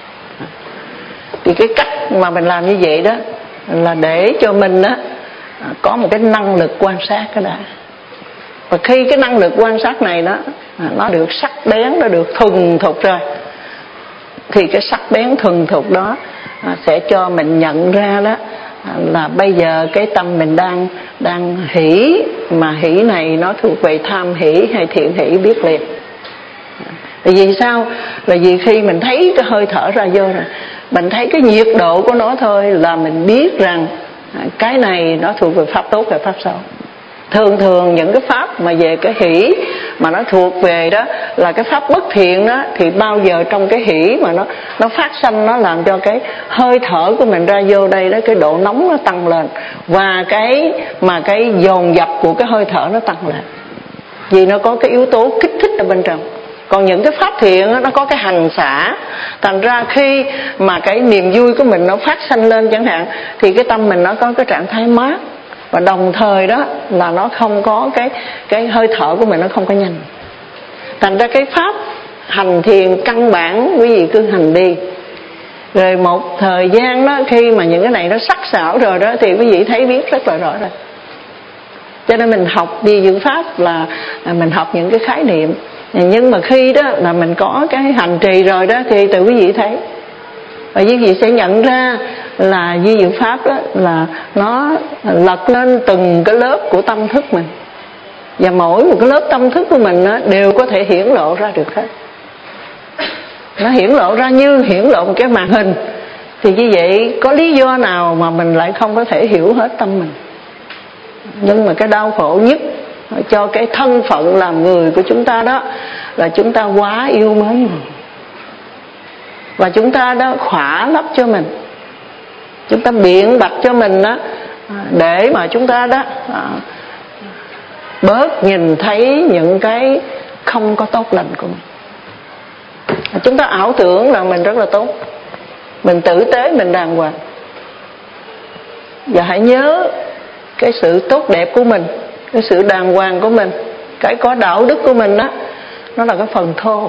Thì cái cách mà mình làm như vậy đó là để cho mình đó có một cái năng lực quan sát cái đã. Và khi cái năng lực quan sát này đó nó được sắc bén, nó được thuần thục rồi, thì cái sắc bén thuần thục đó sẽ cho mình nhận ra đó là bây giờ cái tâm mình đang hỷ, mà hỷ này nó thuộc về tham hỷ hay thiện hỷ biết liền. Vì sao? Là vì khi mình thấy cái hơi thở ra vô rồi, mình thấy cái nhiệt độ của nó thôi là mình biết rằng cái này nó thuộc về pháp tốt hay pháp xấu. Thường những cái pháp mà về cái hỷ mà nó thuộc về đó là cái pháp bất thiện đó, thì bao giờ trong cái hỷ mà nó phát sanh, nó làm cho cái hơi thở của mình ra vô đây đó, cái độ nóng nó tăng lên, và cái dồn dập của cái hơi thở nó tăng lên, vì nó có cái yếu tố kích thích ở bên trong. Còn những cái pháp thiện đó, nó có cái hành xả, thành ra khi mà cái niềm vui của mình nó phát sanh lên chẳng hạn, thì cái tâm mình nó có cái trạng thái mát, và đồng thời đó là nó không có cái hơi thở của mình nó không có nhanh. Thành ra cái pháp hành thiền căn bản quý vị cứ hành đi, rồi một thời gian đó khi mà những cái này nó sắc sảo rồi đó thì quý vị thấy biết rất là rõ rồi. Cho nên mình học đi dưỡng pháp là mình học những cái khái niệm, nhưng mà khi đó là mình có cái hành trì rồi đó thì tự quý vị thấy, và quý vị sẽ nhận ra là di dưỡng pháp đó là nó lật lên từng cái lớp của tâm thức mình, và mỗi một cái lớp tâm thức của mình đó đều có thể hiển lộ ra được hết. Nó hiển lộ ra như hiển lộ một cái màn hình, thì như vậy có lý do nào mà mình lại không có thể hiểu hết tâm mình. Nhưng mà cái đau khổ nhất cho cái thân phận làm người của chúng ta đó là chúng ta quá yêu mến người, và chúng ta đó khỏa lấp cho mình, chúng ta biện bạch cho mình đó để mà chúng ta đó bớt nhìn thấy những cái không có tốt lành của mình. Chúng ta ảo tưởng là mình rất là tốt, mình tử tế, mình đàng hoàng. Và hãy nhớ cái sự tốt đẹp của mình, cái sự đàng hoàng của mình, cái có đạo đức của mình đó, nó là cái phần thô.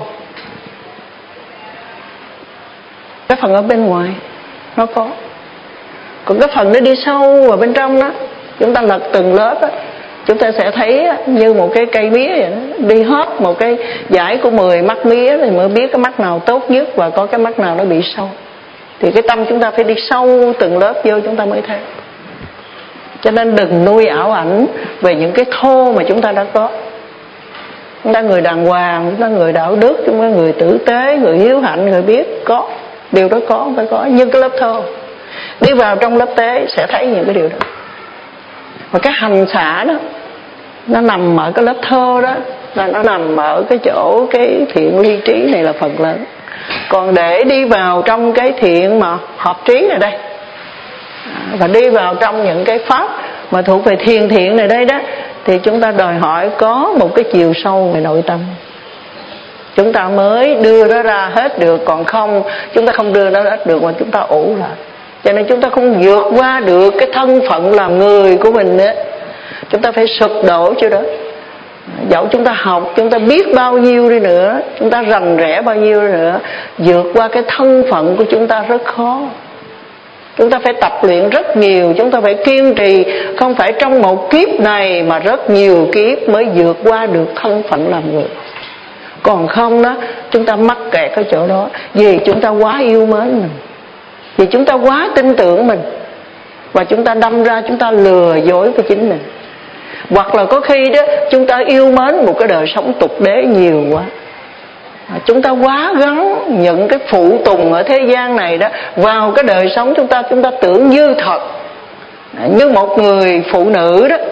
Cái phần ở bên ngoài nó có, còn cái phần nó đi sâu vào bên trong đó, chúng ta lật từng lớp đó, chúng ta sẽ thấy như một cái cây mía vậy đó, đi hết một cái dải của 10 mắt mía thì mới biết cái mắt nào tốt nhất và có cái mắt nào nó bị sâu. Thì cái tâm chúng ta phải đi sâu từng lớp vô chúng ta mới thấy. Cho nên đừng nuôi ảo ảnh về những cái thô mà chúng ta đã có. Chúng ta người đàng hoàng, chúng ta người đạo đức, chúng ta người tử tế, người hiếu hạnh, người biết, có điều đó có, phải có. Nhưng cái lớp thô đi vào trong lớp tế sẽ thấy những cái điều đó. Và cái hành xả đó nó nằm ở cái lớp thô đó, là nó nằm ở cái chỗ cái thiện ly trí này là phần lớn. Còn để đi vào trong cái thiện mà hợp trí này đây, và đi vào trong những cái pháp mà thuộc về thiền thiện này đây đó, thì chúng ta đòi hỏi có một cái chiều sâu về nội tâm, chúng ta mới đưa nó ra hết được. Còn không, chúng ta không đưa nó hết được mà chúng ta ủ lại. Cho nên chúng ta không vượt qua được cái thân phận làm người của mình nữa. Chúng ta phải sụp đổ cho đó. Dẫu chúng ta học, chúng ta biết bao nhiêu đi nữa, chúng ta rành rẽ bao nhiêu đi nữa, vượt qua cái thân phận của chúng ta rất khó. Chúng ta phải tập luyện rất nhiều, chúng ta phải kiên trì, không phải trong một kiếp này mà rất nhiều kiếp mới vượt qua được thân phận làm người. Còn không đó, chúng ta mắc kẹt cái chỗ đó, vì chúng ta quá yêu mến mình, vì chúng ta quá tin tưởng mình, và chúng ta đâm ra chúng ta lừa dối với chính mình. Hoặc là có khi đó chúng ta yêu mến một cái đời sống tục đế nhiều quá, chúng ta quá gắn những cái phụ tùng ở thế gian này đó vào cái đời sống chúng ta tưởng như thật. Như một người phụ nữ đó,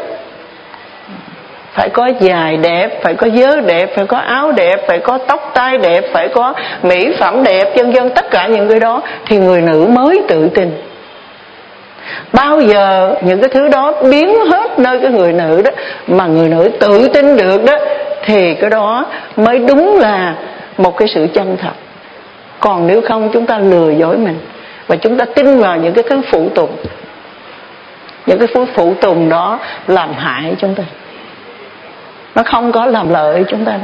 phải có giày đẹp, phải có vớ đẹp, phải có áo đẹp, phải có tóc tai đẹp, phải có mỹ phẩm đẹp, vân vân, tất cả những cái đó thì người nữ mới tự tin. Bao giờ những cái thứ đó biến hết nơi cái người nữ đó mà người nữ tự tin được đó, thì cái đó mới đúng là một cái sự chân thật. Còn nếu không chúng ta lừa dối mình, và chúng ta tin vào những cái thứ phụ tùng. Những cái phước phụ tùng đó làm hại chúng ta, nó không có làm lợi chúng ta đâu.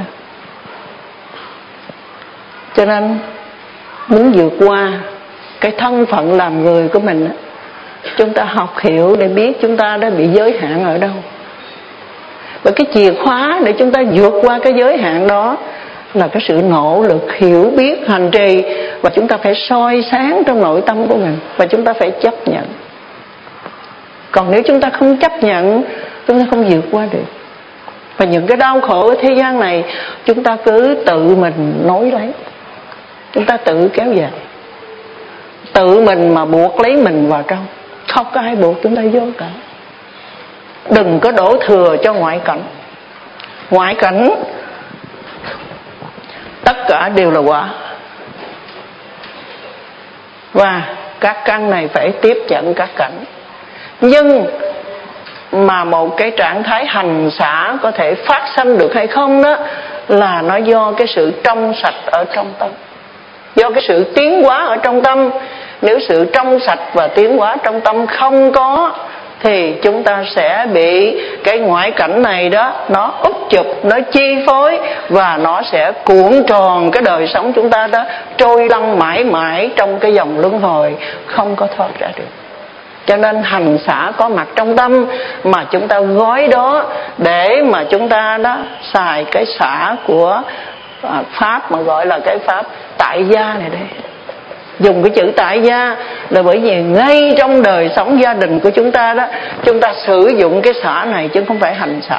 Cho nên muốn vượt qua cái thân phận làm người của mình, chúng ta học hiểu để biết chúng ta đã bị giới hạn ở đâu. Và cái chìa khóa để chúng ta vượt qua cái giới hạn đó là cái sự nỗ lực hiểu biết hành trì. Và chúng ta phải soi sáng trong nội tâm của mình, và chúng ta phải chấp nhận. Còn nếu chúng ta không chấp nhận, chúng ta không vượt qua được. Và những cái đau khổ ở thế gian này chúng ta cứ tự mình nối lấy, chúng ta tự kéo dài, tự mình mà buộc lấy mình vào trong. Không có ai buộc chúng ta vô cả. Đừng có đổ thừa cho ngoại cảnh. Ngoại cảnh tất cả đều là quả, và các căn này phải tiếp nhận các cảnh. Nhưng mà một cái trạng thái hành xả có thể phát sanh được hay không đó là nó do cái sự trong sạch ở trong tâm, do cái sự tiến hóa ở trong tâm. Nếu sự trong sạch và tiến hóa trong tâm không có thì chúng ta sẽ bị cái ngoại cảnh này đó nó úp chụp, nó chi phối, và nó sẽ cuộn tròn cái đời sống chúng ta đó, trôi lăn mãi mãi trong cái dòng luân hồi không có thoát ra được. Cho nên hành xả có mặt trong tâm, mà chúng ta gói đó để mà chúng ta đó xài cái xả của Pháp, mà gọi là cái Pháp tại gia này đây. Dùng cái chữ tại gia là bởi vì ngay trong đời sống gia đình của chúng ta đó, chúng ta sử dụng cái xả này chứ không phải hành xả.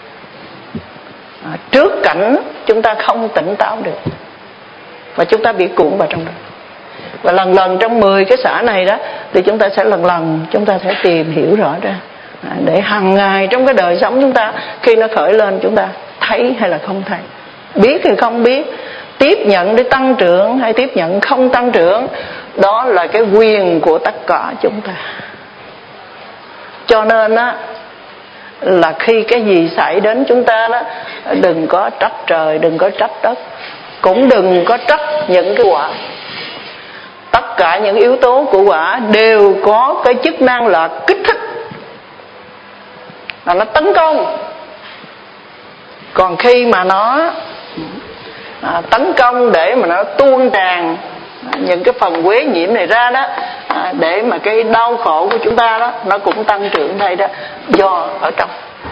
Trước cảnh chúng ta không tỉnh táo được, và chúng ta bị cuộn vào trong đó. Và lần lần trong 10 cái xả này đó thì chúng ta sẽ lần lần chúng ta sẽ tìm hiểu rõ ra, để hàng ngày trong cái đời sống chúng ta, khi nó khởi lên chúng ta thấy hay là không thấy, biết hay không biết, tiếp nhận để tăng trưởng hay tiếp nhận không tăng trưởng. Đó là cái quyền của tất cả chúng ta. Cho nên á, là khi cái gì xảy đến chúng ta đó, đừng có trách trời, đừng có trách đất, cũng đừng có trách những cái quả. Tất cả những yếu tố của quả đều có cái chức năng là kích thích, là nó tấn công. Còn khi mà nó tấn công để mà nó tuôn tràn những cái phần quế nhiễm này ra đó, để mà cái đau khổ của chúng ta đó nó cũng tăng trưởng đây đó, do ở trong.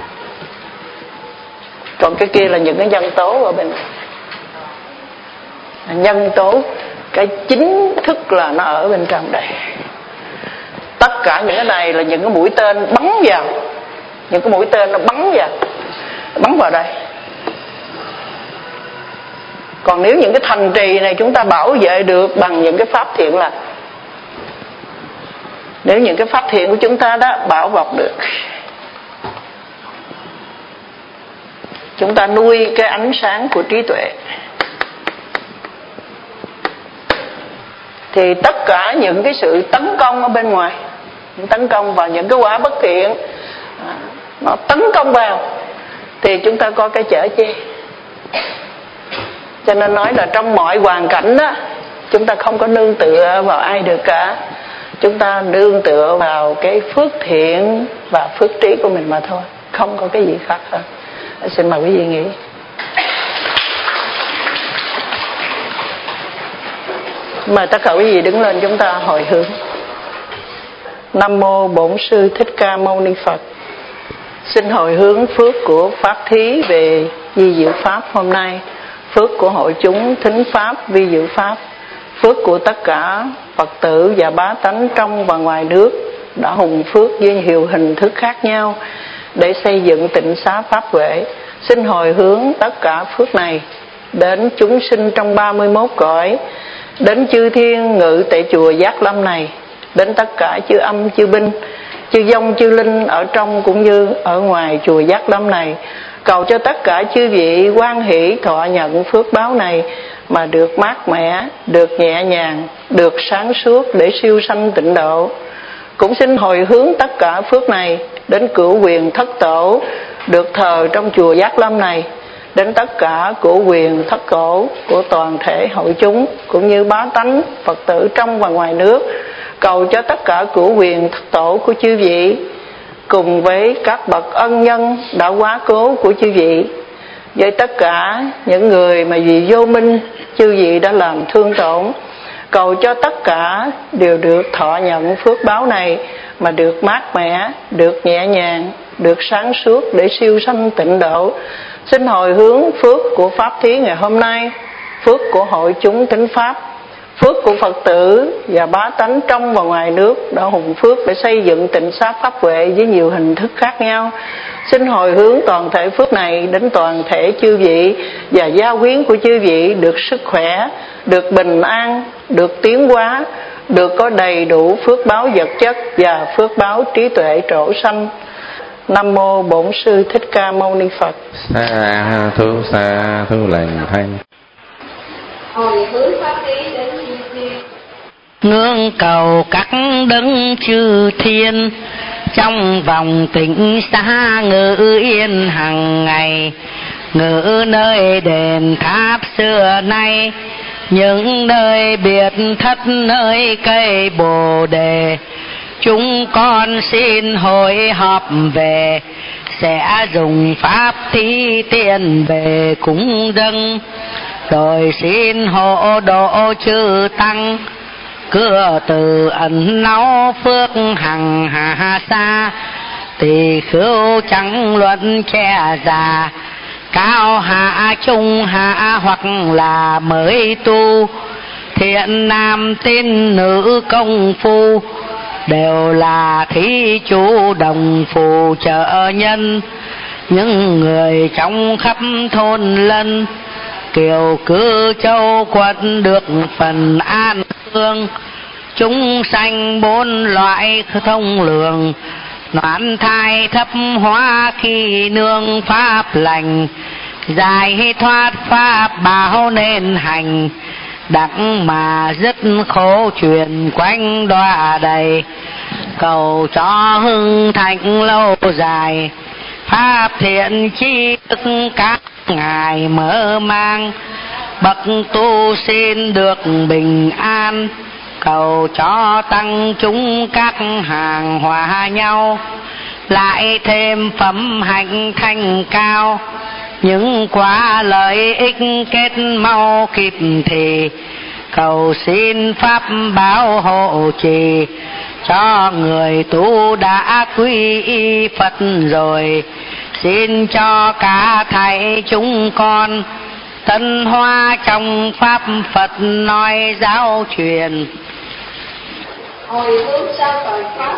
Còn cái kia là những cái nhân tố ở bên, nhân tố cái chính thức là nó ở bên trong đây. Tất cả những cái này là những cái mũi tên bắn vào, những cái mũi tên nó bắn vào đây. Còn nếu những cái thành trì này chúng ta bảo vệ được bằng những cái pháp thiện lành, nếu những cái pháp thiện của chúng ta đó bảo bọc được, chúng ta nuôi cái ánh sáng của trí tuệ, thì tất cả những cái sự tấn công ở bên ngoài, tấn công vào những cái quả bất thiện, nó tấn công vào thì chúng ta có cái chở che. Cho nên nói là trong mọi hoàn cảnh đó, chúng ta không có nương tựa vào ai được cả. Chúng ta nương tựa vào cái phước thiện và phước trí của mình mà thôi, không có cái gì khác hơn. Xin mời quý vị nghĩ. Mời tất cả quý vị đứng lên, chúng ta hồi hướng. Nam mô Bổn Sư Thích Ca Mâu Ni Phật. Xin hồi hướng phước của pháp thí về vi diệu pháp hôm nay, phước của hội chúng thính pháp vi diệu pháp, phước của tất cả Phật tử và bá tánh trong và ngoài nước đã hùng phước với nhiều hình thức khác nhau để xây dựng tịnh xá pháp huệ. Xin hồi hướng tất cả phước này đến chúng sinh trong 31 cõi, đến chư thiên ngự tại chùa Giác Lâm này, đến tất cả chư âm chư binh, chư vong chư linh ở trong cũng như ở ngoài chùa Giác Lâm này. Cầu cho tất cả chư vị hoan hỷ thọ nhận phước báo này mà được mát mẻ, được nhẹ nhàng, được sáng suốt để siêu sanh tịnh độ. Cũng xin hồi hướng tất cả phước này đến cửu quyền thất tổ được thờ trong chùa Giác Lâm này, đến tất cả cửu quyền thất tổ của toàn thể hội chúng cũng như bá tánh Phật tử trong và ngoài nước. Cầu cho tất cả cửu quyền thất tổ của chư vị cùng với các bậc ân nhân đã quá cố của chư vị, với tất cả những người mà vì vô minh chư vị đã làm thương tổn, cầu cho tất cả đều được thọ nhận phước báo này mà được mát mẻ, được nhẹ nhàng, được sáng suốt để siêu sanh tịnh độ. Xin hồi hướng phước của pháp thí ngày hôm nay, phước của hội chúng tín pháp, phước của Phật tử và bá tánh trong và ngoài nước đã hùng phước để xây dựng tịnh xá pháp huệ với nhiều hình thức khác nhau. Xin hồi hướng toàn thể phước này đến toàn thể chư vị và gia quyến của chư vị được sức khỏe, được bình an, được tiến hóa, được có đầy đủ phước báo vật chất và phước báo trí tuệ trổ sanh. Nam mô Bổn Sư Thích Ca Mâu Ni Phật. Sa thu lành thanh. Hồi hướng pháp lý đến chư thiên. Ngưỡng cầu các đấng chư thiên, trong vòng tịnh xá ngự yên hằng ngày, ngự nơi đền tháp xưa nay, những nơi biệt thất nơi cây bồ đề. Chúng con xin hội họp về, sẽ dùng pháp thí tiền về cúng dâng, rồi xin hộ độ chư tăng, cửa từ ẩn náu phước hằng hà xa. Tỳ khưu chẳng luận che già, cao hạ trung hạ hoặc là mới tu, thiện nam tín nữ công phu, đều là thí chủ đồng phù trợ nhân. Những người trong khắp thôn lân, kiều cư châu quận được phần an thương. Chúng sanh bốn loại thông lường, noãn thai thấp hóa khi nương pháp lành, giải thoát pháp bảo nên hành, đặng mà dứt khổ truyền quanh đọa đầy. Cầu cho hưng thịnh lâu dài, pháp thiện chi thức các ngài mở mang, bậc tu xin được bình an. Cầu cho tăng chúng các hàng hòa nhau, lại thêm phẩm hạnh thanh cao, những quả lợi ích kết mau kịp thì. Cầu xin pháp bảo hộ trì, cho người tu đã quy y Phật rồi. Xin cho cả thầy chúng con tân hoa trong pháp Phật nói giáo truyền. Hồi hướng sao tội pháp.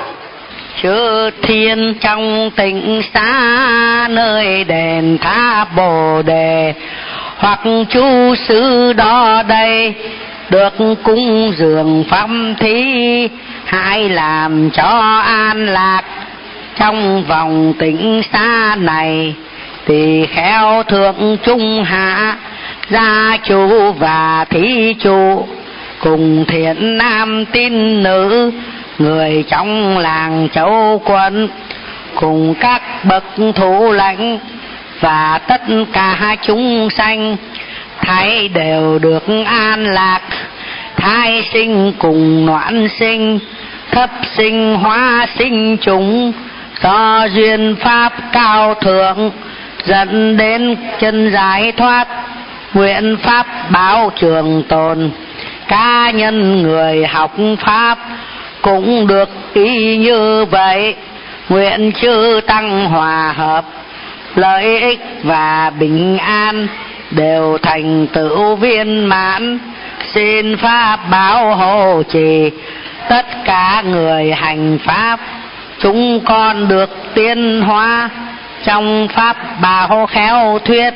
Chư thiên trong tịnh xá nơi đền tháp bồ đề, hoặc chú sư đó đây được cúng dường pháp thí, hãy làm cho an lạc trong vòng tịnh xá này. Tỳ kheo thượng trung hạ, gia chủ và thí chủ, cùng thiện nam tín nữ, người trong làng châu quận, cùng các bậc thủ lãnh và tất cả chúng sanh, thảy đều được an lạc. Thai sinh cùng noãn sinh, thấp sinh hóa sinh chúng, do duyên pháp cao thượng dẫn đến chân giải thoát, nguyện pháp báo trường tồn. Cá nhân người học pháp cũng được ý như vậy, nguyện chư tăng hòa hợp, lợi ích và bình an đều thành tựu viên mãn. Xin pháp bảo hộ trì tất cả người hành pháp, chúng con được tiến hóa trong pháp bảo khéo thuyết.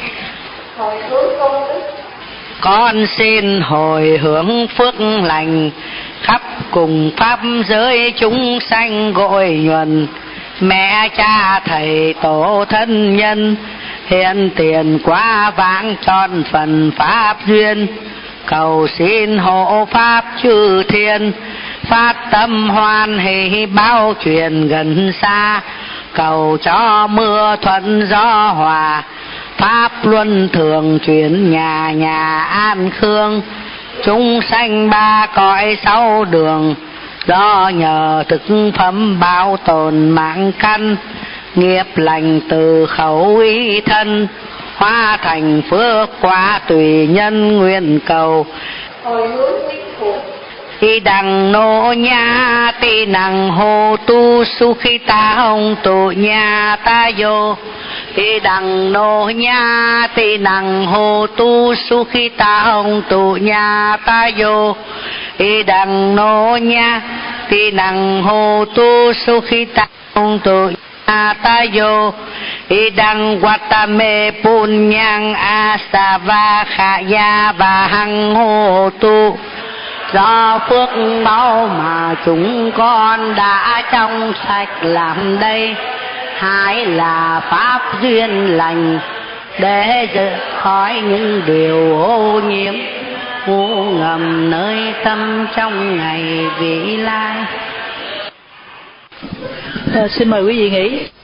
Hồi hướng công đức. Con xin hồi hướng phước lành khắp cùng pháp giới chúng sanh gội nhuần, mẹ cha thầy tổ thân nhân hiện tiền quá vãng tròn phần pháp duyên. Cầu xin hộ pháp chư thiên phát tâm hoan hỷ báo truyền gần xa, cầu cho mưa thuận gió hòa, pháp luân thường chuyển nhà nhà an khương. Chúng sanh ba cõi sáu đường do nhờ thực phẩm bảo tồn mạng căn, nghiệp lành từ khẩu ý thân, hóa thành phước quả tùy nhân nguyện cầu. Hồi hướng minh thuộc. Y đằng nô nha ti năng hô tu su khi ta hồng tu nha ta vô. Y đằng nô nha ti năng hô tu su khi ta hồng tu nha ta vô. Y đằng nô nha ti năng hô tu su khi ta hồng tu nha ta vô. Y đằng watame punyang asava khaya và hằng hô tu. Do phước báu mà chúng con đã trong sạch làm đây, hãy là pháp duyên lành để rời khỏi những điều ô nhiễm ngu ngầm nơi tâm trong ngày vị lai. Xin mời quý vị nghỉ.